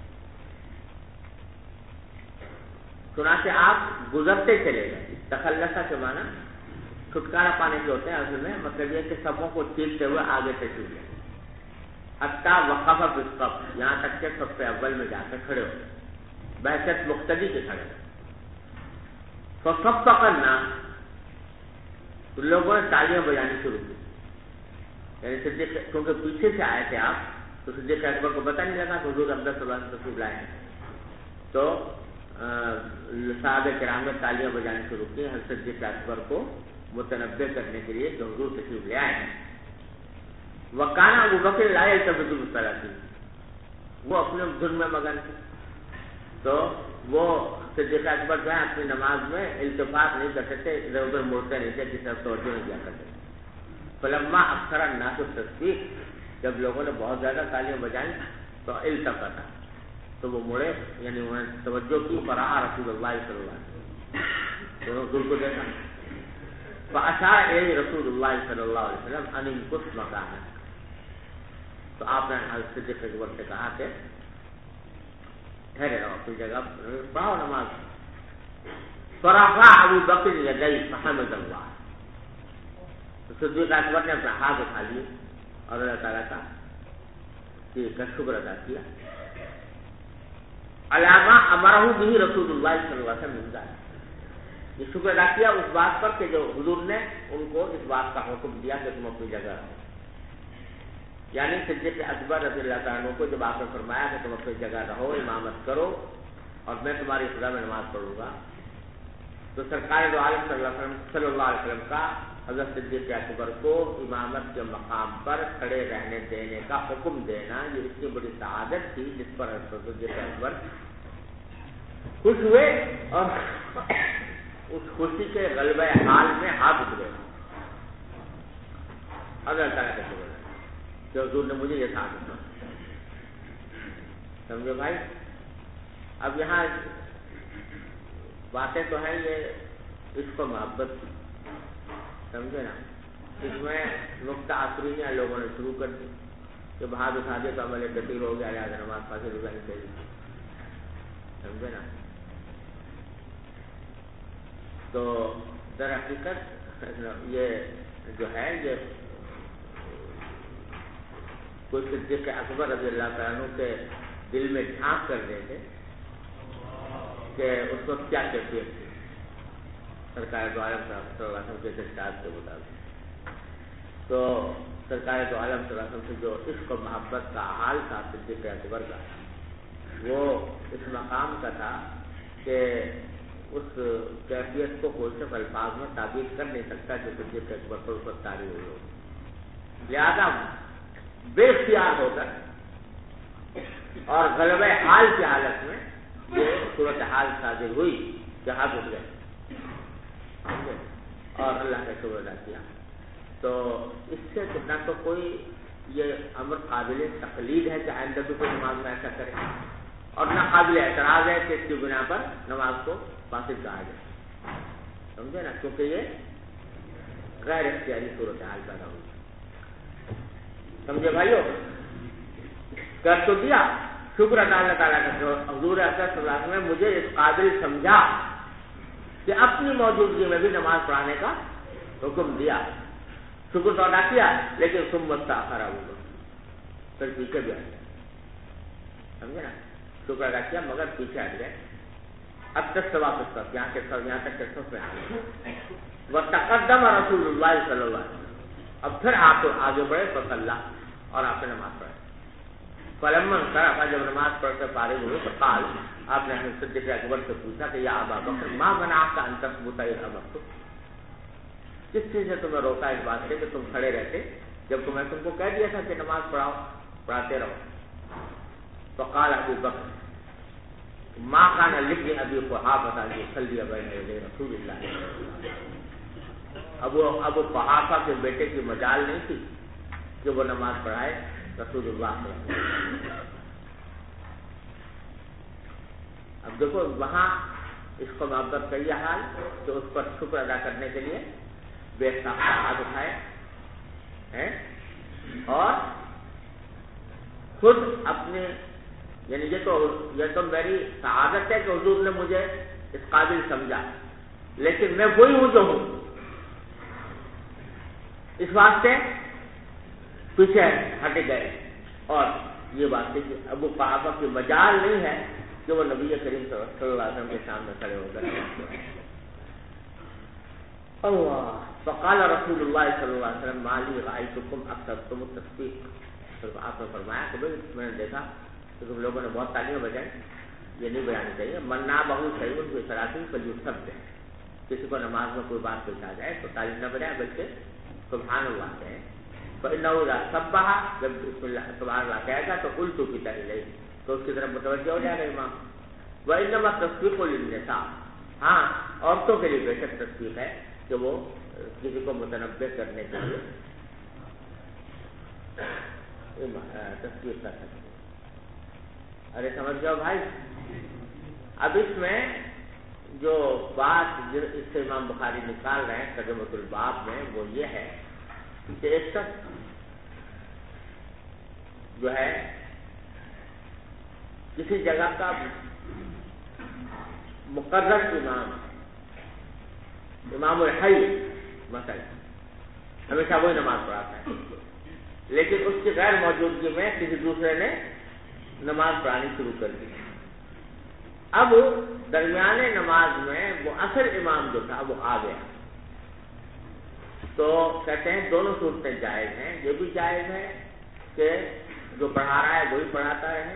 چنانچہ آپ گزرتے چلے گئے. تخلص کے معنی چھٹکارا پانے کے ہوتے ہیں اصل میں، مطلب یہ کہ سبوں کو چیرتے ہوئے آگے تشریف لے. حتى وقف في الصف، یہاں تک کہ سب سے اول میں جا کے کھڑے ہو، بحثیت مقتدی کے کھڑے. فصفق الناس، لوگوں نے تالیاں بجانی شروع کی. یعنی صدیق، کیونکہ پیچھے سے آئے تھے آپ تو صدیق اکبر کو پتہ نہیں لگا کہ حضور اقدس صلی اللہ علیہ وسلم تشریف لائے ہیں. تو صحابہ کرام نے تالیاں بجانے شروع کی حضرت صدیق اکبر کو متنبہ کرنے کے لیے کہ حضور تشریف لے آئے ہیں. وکان ابو بکر لا یلتفت بالصلاۃ، وہ اپنے دھن میں مگن تھے. تو وہ صدیق اکبر جو ہے اپنی نماز میں التفات نہیں کرتے تھے، ادھر ادھر مڑتے نہیں تھے، کسی طرف توجہ نہیں کیا کرتے. فلما اکثر الناس التسبیح، جب لوگوں نے بہت زیادہ تالیاں بجائیں تو التفت، تو وہ مڑے، یعنی انہوں نے توجہ کی. فرآ رسول اللہ صلی اللہ علیہ وسلم، تو حضور کو دیکھا. فاشار الیہ رسول اللہ صلی اللہ علیہ وسلم ان امکث مکانک، تو آپ نے حضرت صدیق اکبر سے کہا کہ ٹھہرے رہو اپنی جگہ، پڑھاؤ نماز. فرفع ابو بکر یدیہ فحمد اللہ، تو صدیق اکبر نے اپنا ہاتھ اٹھا لیے اور اللہ تعالیٰ کا شکر ادا کیا. علامہ امرہ بہ رسول اللہ صلی اللہ علیہ وسلم، یہ شکر ادا کیا اس بات پر کہ جو حضور نے ان کو اس بات کا حکم دیا کہ تم اپنی جگہ رہو. یعنی صدیق اکبر رضی اللہ تعالیٰ عنہ کو جب آپ نے فرمایا کہ تم اپنی جگہ رہو، امامت کرو اور میں تمہاری خدا میں نماز پڑھوں گا، تو سرکار دو عالم صلی اللہ علیہ وسلم کا حضرت صدیق اکبر کو امامت کے مقام پر کھڑے رہنے دینے کا حکم دینا، یہ اتنی بڑی سعادت تھی جس پر حضرت صدیق اکبر خوش ہوئے اور اس خوشی کے غلبہ حال میں ہاتھ اٹھے. اللہ تعالیٰ کا شکر ہے کہ حضور نے مجھے یہ سعادت دی. سمجھو بھائی، اب یہاں باتیں تو ہیں یہ عشق و محبت کی، سمجھے نا. اس میں نقطہ آفرینیاں لوگوں نے شروع کر دی کہ بہاد اٹھا دے تو عمل کثیر ہو گیا، لہٰذا نماز فاصل ہو جانی چاہیے، سمجھے نا. تو در حقیقت یہ جو ہے یہ کوئی صدیق اکبر رضی اللہ تعالیٰ عنہ کے دل میں جھانک کر دے تھے کہ اس وقت کیا کیفیت تھی سرکار دو عالم صلی اللہ علیہ وسلم کے ارشاد کے مطابق. تو سرکار دو عالم صلی اللہ علیہ وسلم سے جو عشق و محبت کا حال تھا صدیق اکبر کا، وہ اس مقام کا تھا کہ اس کیفیت کو کوئی صرف الفاظ میں تعبیر کر نہیں سکتا جو صدیق اکبر پر اس وقت طاری ہوئی ہو. لہذا بے اختیار ہو کر اور غلبہ حال کی حالت میں یہ صورتحال صادر ہوئی کہ ہاتھ اٹھ گئے اور اللہ کا شکر ادا کیا. تو اس سے نہ تو کوئی یہ امر قابل تقلید ہے کہ آئندہ بھی کوئی نماز میں ایسا کرے، اور نہ قابل اعتراض ہے کہ اس کی بنا پر نماز کو فاسد کہا جائے. سمجھے نا، کیونکہ یہ غیر اختیاری صورتحال پیدا ہوئی. سمجھے بھائیو؟ کر تو دیا، شکر ادا اللہ تعالیٰ کا. حضور اکرم صلی اللہ علیہ وسلم نے مجھے اس قابل سمجھا کہ اپنی موجودگی میں بھی نماز پڑھانے کا حکم دیا. شکر تو ادا کیا، لیکن ثم تاخر ابو، پھر پیچھے بھی آ گئے. سمجھے نا، شکر ادا کیا مگر پیچھے ہٹ گئے. اب تک واپس تک یہاں تک کے سب میں آ گئے. وتقدم رسول اللہ صلی اللہ علیہ وسلم، اب پھر آپ آگے بڑھے فصلی اور آپ نے نماز پڑھی. فلما انصرف، جب نماز پڑھ کر فارغ ہوئے تو قال، آپ نے صدیق اکبر سے پوچھا کہ یا ابا بکر ما منعک ان تثبت اذ امرتک، کس چیز نے تمہیں روکا اس بات سے کہ تم کھڑے رہتے جب تمہیں تم کو کہہ دیا تھا کہ نماز پڑھاؤ، پڑھاتے رہو. تو قال ابو بکر ما كان لابن ابي قحافه ان يصلي بين يدي رسول الله. ابو قحافہ کے بیٹے کی مجال نہیں تھی کہ وہ نماز پڑھائے رسول اللہ صلی اللہ علیہ وسلم. اب دیکھو وہاں اس کو محبت کا یہ حال کہ اس پر شکر ادا کرنے کے لیے بے ہاتھ اٹھائے ہیں اور خود اپنے، یعنی یہ تو میری سعادت ہے کہ حضور نے مجھے اس قابل سمجھا، لیکن میں وہی ہوں جو ہوں. اس واسطے پیچھے ہٹ گئے. اور یہ بات ہے کہ ابو قحافہ کی مجال نہیں ہے کہ وہ نبی کریم صلی اللہ علیہ وسلم کے سامنے کھڑے ہو کر اللہ. فقال رسول اللہ صلی اللہ علیہ وسلم ما لی رأیتکم اکثرتم التسبیح. آپ نے فرمایا کہ بھائی میں نے دیکھا کہ تم لوگوں نے بہت تعلیمیں بجائیں، یہ نہیں بجانی چاہیے. منا بہو صحیح ان کو صلاۃ فلیسبح، کسی کو نماز میں کوئی بات پیش آ جائے تو تعلیم نہ بجائے بلکہ سبحان اللہ کہیں. فإنه إذا سبح، جب بسم اللہ سبحان اللہ کہے گا تو قلت کی تحلیل، تو اس کی طرف متوجہ ہو جائے گا امام. وإنما التسبيح للنساء، ہاں عورتوں کے لیے بے شک تسبیح ہے کہ وہ کسی کو متنبہ کرنے کے لیے تسبیح کر سکتے. ارے سمجھ جاؤ بھائی. اب اس میں جو بات اس سے امام بخاری نکال رہے ہیں ترجمۃ الباب میں وہ یہ ہے کہ ایک شخص جو ہے کسی جگہ کا مقرر امام الحی مثلا ہمیشہ وہی نماز پڑھاتا ہے، لیکن اس کی غیر موجودگی میں کسی دوسرے نے نماز پڑھانی شروع کر دی. اب درمیانے نماز میں وہ اصل امام جو تھا وہ آ گیا. تو کہتے ہیں دونوں صورتیں جائز ہیں. یہ بھی جائز ہے کہ جو پڑھا رہا ہے وہی پڑھاتا رہے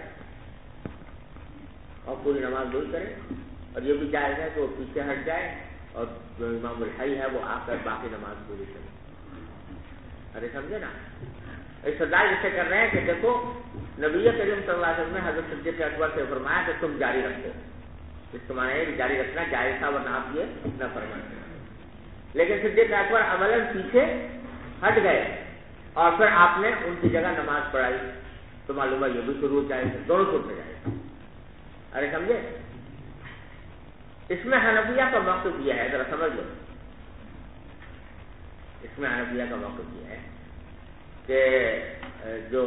اور پوری نماز وہی کرے، اور یہ بھی جائز ہے کہ وہ پیچھے ہٹ جائے اور جو امام الحی ہے وہ آ کر باقی نماز پوری کرے. ارے سمجھے نا، استدلال اسے کر رہے ہیں کہ دیکھو نبی کریم صلی اللہ علیہ وسلم نے حضرت صدیق اکبر سے فرمایا کہ تم جاری رکھو. اس کے معنی ہے کہ جاری رکھنا جائز تھا ورنہ آپ یہ نہ فرمائیں. لیکن صدیق اکبر عملاً پیچھے ہٹ گئے اور پھر آپ نے ان کی جگہ نماز پڑھائی تو معلوم ہے یہ بھی شروع جائے، دونوں صورت میں جائے. ارے سمجھے، اس میں حنفیہ کا موقف یہ ہے، ذرا سمجھ لو. اس میں حنفیہ کا موقف یہ ہے کہ جو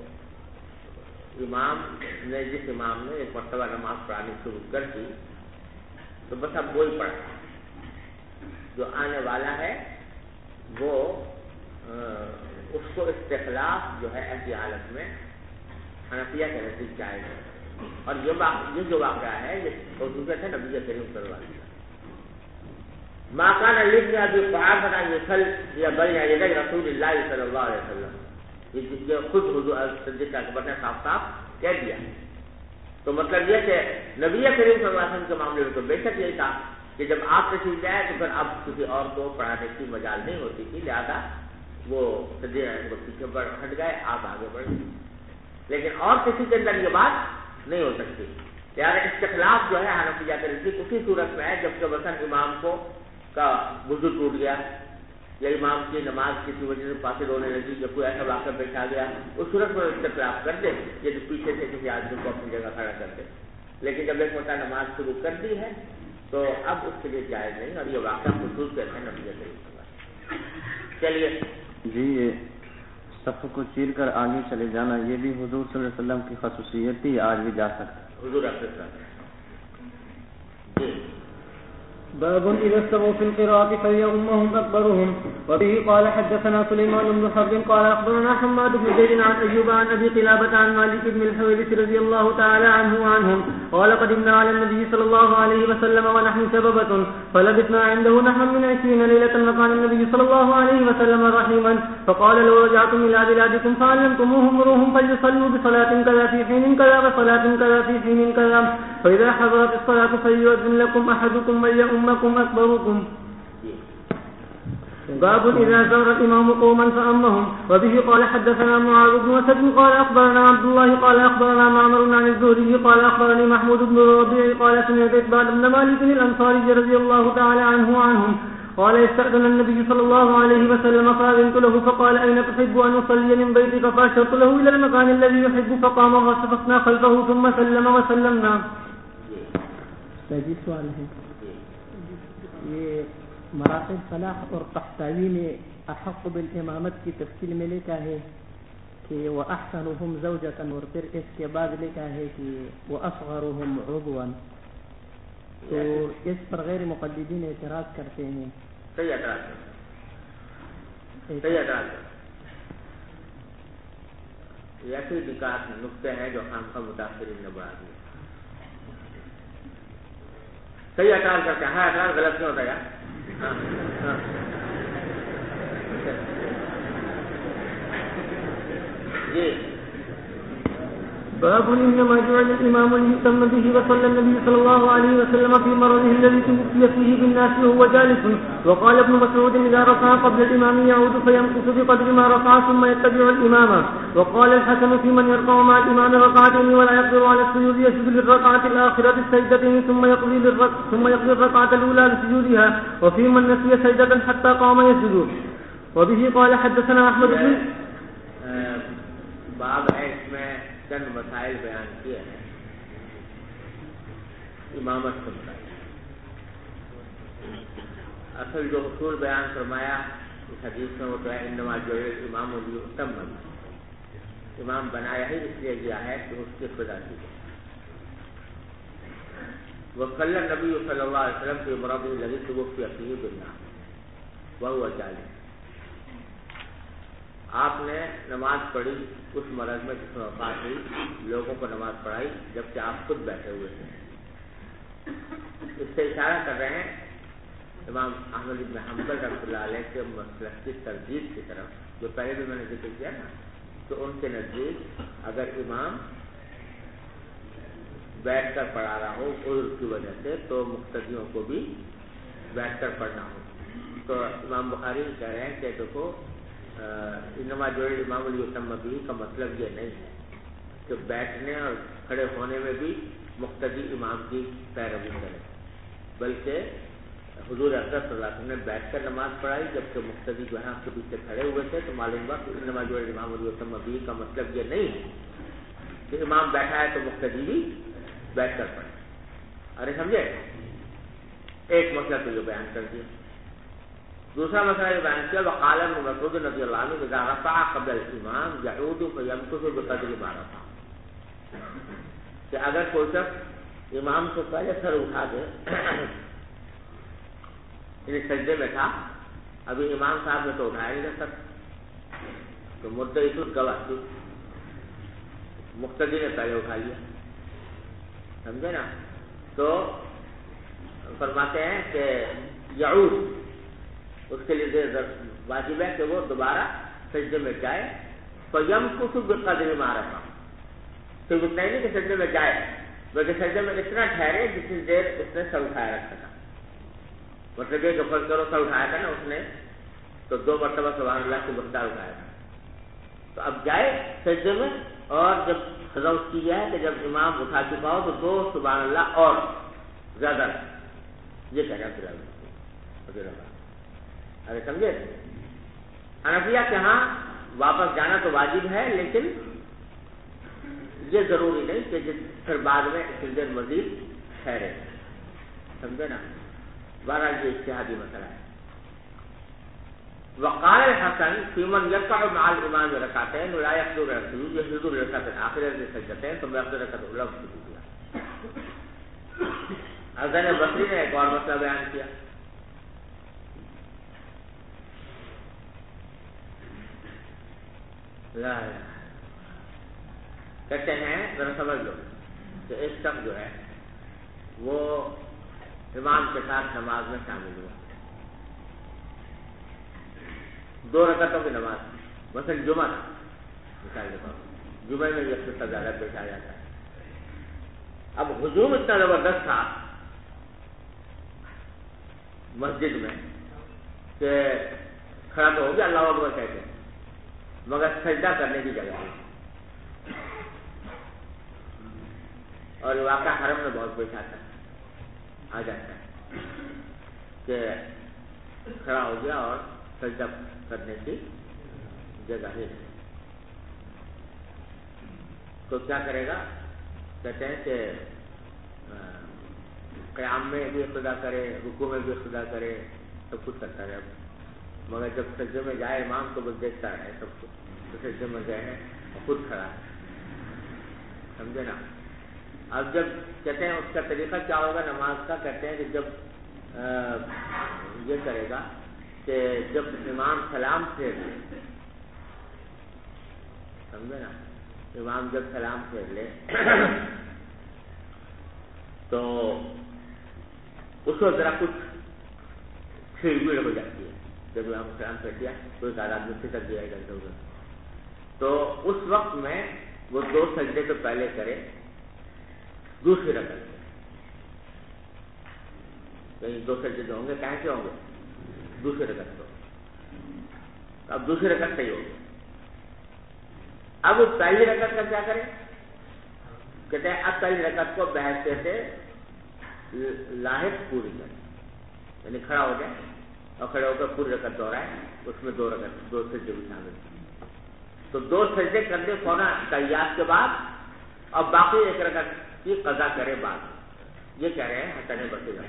امام نے جس امام نے ایک مرتبہ نماز پڑھانی شروع کر دی تو بس اب وہی پڑھا، جو آنے والا ہے وہ اس کو استخلاف جو ہے ایسی حالت میں حنفیہ کے نزدیک جائز ہے. اور یہ جو واقعہ ہے یہ خصوصیت ہے نبی کریم صلی اللہ علیہ وسلم. ما كان لابن ابي قحافه ان يصلي بين يدي رسول الله صلی اللہ علیہ وسلم، یہ خود حضور صدیق اکبر نے صاف صاف کہہ دیا. تو مطلب یہ کہ نبی کریم صلی اللہ علیہ وسلم کے معاملے میں تو بے شک یہی تھا کہ جب آپ تشریف لائے تو پھر اب کسی اور کو پڑھانے کی مجال نہیں ہوتی تھی، لہذا وہ پیچھے ہٹ گئے، آپ آگے بڑھ گئے. لیکن اور کسی کے اندر یہ بات نہیں ہو سکتی. لہٰذا استخلاف جو ہے حنفیہ کے نزدیک اسی صورت میں ہے جب کہ مثلاً امام کا وضو ٹوٹ گیا یا امام کی نماز کسی وجہ سے فاصل ہونے لگی یا کوئی ایسا واقعہ پیش آ گیا، اس صورت میں استخلاف کر دے یہ جو پیچھے سے کسی آدمی کو اپنی جگہ کھڑا کر دے. لیکن جب ایک مرتبہ نماز شروع کر دی ہے تو اب اس کے لیے جائز نہیں، اور یہ واقعہ خصوص کہتے ہیں نبی صلی. چلیے جی، یہ صف کو چیر کر آگے چلے جانا یہ بھی حضور صلی اللہ علیہ وسلم کی خصوصیت تھی، آج بھی جا سکتا ہے. حضور اکرم جی. باب إذا استووا في القراءة فليؤمهم أكبرهم. وبه قال حدثنا سليمان بن حرب قال أخبرنا حماد بن زيد عن أيوب عن أبي قلابة عن مالك بن الحويرث رضي الله تعالى عنه وعنهم قال قدمنا على النبي صلى الله عليه وسلم ونحن شبابة فلبثنا عنده نحو من 20 ليلة وكان النبي صلى الله عليه وسلم رحيما فقال لو رجعتم إلى بلادكم فعلمتموهم مروهم فليصلوا بصلاة كذا في حين كذا وصلاة كذا في حين كذا فإذا حضرت الصلاة فليؤذن لكم أحدكم وليؤمكم أكبركم. باب إذا زار الإمام قوما فأمهم. وبه قال حدثنا معاذ بن أسد قال أخبرنا عبد الله قال أخبرنا معمر عن الزهري قال أخبرني محمود بن الربيع قال سمعت إتبان بن مالك الأنصاري رضي الله تعالى عنه وعنهم قال استأذن النبي صلى الله عليه وسلم فأذنت له فقال أين تحب أن أصلي من بيتك فأشرت له إلى المكان الذي يحب فقام وصففنا خلفه ثم سلم وسلمنا. سوال ہے یہ مراتب فلاح اور تحتاوی میں احق بالامامت کی تفصیل میں لکھا ہے کہ وَأَحْسَنُهُمْ زَوْجَةً، اور پھر اس کے بعد لکھا ہے کہ وَأَصْغَرُهُمْ عُضْوًا. تو اس پر غیر مقلدین اعتراض کرتے ہیں. صحیح اعتراض یہ ایسے نکات نقطے ہیں جو خام کا متاثرین نے بڑھا دیا. صحیح اعتراض کرتے ہیں. ہاں اعتراض غلط نہیں ہوتا یار. جی. باب إنما جعل الإمام ليؤتم به وصلى النبي صلى الله عليه وسلم في مرضه الذي توفي فيه بالناس وهو جالس. وقال ابن مسعود إذا رفع قبل الإمام يعود فيمكث بقدر ما رفع ثم يتبع الإمام. وقال الحسن في من يرفع مع الإمام ركعتين ولا يقدر على السجود يسجد للركعة الآخرة السجدتين ثم يقضي الركعة الأولى لسجودها وفي من نسي سجدة حتى قام يسجد. وبه قال حدثنا أحمد بن باب ہے اس میں چند مسائل بیان کیے ہیں امامت کے متعلق. اصل جو اصول بیان فرمایا اس حدیث میں وہ تو ہے انما جعل الامام لیؤتم به، امام بنایا ہی اس لیے گیا ہے کہ اس کی اقتدا کی جائے. وصلى النبي صلى الله عليه وسلم في مرضه الذي توفي فيه بالناس وهو جالس. آپ نے نماز پڑھی اس مرض میں جس میں وفات ہوئی، لوگوں کو نماز پڑھائی جبکہ آپ خود بیٹھے ہوئے تھے. اس سے اشارہ کر رہے ہیں امام احمد بن حنبل رحمۃ اللہ علیہ کے مسلک کی ترجیح کی طرف، جو پہلے بھی میں نے ذکر کیا نا. تو ان کے نزدیک اگر امام بیٹھ کر پڑھا رہا ہو عذر کی وجہ سے تو مقتدیوں کو بھی بیٹھ کر پڑھنا ہو. تو امام بخاری کہہ رہے ہیں کہ دیکھو انما جعل الامام لیؤتم به کا مطلب یہ نہیں ہے کہ بیٹھنے اور کھڑے ہونے میں بھی مقتدی امام کی پیروی کرے، بلکہ حضور اکرم صلی اللہ علیہ وسلم نے بیٹھ کر نماز پڑھائی جبکہ مقتدی جو ہے آپ کے پیچھے کھڑے ہوئے تھے. تو معلوم ہوا کہ انما جعل الامام لیؤتم به کا مطلب یہ نہیں ہے کہ امام بیٹھا ہے تو مقتدی بھی بیٹھ کر پڑھے. ارے سمجھے، ایک مسئلہ تو یہ بیان کر دیا. دوسرا مسئلہ یہ بیان کیا وقال ابن مسعود رضی اللہ عنہ اذا رفع قبل الامام يعود فيمكث بقدر ما رفع، کہ اگر کوئی شخص امام سے پہلے سر اٹھا دے، یعنی سجدے میں تھا، ابھی امام صاحب نے تو اٹھایا نہیں تھا تو مدعی خود گواہ تھی، مقتدی نے پہلے اٹھا لیا. سمجھے نا. تو فرماتے ہیں کہ یعود اس کے لیے واجب ہے کہ وہ دوبارہ سجدے میں جائے. فَيَمْكُثُ بِقَدْرِ مَا رَفَعَ، صرف اتنا ہی نہیں کہ سجدے میں جائے بلکہ سجدے میں اتنا ٹھہرے جتنی دیر اس نے سر اٹھایا رکھا تھا. مطلب یہ کہ فرض کرو سا اٹھایا تھا نا اس نے تو 2 مرتبہ سبحان اللہ کی مقدار اٹھایا تھا، تو اب جائے سجدے میں، اور جب سزا اس کی یہ ہے کہ جب امام اٹھا چکا ہو تو 2 سبحان اللہ اور زیادہ یہ کہہ رہا پھر ارے سمجھے؟ حنفیہ کے ہاں واپس جانا تو واجب ہے، لیکن یہ ضروری نہیں کہ پھر بعد میں سجدے مزید ٹھہرے، سمجھے نا؟ بہرحال یہ اجتہادی مسئلہ ہے۔ وقال الحسن في من يقع مع الامام ركعتين ولا يقدر على السجود يسجد لركعة الاخرة لسجدتين ثم يقدر ركعة الاولى بسجودها۔ حسن بصری نے ایک اور مسئلہ بیان کیا، کہتے ہیں ذرا سمجھ لو کہ ایک شخص جو ہے وہ امام کے ساتھ نماز میں شامل ہوا، 2 رکعتوں کی نماز، مثلا جمعہ مثال کے طور پر جمعے میں یہ قصہ زیادہ پیش آ جاتا ہے۔ اب ہجوم اتنا زبردست تھا مسجد میں کہ کھڑا تو ہو گیا اللہ اکبر کہتے ہیں، مگر سجدہ کرنے کی جگہ نہیں، اور واقعہ حرم میں بہت پیش آتا ہے، آ جاتا ہے کہ کھڑا ہو گیا اور سجدہ کرنے کی جگہ ہی نہیں، تو کیا کرے گا؟ کہتے ہیں کہ قیام میں بھی اقتدا کرے، رکوع میں بھی اقتدا کرے، سب کچھ کرتا رہے، مگر جب سجدے میں جائے امام تو بس دیکھتا رہے سب کچھ، تو سجدے میں گئے ہیں اور خود کھڑا ہے، سمجھے نا؟ اب جب کہتے ہیں اس کا طریقہ کیا ہوگا نماز کا؟ کہتے ہیں کہ جب یہ کرے گا کہ جب امام سلام پھیر لے، سمجھے نا؟ امام جب سلام پھیر لے تو اس کو ذرا کچھ پھر بھیڑ ہو جاتی ہے، جب امام سلام پھیر دیا تو ایک آدمی سے کر دیا ادھر ادھر، تو اس وقت میں وہ 2 سجدے تو پہلے کرے دوسری رکعت میں، کہیں 2 سجدے جو ہوں گے کہیں سے ہوں گے؟ دوسری رکعت کو، اب دوسری رکعت صحیح ہوگی، اب پہلی رکعت کا کیا کرے؟ کہتے ہیں اب پہلی رکعت کو بحثیت سے لاحق پوری کرے، یعنی کھڑا ہو جائے اور کھڑے ہو کر پوری رکعت دوہرائے، اس میں 2 سجدے بھی شامل ہیں، تو 2 سجدے کرنے فوراً تحیات کے بعد، اور باقی 1 رکعت کی قضا کرے بعد، یہ کہہ رہے ہیں حسن بصری۔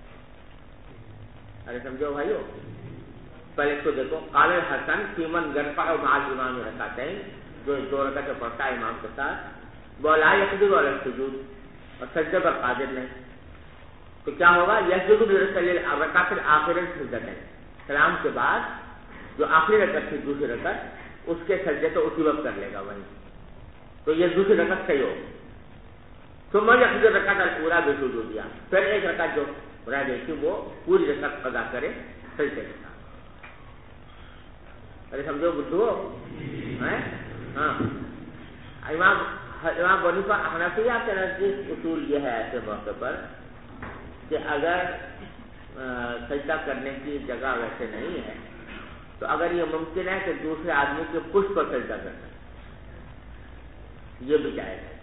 ارے سمجھو بھائیو، پہلے اس کو دیکھو، قال الحسن فی من یرفع مع الامام رکعتین، جو 2 رکعتیں پڑھتا ہے امام کے ساتھ، ولا یقدر علی السجود، اور سجدے پر قادر نہیں، تو کیا ہوگا؟ یسجد للرکعۃ الآخرۃ سجدتین، سلام کے بعد جو آخری رکعت تھی دوسری رکعت، اس کے سجدے تو اسی وقت کر لے گا وہیں، تو یہ دوسری رکعت صحیح ہوگی۔ ثم یقضی الرکعۃ الاولی بسجودہا، پھر 1 رکعت جو رہ گئی تھی وہ پوری رکعت قضا کرے سجدے کے ساتھ۔ ارے سمجھو بدھو، ہاں، امام ابو حنیفہ حنفیہ کے نزدیک اصول یہ ہے ایسے موقع پر کہ اگر سجدہ کرنے کی جگہ ویسے نہیں ہے تو اگر یہ ممکن ہے کہ دوسرے آدمی کے پشت پر سجدہ کرنا، یہ بھی جائز ہے،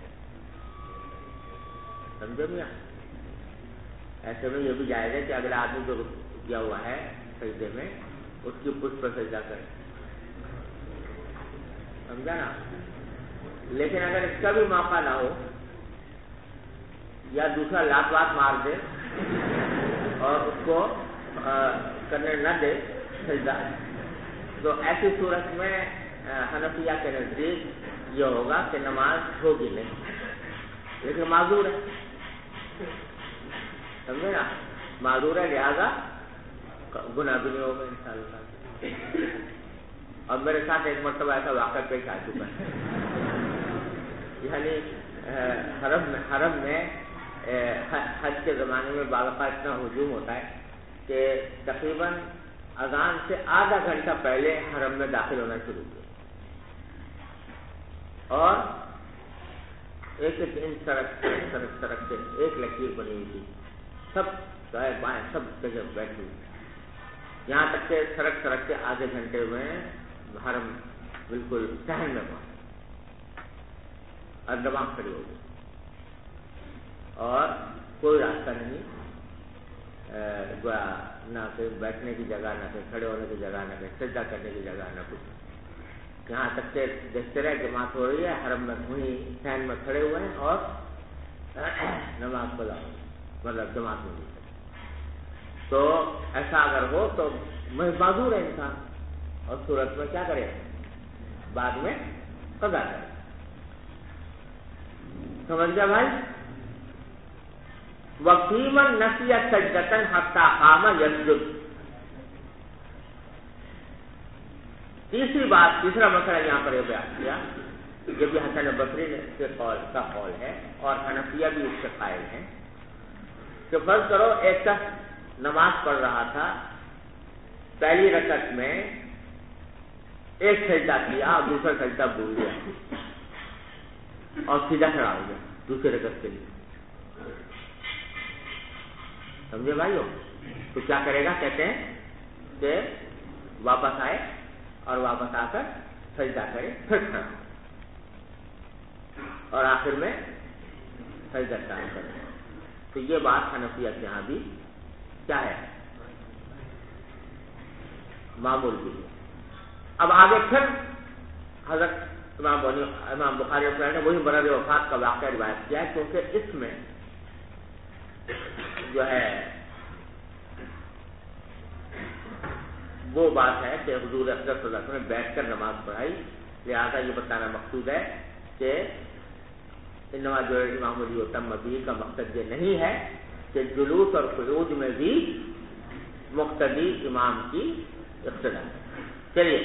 سمجھو میاں؟ ایسے میں یہ بھی جائز ہے کہ اگلا آدمی جو کیا ہوا ہے سجدے میں اس کی پشت پر سجدہ کرے، سمجھا نا؟ لیکن اگر اس کا بھی موقع نہ ہو یا دوسرا لات وات مار دے اور اس کو کرنے نہ دے سجدہ، تو ایسی صورت میں حنفیہ کے نزدیک یہ ہوگا کہ نماز ہوگی نہیں، لیکن معذور ہے، سمجھے نا؟ معذور ہے، لہٰذا گناہ بھی نہیں ہوگا انشاءاللہ۔ اور میرے ساتھ ایک مرتبہ ایسا واقعہ پیش آ چکا ہے، یعنی حرم میں حج کے زمانے میں بعض اوقات اتنا ہجوم ہوتا ہے کہ تقریباً اذان سے آدھا گھنٹہ پہلے حرم میں داخل ہونا شروع کیا، اور ایک سڑک سے ایک لکیر بنی ہوئی تھی، سب دائیں بائیں سب جگہ بیٹھے ہوئے، یہاں تک کہ سڑک کے آدھے گھنٹے میں حرم بالکل صحن میں پہنچے اور نماز کھڑی ہو گئی، اور کوئی راستہ نہیں، نہ کہیں بیٹھنے کی جگہ، نہ کہیں کھڑے ہونے کی جگہ، نہ کہیں سجدہ کرنے کی جگہ، نہ کچھ، یہاں تک کہ دیکھتے رہے جماعت ہو رہی ہے، حرم میں وہیں صحن میں کھڑے ہوئے ہیں اور نماز پڑھا مطلب جماعت میں نہیں۔ تو ایسا اگر ہو تو معذور ہے انسان، اور صورت میں کیا کرے، بعد میں قضا کرے۔ سمجھ گیا بھائی؟ وَقِيمًا نَسِيَ سَجْدَةً حَتَّى قَامَ يَسْجُدُ۔ تیسری بات، تیسرا مسئلہ یہاں پر یہ بیان کیا، یہ بھی حسن بصری کے قول کا قول ہے اور حنفیہ بھی اس کے قائل ہیں کہ فرض کرو ایک شخص نماز پڑھ رہا تھا، پہلی رکعت میں ایک سجدہ کیا اور دوسرا سجدہ بھول گیا اور سیدھا کھڑا ہو گیا دوسری رکعت کے لیے، سمجھے بھائیو؟ تو کیا کرے گا؟ کہتے ہیں کہ واپس آئے اور واپس آ کر سجدہ کرے، پھر کھڑا اور آخر میں سجدہ قائم کرے۔ تو یہ بات حنفیہ کے یہاں بھی کیا ہے؟ معمول بھی ہے۔ اب آگے پھر حضرت امام بخاری نے وہی مرض وفات کا واقعہ روایت کیا ہے، کیونکہ اس میں جو ہے وہ بات ہے کہ حضور اکرم صلی اللہ علیہ وسلم نے بیٹھ کر نماز پڑھائی، لہذا یہ بتانا مقصود ہے کہ انما جو امام علی وتم بھی کا مقصد یہ نہیں ہے کہ جلوس اور قعود میں بھی مقتدی امام کی اقتدا۔ چلیے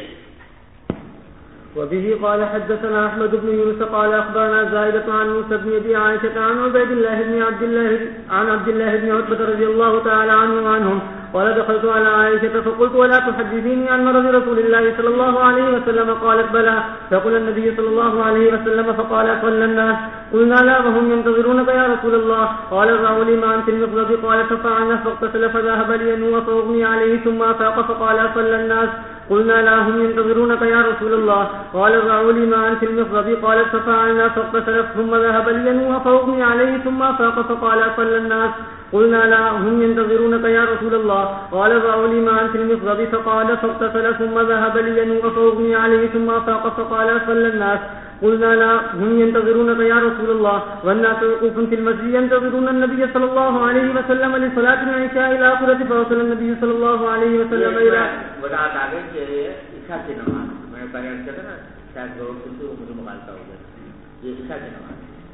وبه قال حدثنا احمد بن يونس قال اخبرنا زائدة عن موسى بن ابي عائشة عن عبيد الله بن عبد الله بن عتبة رضي الله تعالى عنه وعنهم قال دخلت على عائشة فقلت ولا تحدثيني عن مرض رسول الله صلى الله عليه وسلم قالت بلى فقال النبي صلى الله عليه وسلم فقال صلى الناس قلنا لا وهم ينتظرونك يا رسول الله قال ارجعوا لي ما انت المغضب قال ففعلنا فاغتسل فذهب لينوء فاغمي عليه ثم افاق فقال صلى الناس قلنا لا هم ينتظرونك يا رسول الله قال ارجعوا لي ما انت المغضب قال ففعلنا فاغتسل ثم ذهب لينوء فاغمي عليه ثم افاق فقال صلى الناس قلنا لا هم ينتظرونك يا رسول الله قال ارجعوا لي ما انت المغضب فقال فاغتسل ثم ذهب لينوء فاغمي عليه ثم افاق فقال صلى الناس قلنا لا هم ينتظرونك يا رسول الله والناس وقوف في المسجد ينتظرون النبي صلى الله عليه وسلم لصلاة العشاء الى آخرة فوصل النبي صلى الله عليه وسلم الى وضاحت آگے کہ عشاء کی نماز میں نے پہلے کہا تھا نا، شاید ضرور سے مجھے مغالطہ ہو گیا، یہ عشاء کی نماز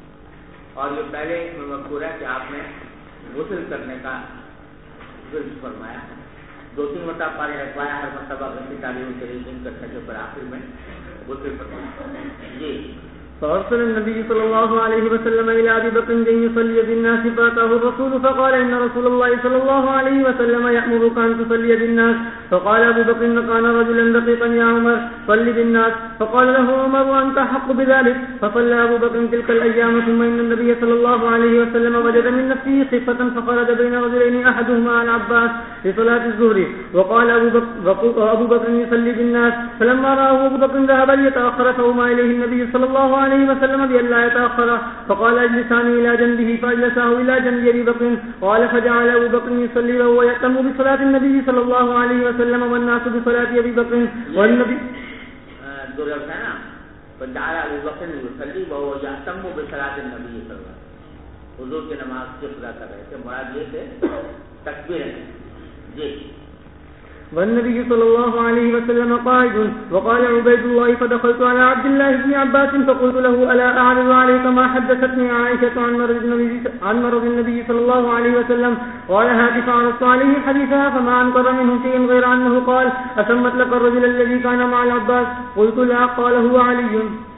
اور یہ پہلے مذکور ہے کہ آپ نے غسل کرنے کا ذکر فرمایا، 2-3 مرتبہ پانی رکھوایا، ہر مرتبہ غسل تعلیم طریقے کرنے کے پر آخر میں غسل فرمایا۔ جی فأرسل النبي صلى الله عليه وسلم إلى أبي بكر أن يصلي بالناس فأتاه الرسول فقال إن رسول الله صلى الله عليه وسلم يأمرك أن تصلي بالناس فقال أبو بكر إن كان رجلا دقيقا يا عمر صل بالناس فقال له عمر وأنت أحق بذلك فصلى أبو بكر تلك الأيام ثم إن النبي صلى الله عليه وسلم وجد من نفسه خفة فخرج بين رجلين أحدهما العباس لصلاة الظهر وقال أبو بكر يصلي بالناس فلما رآه أبو بكر ذهب ليتأخر فأومى إليه النبي صلى الله عليه وسلم بأن لا يتأخر فقال اجلساني إلى جنبه فأجلسه إلى جنب أبي بكر قال فجعل أبو بكر يصلي وهو يأتم بصلاة النبي صلى الله عليه وسلم والناس بصلاة أبي بكر والنبي درجة نا فجعل أبو بكر يصلي وهو يأتم بصلاة النبي صلى الله عليه وسلم، حضور کی نماز کی ادا کر رہے تھے، مراد یہ تھے تکبیر ہے۔ جی والنبي صلى الله عليه وسلم قائد وقال عبيد الله فدخلت على عبد الله بن عباس فقلت له ألا أعرض عليك ما حدثتني عائشة عن مرض النبي صلى الله عليه وسلم قال هات فعرضت عليه حديثها فما أنكر منه شيء غير أنه قال أسمت لك الرجل الذي كان مع العباس قلت لا قال هو علي.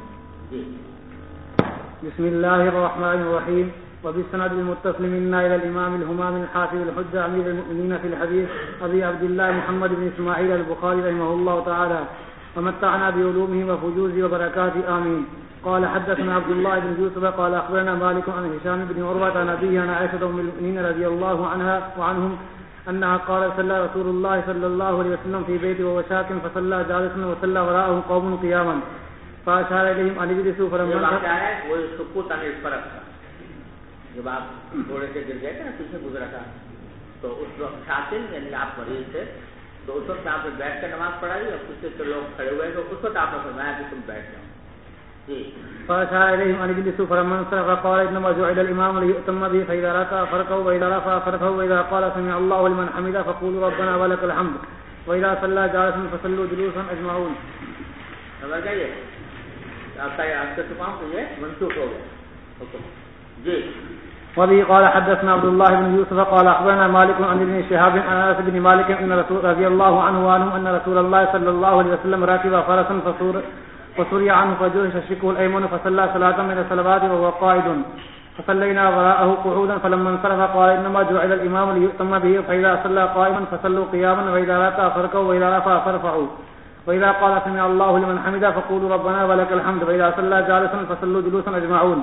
بسم الله الرحمن الرحيم. وبالسند المتصل منا إلى الإمام الهمام الحافظ الحجة أمير المؤمنين في الحديث أبي عبد الله محمد بن إسماعيل البخاري رحمه الله تعالى ومتعنا بعلومه وفجوزه وبركاته آمين. قال حدثنا عبد الله بن يوسف قال أخبرنا مالك عن هشام بن عروة عن أبيه عن عائشة أم المؤمنين رضي الله عنها وعنهم أنها قال صلى رسول الله صلى الله عليه وسلم في بيته وهو شاك فصلى جالسا وصلى وراءه قوم قياما فأشار إليهم أن اجلسوا فلما کیا ہے وہ سکوت عن الفرق تھا. جب آپ تھوڑے سے گر گئے تھے نا پیچھے گزرا تھا تو اس وقت شاکن یعنی آپ مریض تھے تو اس وقت آپ نے بیٹھ کر نماز پڑھائی اور پیچھے سے لوگ کھڑے ہوئے تو اس وقت آپ نے فرمایا کہ تم بیٹھ جاؤ. فأشار إليهم أن اجلسوا فلما انصرف قال إنما جعل الإمام ليؤتم به فإذا ركع فركعوا وإذا رفع فرفعوا وإذا قال سمع الله لمن حمده فقولوا ربنا ولك الحمد وإذا صلى جالسا فصلوا جلوسا أجمعون. سمجھ گئے آپ کا آپ سے تمام تو یہ منسوخ ہو گیا حکم. جی. وبه قال حدثنا عبد الله بن يوسف قال أخبرنا مالك عن ابن شهاب عن أنس بن مالك أن رسول رضي الله عنه وعنهم أن رسول الله صلى الله عليه وسلم راكب فرسا فسري عنه فجرح شقه الأيمن فصلى صلاة من الصلوات وهو قائد فصلينا وراءه قعودا فلما انصرف قال إنما جعل الإمام ليؤتم به فإذا صلى قائما فصلوا قياما وإذا ركع فركعوا وإذا رفع فرفعوا وإذا قال سمع الله لمن حمده فقولوا ربنا ولك الحمد وإذا صلى جالسا فصلوا جلوسا أجمعون.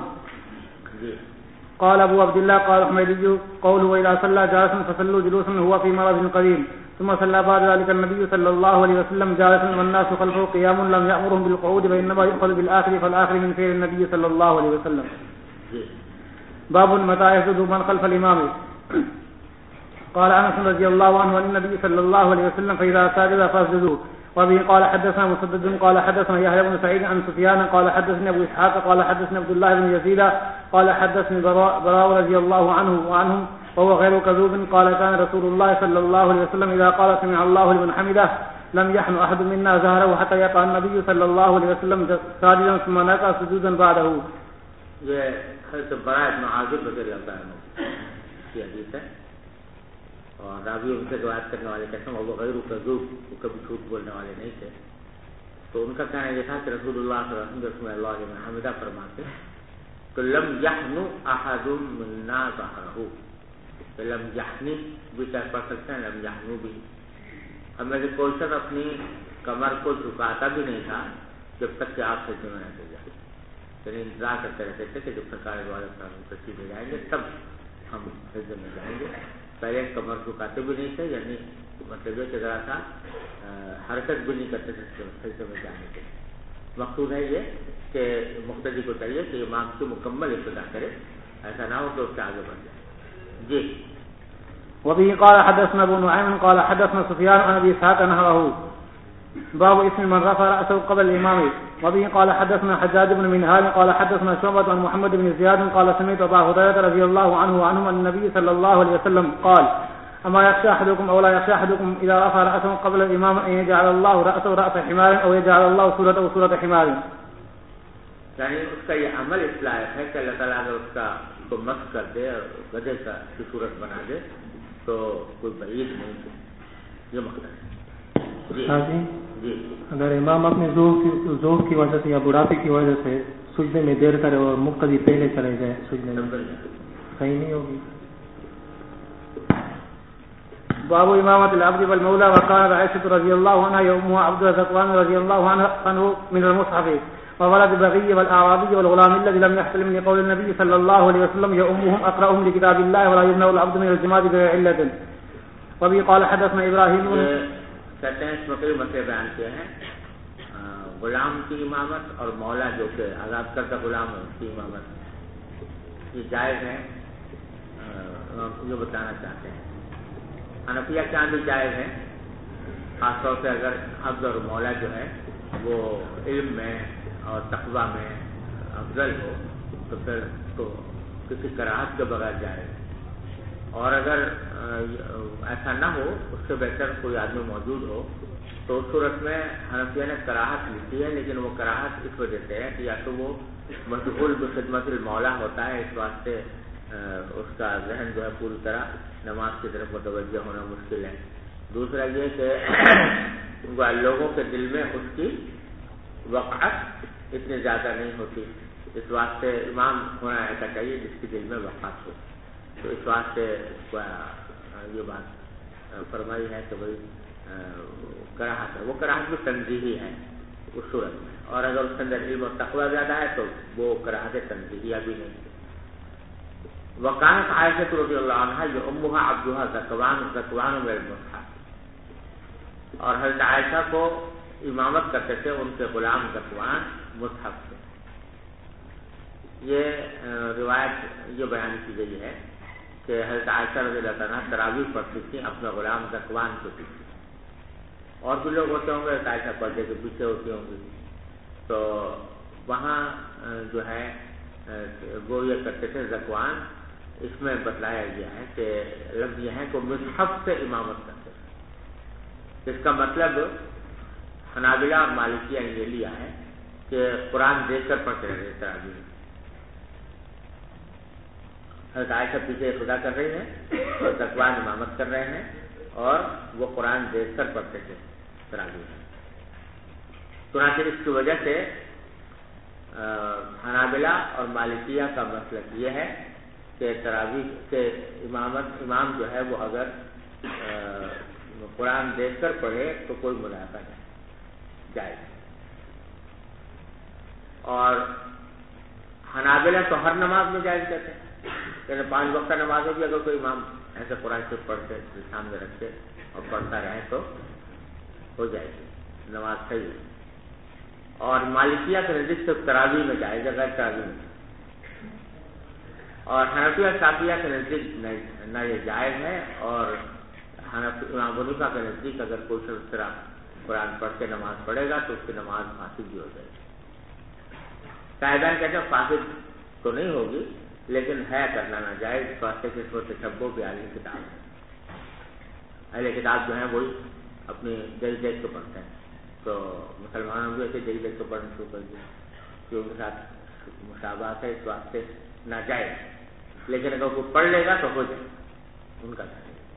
قال أبو عبد الله قال حميدي قوله وإذا صلى جالسا فصلوا جلوسا هو في مرض قديم. ثم صلى بعد ذلك النبي صلى الله عليه وسلم جالسا والناس خلفه قيام لم يأمرهم بالقعود وإنما يؤخذ بالآخر فالآخر من فعل النبي صلى الله عليه وسلم. باب متى يسجد من خلف الإمام. قال أنس رضي الله عنه عن النبي صلى الله عليه وسلم فإذا سجد فاسجدوا. وبه قال حدثنا مسدد قال حدثنا يحيى بن سعيد عن سفيان قال حدثني أبو إسحاق قال حدثني عبد الله بن يزيد قال حدثني براء رضي الله عنه وعنهم وهو غير كذوب قال كان رسول الله صلى الله عليه وسلم إذا قال سمع الله لمن حمده لم يحن أحد منا ظهره حتى يقع النبي صلى الله عليه وسلم ساجدا ثم نقع سجودا بعده. یہ حضرت براء بن عازب رضی اللہ عنہ کی حدیث ہے اور راوی ان سے روایت کرنے والے کہتے ہیں وہ غیر کذوب وہ کبھی جھوٹ بولنے والے نہیں تھے. تو ان کا کہنا یہ تھا کہ رسول اللہ صلی اللہ علیہ وسلم اللہ علیہ حمدہ فرماتے کہ لم یحن احد منا ظہرہ. لم یحنی بھی کہہ پڑھ سکتے ہیں لم یحنو بھی. ہمیں سے کوئی شخص اپنی کمر کو جھکاتا بھی نہیں تھا جب تک کہ آپ سجدے میں نہ جائے. یعنی انتظار کرتے رہتے تھے کہ جب سرکار والے تشریف لے جائیں گے تب ہم سجدے میں جائیں گے. پہلے کمر جھکاتے بھی نہیں تھے یعنی مطلب یہ کہ ذرا سا حرکت بھی نہیں کرتے تھے سجدے میں جانے کے. مقصود ہے یہ کہ مقتدی کو چاہیے کہ امام کی مکمل ابتدا کرے ایسا نہ ہو کہ اس سے آگے بڑھ جائے. جی. وبه قال حدثنا ابو نعيم قال حدثنا سفيان عن ابي اسحاق نحوه باب اسم من رفع رأسه قبل الامام. وبه قال حدثنا حجاج بن منهال قال حدثنا شعبة عن محمد بن زياد قال سمعت ابا هريرة رضي الله عنه وعنهم عن النبي صلى الله عليه وسلم قال اما يخشى احدكم او لا يخشى احدكم اذا رفع رأسه قبل الامام ان يجعل الله رأسه رأس حمار او يجعل الله صورته صورة حمار. یعنی اس کا یہ عمل اس لائق ہے کہ اللہ تعالیٰ اگر اس کا کو مس کر دے اور گدھے کا کی صورت بنا دے تو کوئی بعید نہیں ہے. یہ مقصد ہے. جی. اگر امام اپنے ذوق کی وجہ سے یا بڑھاپے کی وجہ سے سجدے میں دیر کرے اور مقتدی پہلے چلے جائے سجدے میں صحیح نہیں ہوگی. باب امامة العبد والمولى. وقال عائشة رضي الله عنها يومها عبد الرزاق رضي الله عنه من المصحف وولد البغي والأعرابي والغلام الذي لم يحتلم لقول النبي صلى الله عليه وسلم يؤمهم أقرأهم لكتاب الله ولا يمنع العبد من الجماعة بغير علة. وبه قال حدثنا إبراهيم. کہتے ہیں اس میں کئی مسئلے بیان کیے ہیں. غلام کی امامت اور مولا جو کہ آزاد کردہ غلام ہے اس کی امامت یہ جائز ہے. یہ بتانا چاہتے ہیں حنفیہ کے یہاں بھی جائز ہے خاص طور سے اگر عبد اور مولا جو ہے وہ علم میں اور تقوی میں افضل ہو تو پھر تو کسی کراہت کے بغیر جائز. اور اگر ایسا نہ ہو اس سے بہتر کوئی آدمی موجود ہو تو اس صورت میں حنفیہ نے کراہت لکھی ہے لیکن وہ کراہت اس وجہ سے ہے کہ یا تو وہ مشغول بخدمت المولا ہوتا ہے اس واسطے اس کا ذہن جو ہے پوری طرح نماز کی طرف متوجہ ہونا مشکل ہے. دوسرا یہ کہ لوگوں کے دل میں اس کی وقعت اتنی زیادہ نہیں ہوتی اس واسطے امام ہونا ایسا چاہیے جس کے دل میں وقعت ہو. تو اس واسطے یہ بات فرمائی ہے کہ بھائی کراہت ہے. وہ کراہت بھی تنزیہی ہے اس صورت میں، اور اگر اس کے اندر علم و تقوی زیادہ ہے تو وہ کراہت تنزیہیہ بھی نہیں. وکانت عائشہ رضی اللہ عنہا یؤمھا عبدھا ذکوان من المصحف، اور حضرت عائشہ کو امامت کرتے تھے ان کے غلام ذکوان مصحف سے. یہ روایت یہ بیان کی گئی ہے کہ حضرت عائشہ رضی اللہ عنہا تراویح پڑھتی تھیں اپنے غلام ذکوان کے پیچھے، اور بھی لوگ ہوتے ہوں گے حضرت عائشہ پردے کے پیچھے ہوتی ہوں گی، تو وہاں جو ہے وہ یہ کرتے تھے ذکوان. اس میں بتلایا گیا ہے کہ لفظ یہ ہے کہ مصحف سے امامت کرتے تھے. اس کا مطلب حنابلہ اور مالکیہ نے یہ لیا ہے کہ قرآن دیکھ کر پڑھتے رہتے تراویح میں. حضرت عائشہ پیچھے خدا کر رہی ہیں اور ذکوان امامت کر رہے ہیں، اور وہ قرآن دیکھ کر پڑھتے تھے تراویح میں. چنانچہ اس کی وجہ سے حنابلہ اور مالکیہ کا مسلک یہ ہے کہ تراویح کے امام جو ہے وہ اگر قرآن دیکھ کر پڑھے تو کوئی ملاحظہ نہیں جائز. اور حنابلہ تو ہر نماز میں جائز کہتے ہیں، یعنی 5 وقتہ نمازوں بھی اگر کوئی امام ایسے قرآن سے پڑھتے سامنے رکھتے اور پڑھتا رہے تو ہو جائے گی نماز صحیح. اور مالکیہ کے نزدیک صرف تراویح میں جائز ہے، غیر تراویح میں. اور حنفیہ شافعیہ کے نزدیک نہ یہ جائز ہے، اور امام حنیفہ کے نزدیک اگر کوئی شخص طرح قرآن پڑھ کے نماز پڑھے گا تو اس کی نماز فاسد بھی ہو جائے گی. قائدان کہتے ہیں فاسد تو نہیں ہوگی لیکن ہے کرنا ناجائز، واسطے کے تشبہ بھی اہل کتاب ہے. اہل کتاب جو ہیں وہی اپنی دیکھ دیکھ کے پڑھتے ہیں، تو مسلمانوں بھی ایسے دیکھ دیکھ کے پڑھنا شروع کر دیا کہ ان کے ساتھ مشابہت ہے، اس واسطے ناجائز. لیکن اگر کوئی پڑھ لے گا تو ہو جائے ان کا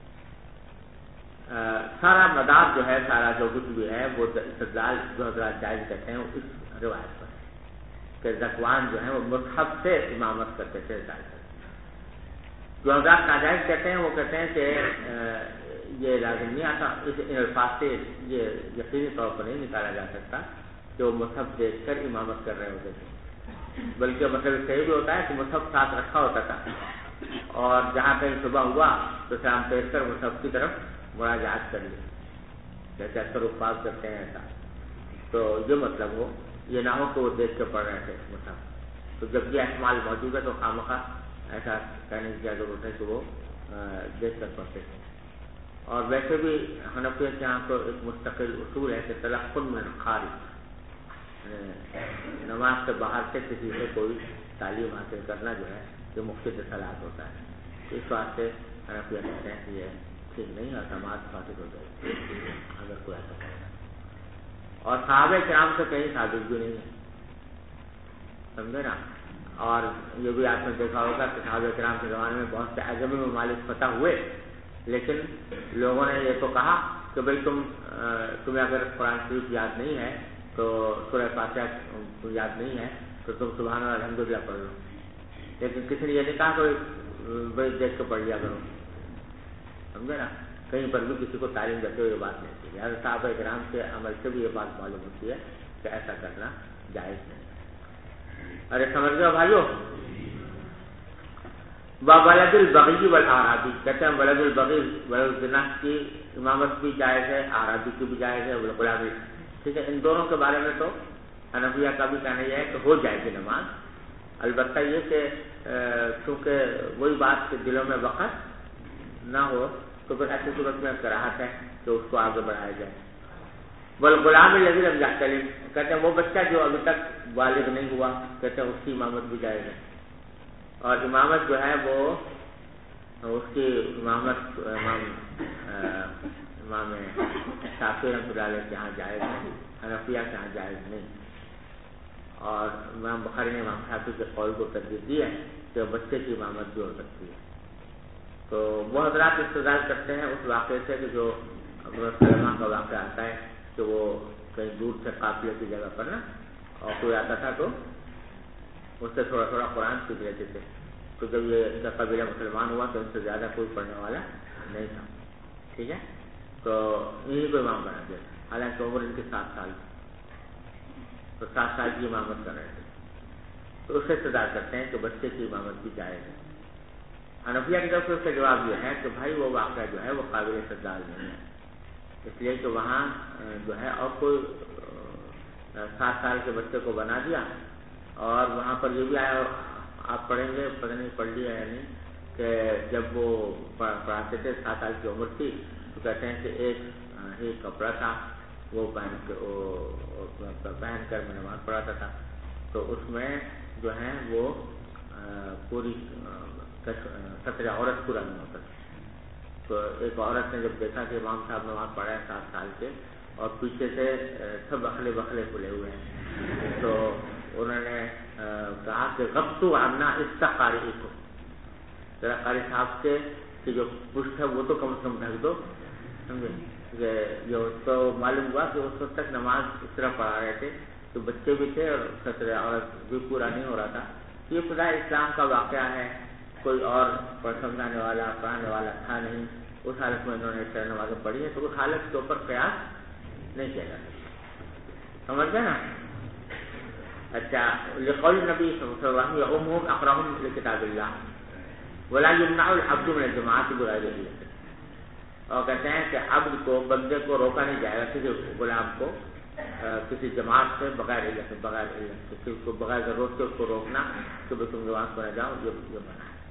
سارا مدار جو ہے، سارا جو کچھ بھی ہے وہ استدلال جو حضرات جائز کہتے ہیں اس روایت پر کہ ذکوان جو ہیں وہ مصحف سے امامت کرتے تھے. جو حضرات ناجائز کہتے ہیں وہ کہتے ہیں کہ یہ لازم نہیں آتا، اس الفاظ سے یہ یقینی طور پر نہیں نکالا جا سکتا کہ وہ مصحف دیکھ کر امامت کر رہے ہوتے تھے، بلکہ مطلب صحیح بھی ہوتا ہے کہ مصحف ساتھ رکھا ہوتا تھا، اور جہاں کہیں صبح ہوا تو سلام پیش کر مصحف کی طرف مراجعات کر لی، جیسے اکثر حفاظ کرتے ہیں ایسا. تو یہ مطلب ہو، یہ نہ ہو کہ وہ دیکھ کے پڑھ رہے تھے مصحف. تو جب یہ احتمال موجود ہے تو خامخواہ ایسا کہنے کی ضرورت ہے کہ وہ دیکھ کر پڑھتے تھے. اور ویسے بھی حنفیہ کے یہاں تو ایک مستقل اصول ہے کہ تلقن من الخارج، نماز سے باہر سے کسی سے کوئی تعلیم حاصل کرنا جو ہے یہ مفتی صلاحیت ہوتا ہے. اس واسطے حنفیہ کہتے ہیں کہ یہ ٹھیک نہیں ہے، نماز فاسد ہو جائے اگر کوئی ایسا کرے. اور صحابہ کرام سے کہیں ثابت بھی نہیں ہے، سمجھے نا. اور یہ بھی آپ نے دیکھا ہوگا کہ صحابہ کرام کے زمانے میں بہت سے اعظمی ممالک فتح ہوئے، لیکن لوگوں نے یہ تو کہا کہ بھائی تمہیں اگر قرآن شریف یاد نہیں ہے تو سورہ فاتحہ یاد نہیں ہے تو تم سبحان اللہ الحمدللہ پڑھ لو. لیکن کسی نے یہ نہیں کہا کہ بھائی دیکھ کے پڑھ لیا کرو، سمجھے نا. کہیں پر بھی کسی کو تعلیم دیتے ہوئے یہ بات نہیں کی. لہٰذا صحابہ کرام کے عمل سے بھی یہ بات معلوم ہوتی ہے کہ ایسا کرنا جائز نہیں. ارے سمجھ گئے بھائیو. بلد البغی والاعرابی کہتے ہیں بلد البغی ولد الزنا کی امامت بھی جائز ہے، اعرابی کی بھی جائز ہے، غلامی. ٹھیک ہے، ان دونوں کے بارے میں تو حنفیہ کا بھی کہنا یہ ہے کہ ہو جائے گی نماز. البتہ یہ کہ چونکہ وہی بات کہ دلوں میں وقت نہ ہو تو پھر ایسی صورت میں کراہت ہے کہ اس کو آگے بڑھایا جائے. والغلام الذی لم یحتلم کہتے ہیں وہ بچہ جو ابھی تک بالغ نہیں ہوا، کہتے ہیں اس کی امامت بھی جائز ہے. اور امامت جو ہے وہ اس کی امامت امام شافعی رحمۃ اللہ علیہ کے یہاں جائز ہے، حنفیہ کے یہاں جائز نہیں. اور امام بخاری نے امام شافعی کے قول کو ترجیح دی ہے کہ بچے کی امامت بھی ہو سکتی ہے. تو وہ حضرات استدلال کرتے ہیں اس واقعے سے کہ جو حضرت سلمہ کا واقعہ آتا ہے کہ وہ کہیں دور سے قافلے کی جگہ پر نا اور کوئی آتا تھا تو اس سے تھوڑا تھوڑا قرآن سیکھ لیتے تھے. تو جب یہ ان کا قبیلہ مسلمان ہوا تو ان سے زیادہ کوئی پڑھنے والا نہیں تھا. ٹھیک ہے، تو انہیں کو امام بنا دیا، حالانکہ عمر ان کی 7 سال. تو 7 سال کی امامت کر رہے تھے، تو اس سے استدلال کرتے ہیں کہ بچے کی امامت بھی جائز ہے۔ حنفیہ کی طرف سے اس کا جواب یہ ہے کہ بھائی وہ واقعہ جو ہے وہ قابل استدلال نہیں ہے، اس لیے کہ وہاں جو ہے اور کوئی 7 سال کے بچے کو بنا دیا، اور وہاں پر یہ بھی آیا، آپ پڑھیں گے، پتہ نہیں پڑھ لیا ہے نہیں، کہ جب وہ پڑھاتے تھے 7 سال کی عمر تھی تو کہتے ہیں کہ ایک ہی کپڑا تھا وہ پہن کر میں نماز پڑھاتا تھا، تو اس میں جو ہے وہ پوری سطر عورت پورا نہیں ہوتا تھا۔ تو ایک عورت نے جب دیکھا کہ امام صاحب نماز پڑھا ہے 7 سال کے اور پیچھے سے سب بخلے کھلے ہوئے ہیں، تو انہوں نے کہا کہ غبطو عنا استقاری کو، ذرا قاری صاحب سے کہ جو پشت ہے وہ تو کم سے کم ڈھک دو، سمجھے؟ جو تو معلوم ہوا کہ اس وقت تک نماز اس طرح پڑھا رہے تھے تو بچے بھی تھے اور سطر عورت بھی پورا نہیں ہو رہا تھا۔ یہ خدا اسلام کا واقعہ ہے، کوئی اور سمجھانے والا پڑھانے والا تھا نہیں، اس حالت میں انہوں نے اس طرح نمازیں پڑھی ہے، تو اس حالت کے اوپر قیاس نہیں کیا جاتا، سمجھ گئے نا؟ اچھا، لقول نبی صلی اللہ علیہ وسلم یؤمہم اقرأہم لکتاب اللہ ولا یمنع العبد من الجماعۃ بغیر اذن، اور کہتے ہیں کہ عبد کو، بندے کو روکا نہیں جائے گا، کسی غلام کو کسی جماعت سے بغیر علت، کسی کو بغیر ضرورت سے اس کو روکنا کہ تم جماعت پر جاؤ، یہ منع ہے۔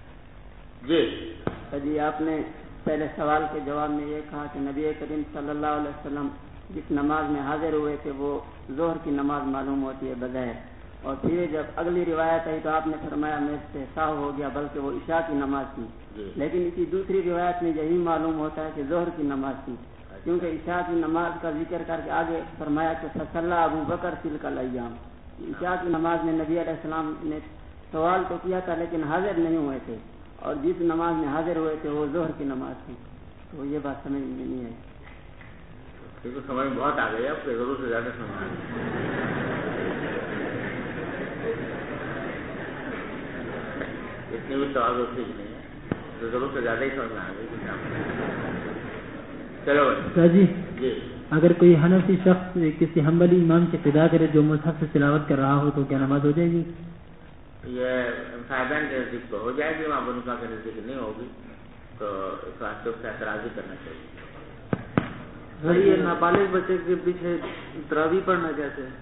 جی آپ نے پہلے سوال کے جواب میں یہ کہا کہ نبی کریم صلی اللہ علیہ وسلم جس نماز میں حاضر ہوئے تھے وہ ظہر کی نماز معلوم ہوتی ہے بظاہر، اور پھر جب اگلی روایت آئی تو آپ نے فرمایا میں سے ساہ ہو گیا، بلکہ وہ عشاء کی نماز تھی، لیکن اسی دوسری روایت میں یہی معلوم ہوتا ہے کہ ظہر کی نماز تھی، کیونکہ عشاء کی نماز کا ذکر کر کے آگے فرمایا کہ فصلی ابو بکر تلک الایام، عشاء کی نماز میں نبی علیہ السلام نے سوال تو کیا تھا لیکن حاضر نہیں ہوئے تھے، اور جس نماز میں حاضر ہوئے تھے وہ ظہر کی نماز تھی، تو یہ بات سمجھ میں نہیں آئی۔ تو سمجھ بہت آ گئی، اب ضرور سے زیادہ سمجھ اتنی بھی توازن ٹھیک نہیں ہے، تو ضرور سے زیادہ ہی سمجھ میں آ گئی۔ چلو جی، اگر کوئی حنفی شخص کسی حنبلی امام کی اقتداء کرے جو مصحف سے تلاوت کر رہا ہو تو کیا نماز ہو جائے گی؟ یہ صاحبان کے نزدیک تو ہو جائے گی، وہاں بنکا کے نزدیک نہیں ہوگی، تو اس واسطے اس کا اعتراض ہی کرنا چاہیے۔ یہ نابالغ بچے کے پیچھے تراویح پڑھنا کیسے ہے؟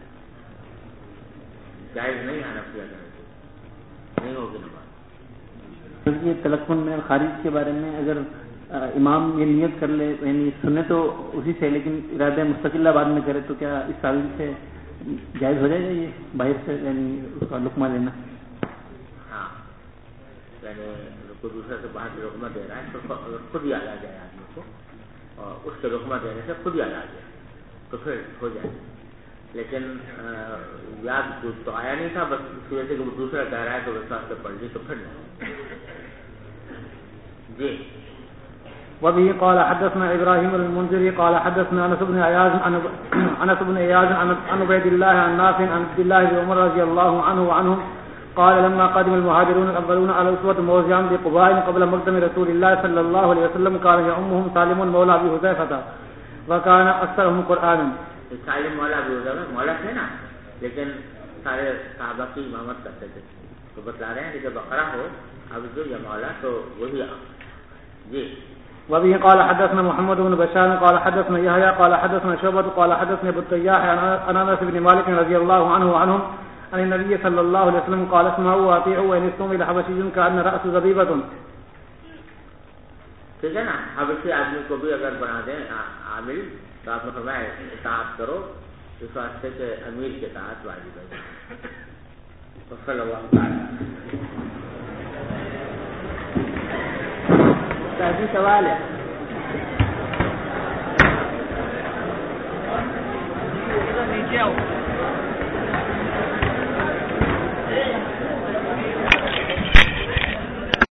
جائز نہیں آنا کیا نہیں ہوگی نماز۔ یہ تلقن میں خارج کے بارے میں اگر امام یہ نیت کر لے، یعنی سنے تو اسی سے لیکن ارادہ مستقلہ بعد میں کرے، تو کیا اس تعویل سے جائز ہو جائے گا یہ باہر سے یعنی اس کا لقمہ لینا؟ ہاں، یعنی کوئی دوسرے سے باہر لقمہ دے رہا ہے تو اگر خود یاد آ جائے آدمی کو اور اس کے لقمہ دینے سے خود یاد آ جائے تو پھر ہو جائے، لیکن یاد تو آیا نہیں تھا، بس اس وجہ سے کہ وہ دوسرا کہہ رہا ہے تو اس واسطے پڑھ لی تو پھر نہیں۔ جی وبه قال حدثنا ابراهيم المنذري قال حدثنا انس بن اياز عن عبيد الله عن نافع عن عبد الله بن عمر رضي الله عنه وعنهم قال لما قدم المهاجرون الاولون على اسوة موضعا بقباء قبل مقدم رسول الله صلى الله عليه وسلم كان يؤمهم سالم مولى ابي حذيفة وكان اكثرهم قرانا۔ سالم مولا ابي حذيفة مولا تھے نا، لیکن سارے صحابہ کی امامت کرتے تھے، تو بتلا رہے ہیں کہ جب بقرہ ہو اب جو یہ مولا تو وہی آپ۔ جی وبه قال حدثنا محمد بن بشار قال حدثنا يحيى قال حدثنا شعبة قال حدثني ابو التياح عن انس بن مالك رضي الله عنه وعنهم عن النبي صلى الله عليه وسلم قال اسمعوا واطيعوا وان استمع لحبشي كأن رأس زبيبة۔ ٹھیک ہے نا، حبشی آدمی کو بھی اگر بنا دیں عامل تو آپ نے فرمایا اطاعت کرو، اس واسطے کہ امیر کے اطاعت واجب ہے۔ صلی اللہ تعالی سوال ہے